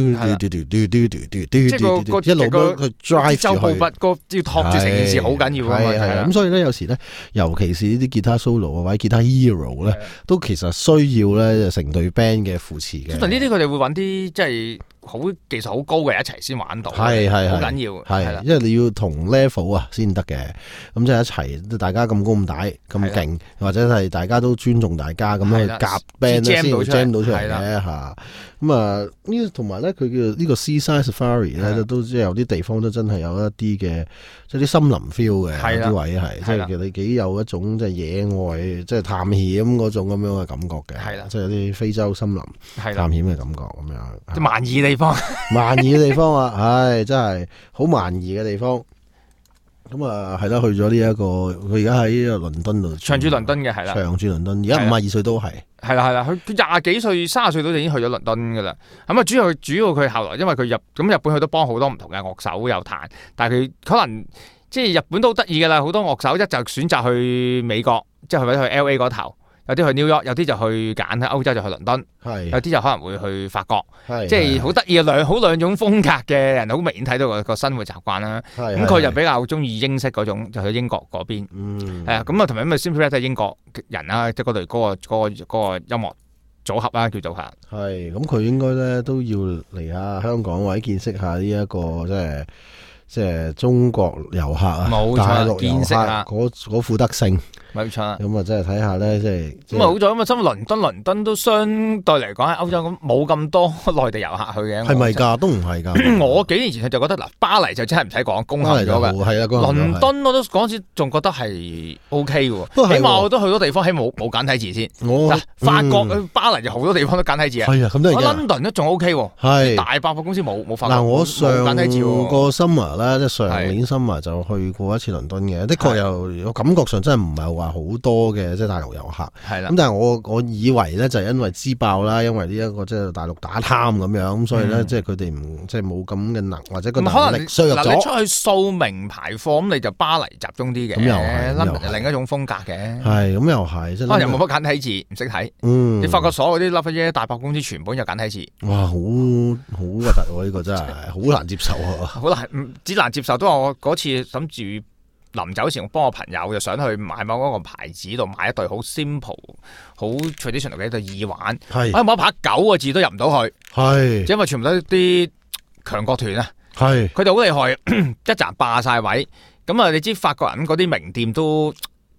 一路都佢 drive 住佢， 要托住成件事好緊要啊嘛。 係咁，所以咧有時咧，尤其是呢啲吉他 solo 或者吉他 hero 咧，都其實需要咧成隊 band 嘅扶持嘅。 呢啲佢哋會揾啲即係好技術好高嘅一齊先玩到， 係好緊要， 係因為你要同 level 啊先得嘅，咁即係一齊，大家咁高咁大咁勁，或者係大家都尊重大家咁樣去夾 band 咧，先 jam 到出嚟嘅嚇。咁啊，呢同埋咧，佢叫呢個 Seaside Safari 咧，都即係有啲地方都真係有一啲嘅，即係啲森林 feel 嘅，啲位係，即係你幾有一種即係野外，即係探險嗰種咁樣嘅感覺嘅，即係有啲非洲森林探險嘅感覺咁樣。 即係蠻夷地方， 蠻夷嘅地方啊，唉，真係好蠻夷嘅地方。咁啊，係啦，去咗呢一個，佢而家喺倫敦度長住倫敦嘅，係啦， 長住倫敦，而家52歲都係。 係啦，佢20幾歲、30歲都已經去咗倫敦噶啦。咁啊，主要佢後來，因為佢日本佢都幫好多唔同嘅樂手有彈，但係佢可能即係日本都好得意噶啦，好多樂手一就選擇去美國，即係或者去 LA 嗰頭。有啲去 New York，有啲就去揀喺歐洲就去倫敦，有啲就可能會去法國，即係好得意嘅兩種風格嘅人，好明顯睇到個生活習慣啦。咁佢就比較中意英式嗰種，就去英國嗰邊。係啊，咁啊同埋因為 Simply Red 都係英國人啦，即係嗰隊嗰個音樂組合啦，叫做嚇。係，咁佢應該咧都要嚟下香港或者見識下呢一個即係中國遊客啊，大陸遊客嗰副德性。冇錯，咁啊，真係睇下咧，即係咁啊，好在咁啊，因為倫敦都相對嚟講喺歐洲咁冇咁多內地遊客去嘅，係咪㗎？都唔係㗎。我幾年前就覺得嗱，巴黎就真係唔使講，攻陷咗㗎。係啊，倫敦我都嗰陣時仲覺得係 OK 嘅喎，起碼我都去到地方，起冇簡體字先。嗱，法國巴黎就好多地方都簡體字啊。係啊，咁都係。London 都仲 OK 喎，係大百貨公司冇法國。嗱，我上個 summer 啦，即係上年 summer 就去過一次倫敦嘅，的確又感覺上真係唔係話好多嘅即係大陸遊客，係啦。咁但係我以為咧就係因為支爆啦，因為呢一個即係大陸打貪咁樣，咁所以咧即係佢哋唔即係冇咁嘅能或者個能力削弱咗。你出去掃名牌貨咁你就巴黎集中啲嘅，咁又係另一種風格嘅。係咁又係，即係又冇乜簡體字，唔識睇。你發覺所有啲 Lafayette 大百公司全部有簡體字。哇，好核突喎！呢個真係好難接受啊！好難，只難接受都話我嗰次諗住。臨走前，我幫我朋友就想去買某嗰個牌子度買一對好 simple、好 traditional 嘅一對耳環。係，我冇得拍9個字都入唔到去。係，因為全部都啲強國團啊。係，佢哋好厲害，一站霸晒位。咁啊，你知法國人嗰啲名店都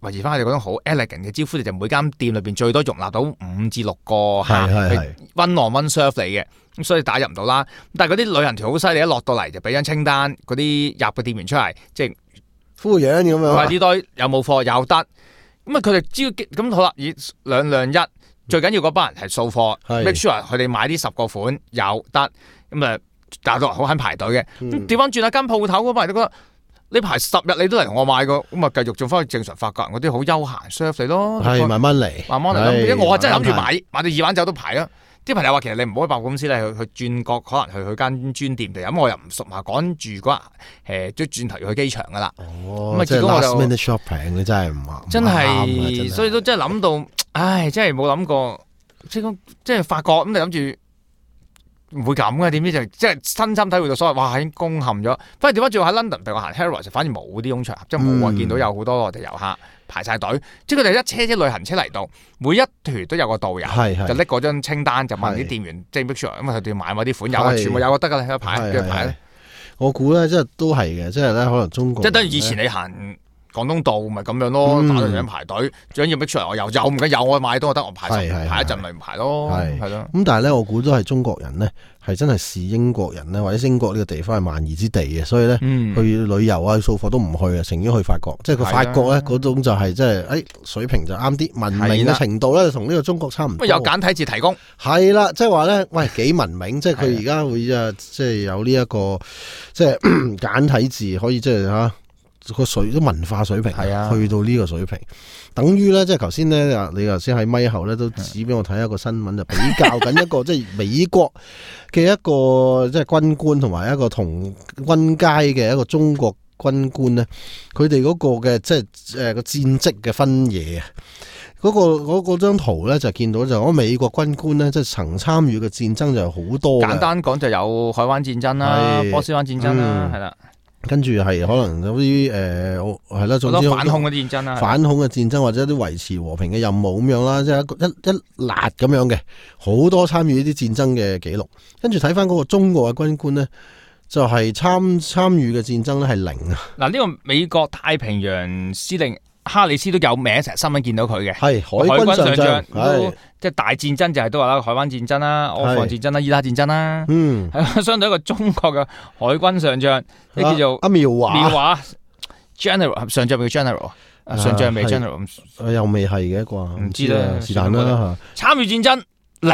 維持翻佢哋嗰種好 elegant 嘅招呼，你就每間店裏邊最多容納到5至6個客係 one on one serve你嘅，咁所以打入唔到啦。但係嗰啲旅行團好犀利，一落到嚟就俾張清單，嗰啲入嘅店員出嚟，即係敷樣咁樣。 話呢袋有冇貨有得，咁啊佢哋只要咁好啦，以兩一，最緊要嗰班人係掃貨 ，make sure 佢哋買啲10個款有得，咁啊大多好肯排隊嘅。咁調翻轉一間鋪頭嗰班人都覺得。你排10日你都嚟同我買個，咁啊繼續做翻去正常法國人嗰啲好休閒 serve 你咯， 係慢慢嚟， 慢慢嚟咯。因為我真係諗住買到2碗酒都排啊。啲朋友話其實你唔好去百貨公司咧，去轉角可能去間專店度，咁我又唔熟嘛，趕住嗰日即係轉頭要去機場噶啦。 哦， 咁啊結果我就 last minute shopping 你真係唔啱， 真係，所以都真係諗到，唉，真係冇諗過，即係法國咁你諗住。唔會咁嘅，點知就即係親身體會到所謂，哇已經攻陷咗。反而點解仲喺 London，譬如我行 Harrods 就反而冇啲擁場合，即係冇話見到有好多我哋遊客排晒隊，即係佢哋一車旅行車嚟到，每一團都有個導遊，就拎嗰張清單就問啲店員，即係 make sure，咁佢哋買某啲款有啊，全部有就得噶啦，有排嘅排咧。 我估咧，即係都係嘅，即係咧可能中國即係等於以前你行廣東道咪咁樣咯，打到人排隊，最緊要 make sure 我有唔緊有我買到就得，我排一陣咪唔排咯，係咯。 咁但係咧，我估都係中國人咧，係真係視英國人咧，或者英國呢個地方係萬異之地嘅，所以咧去旅遊啊、掃貨都唔去啊，情願去法國。即係個法國咧嗰種就係即係水平就啱啲，文明嘅程度咧同呢個中國差唔多。 有簡體字提供。 係啦，即係話咧，喂幾文明，即係佢而家會即係有呢一個即係簡體字可以即係嚇。個文化水平去到呢個水平，等於咧即係頭先咧，你頭先喺咪後咧都指俾我睇一個新聞，就比較緊一個即係美國嘅一個即係軍官同埋一個同軍階嘅一個中國軍官咧，佢哋嗰個嘅即係個戰績嘅分野啊！嗰張圖咧就見到就美國軍官咧即係曾參與嘅戰爭就好多。簡單講就有海灣戰爭啦、波斯灣戰爭啦，係啦。 跟住係可能有啲係啦，總之反恐嘅戰爭啦， 反恐嘅戰爭或者啲維持和平嘅任務咁樣啦，即係一辣咁樣嘅，好多參與呢啲戰爭嘅記錄。跟住睇翻嗰個中國嘅軍官咧，就係參與嘅戰爭咧係0啊。 嗱，呢個美國太平洋司令哈里斯都有名，成日新聞見到佢嘅， 係海軍上將， 即係大戰爭就係都話啦，海灣戰爭啦、阿富汗戰爭啦、伊拉克戰爭啦，係相對一個中國嘅海軍上將，呢叫做阿苗華 General 上將，叫 General 上將未 General， 又未係嘅啩， 唔知啦， 是但啦嚇。參與戰爭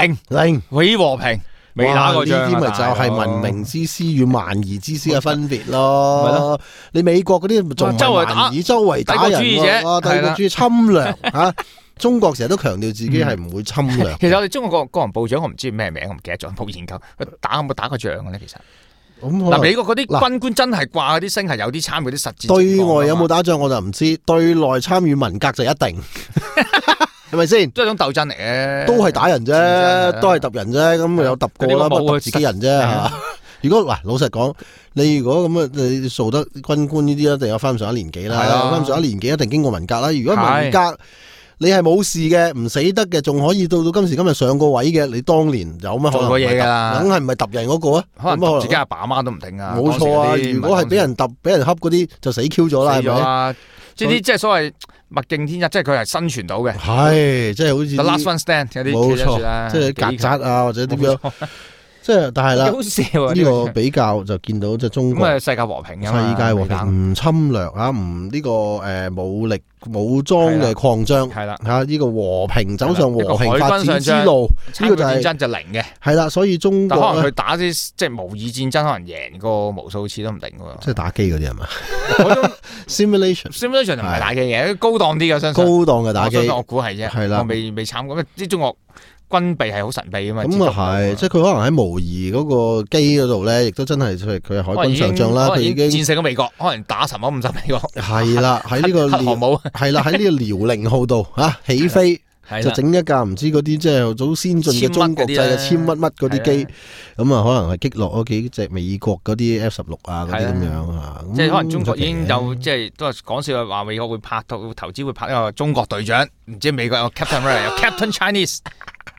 0，維和平。未打過仗， 呢啲咪就係文明之師與蠻夷之師嘅分別咯。你美國嗰啲仲蠻夷，周圍打人喎，帝國主義侵略嚇。中國成日都強調自己係唔會侵略。 其實我哋中國個國防部長我唔知咩名，我唔記得咗，冇研究。佢有冇打過仗嘅咧？其實嗱，美國嗰啲軍官真係掛嗰啲星係有啲參與啲實戰。 對外有冇打仗我就唔知，對內參與文革就一定。係咪先？ 都係種鬥爭嚟嘅， 都係打人啫，都係揼人啫，咁有揼過啦，不過揼自己人啫嚇。如果嗱，老實講，你如果咁啊，你做得軍官呢啲一定有翻上一年紀啦，翻上一年紀一定經過文革啦。如果文革你係冇事嘅，唔死得嘅，仲可以到今時今日上個位嘅，你當年有乜可能做過嘢㗎啦？ 梗係唔係揼人嗰個啊？ 可能自己阿爸阿媽都唔定啊！ 冇錯啊！如果係俾人揼、俾人恰嗰啲，就死 Q 咗啦，係咪？ 即係啲即係所謂物競天擇，即係佢係生存到嘅。 係，即係好似 The Last One Stand 有啲冇錯，即係曱甴啊，或者點樣？即係，但係啦， 好笑啊！ 呢個比較就見到即係中國世界和平啊嘛， 世界和平唔侵略啊，唔呢個武力武裝嘅擴張係啦嚇，呢個和平走上和平發展之路，呢個就係戰爭就0嘅係啦。所以中國可能佢打啲即係模擬戰爭，可能贏過無數次都唔定喎。 即係打機嗰啲係嘛？Simulation 就唔係打機嘅，高檔啲嘅，相信高檔嘅打機， 我估係啫。係啦，我未參過，啲中國軍備係好神秘噶嘛。 咁啊係，即係佢可能喺模擬嗰個機嗰度咧，亦都真係佢係海軍上將啦。佢已經戰勝咗美國，可能打沉咗50美國。 係啦，喺呢個航母係啦，喺呢個遼寧號度嚇起飛。就整一架唔知嗰啲即係好先進嘅中國製嘅殲乜乜嗰啲機，咁啊可能係擊落咗幾隻美國嗰啲 F-16啊嗰啲咁樣啊， 即係可能中國已經有即係都係講笑話美國會投資會拍一個中國隊長，唔知美國有 Captain 有 Captain Chinese，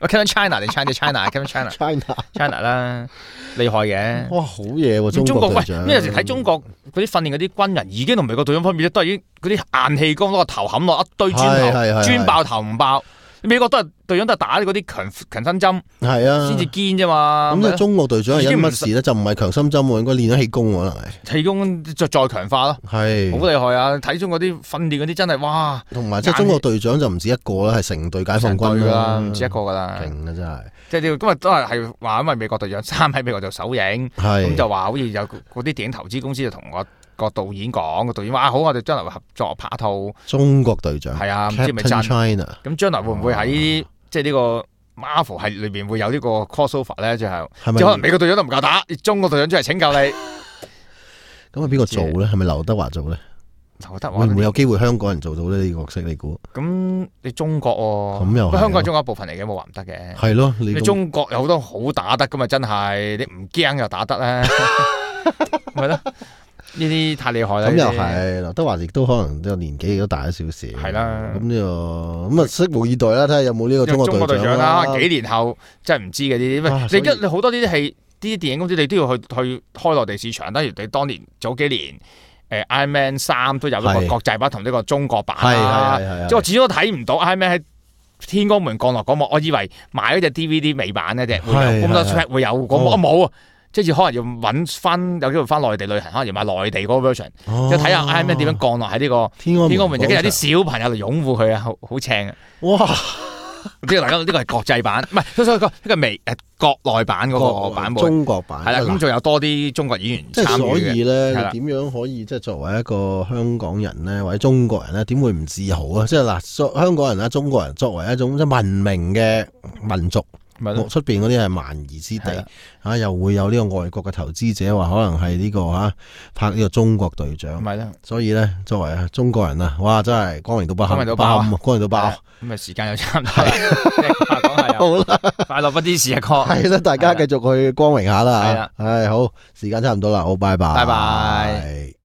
Captain China 定 China？Captain China 啦，厲害嘅。 哇，好嘢喎！ 中國隊長， 喂，有時睇中國嗰啲訓練嗰啲軍人，已經同美國隊長分別都係已經嗰啲硬氣功，攞個頭冚落一堆磚頭，磚爆頭唔爆。美國都係隊長都係打嗰啲強身針， 係啊， 先至堅啫嘛。 咁即係中國隊長係因乜事咧？就唔係強心針喎，應該練咗氣功可能係。 氣功再強化咯，係好厲害啊！睇中嗰啲訓練嗰啲真係哇， 同埋即係中國隊長就唔止一個啦，係成隊解放軍啦， 唔止一個噶啦， 勁啊真係。 即係今日都係話，因為美國隊長3喺美國做首映，咁就話好似有嗰啲電影投資公司就同個導演講，個導演話好，我哋將來會合作拍一套中國隊長， 係啊，唔知係咪真 China。 咁將來會唔會喺即係呢個 Marvel 係裏邊會有呢個 crossover 咧？最後即係可能美國隊長都唔夠打，中國隊長出嚟拯救你。 咁啊邊個做咧？係咪劉德華做咧？ 劉德華會唔會有機會香港人做到呢個角色？你估？ 咁你中國咁又香港係中國一部分嚟嘅，冇話唔得嘅。 係咯， 你中國有好多好打得噶嘛，真係你唔驚又打得咧，係咯。呢啲太厲害啦！ 咁又係，劉德華亦都可能都年紀亦都大咗少少。 係啦， 咁咁啊，拭目以待啦，睇下有冇呢個中國隊長啦。 幾年後真係唔知嘅呢啲，你好多呢啲戲，呢啲電影公司你都要去開內地市場。例如你當年早幾年，Iron Man 3都有一個國際版同呢個中國版啦。即係我始終都睇唔到 Iron Man 喺天安門降落嗰幕，我以為買嗰隻 DVD 美版咧啫，會有嗰幕，冇啊！即係可能要揾翻有機會翻內地旅行，可能要買內地嗰個 version，即係睇下 Iron Man 點樣降落喺呢個天安門，跟住有啲小朋友嚟擁護佢啊，好正啊！哇！呢個大家呢個係國際版，唔係，呢個國內版嗰個版本， 中國版係啦，咁仲有多啲中國演員參與嘅。即係所以咧，你點樣可以即係作為一個香港人咧，或者中國人咧，點會唔自豪啊？即係嗱，香港人啦、中國人作為一種即係文明嘅民族。出邊嗰啲係蠻夷之地，又會有呢個外國嘅投資者話可能係呢個拍呢個中國隊長，所以咧作為中國人啊，哇真係光榮到爆，光榮到爆。 咁啊時間又差唔多，講下好啦， 快樂不知時日過， 係啦，大家繼續去光榮下啦，係好，時間差唔多啦，好，拜拜， 拜拜。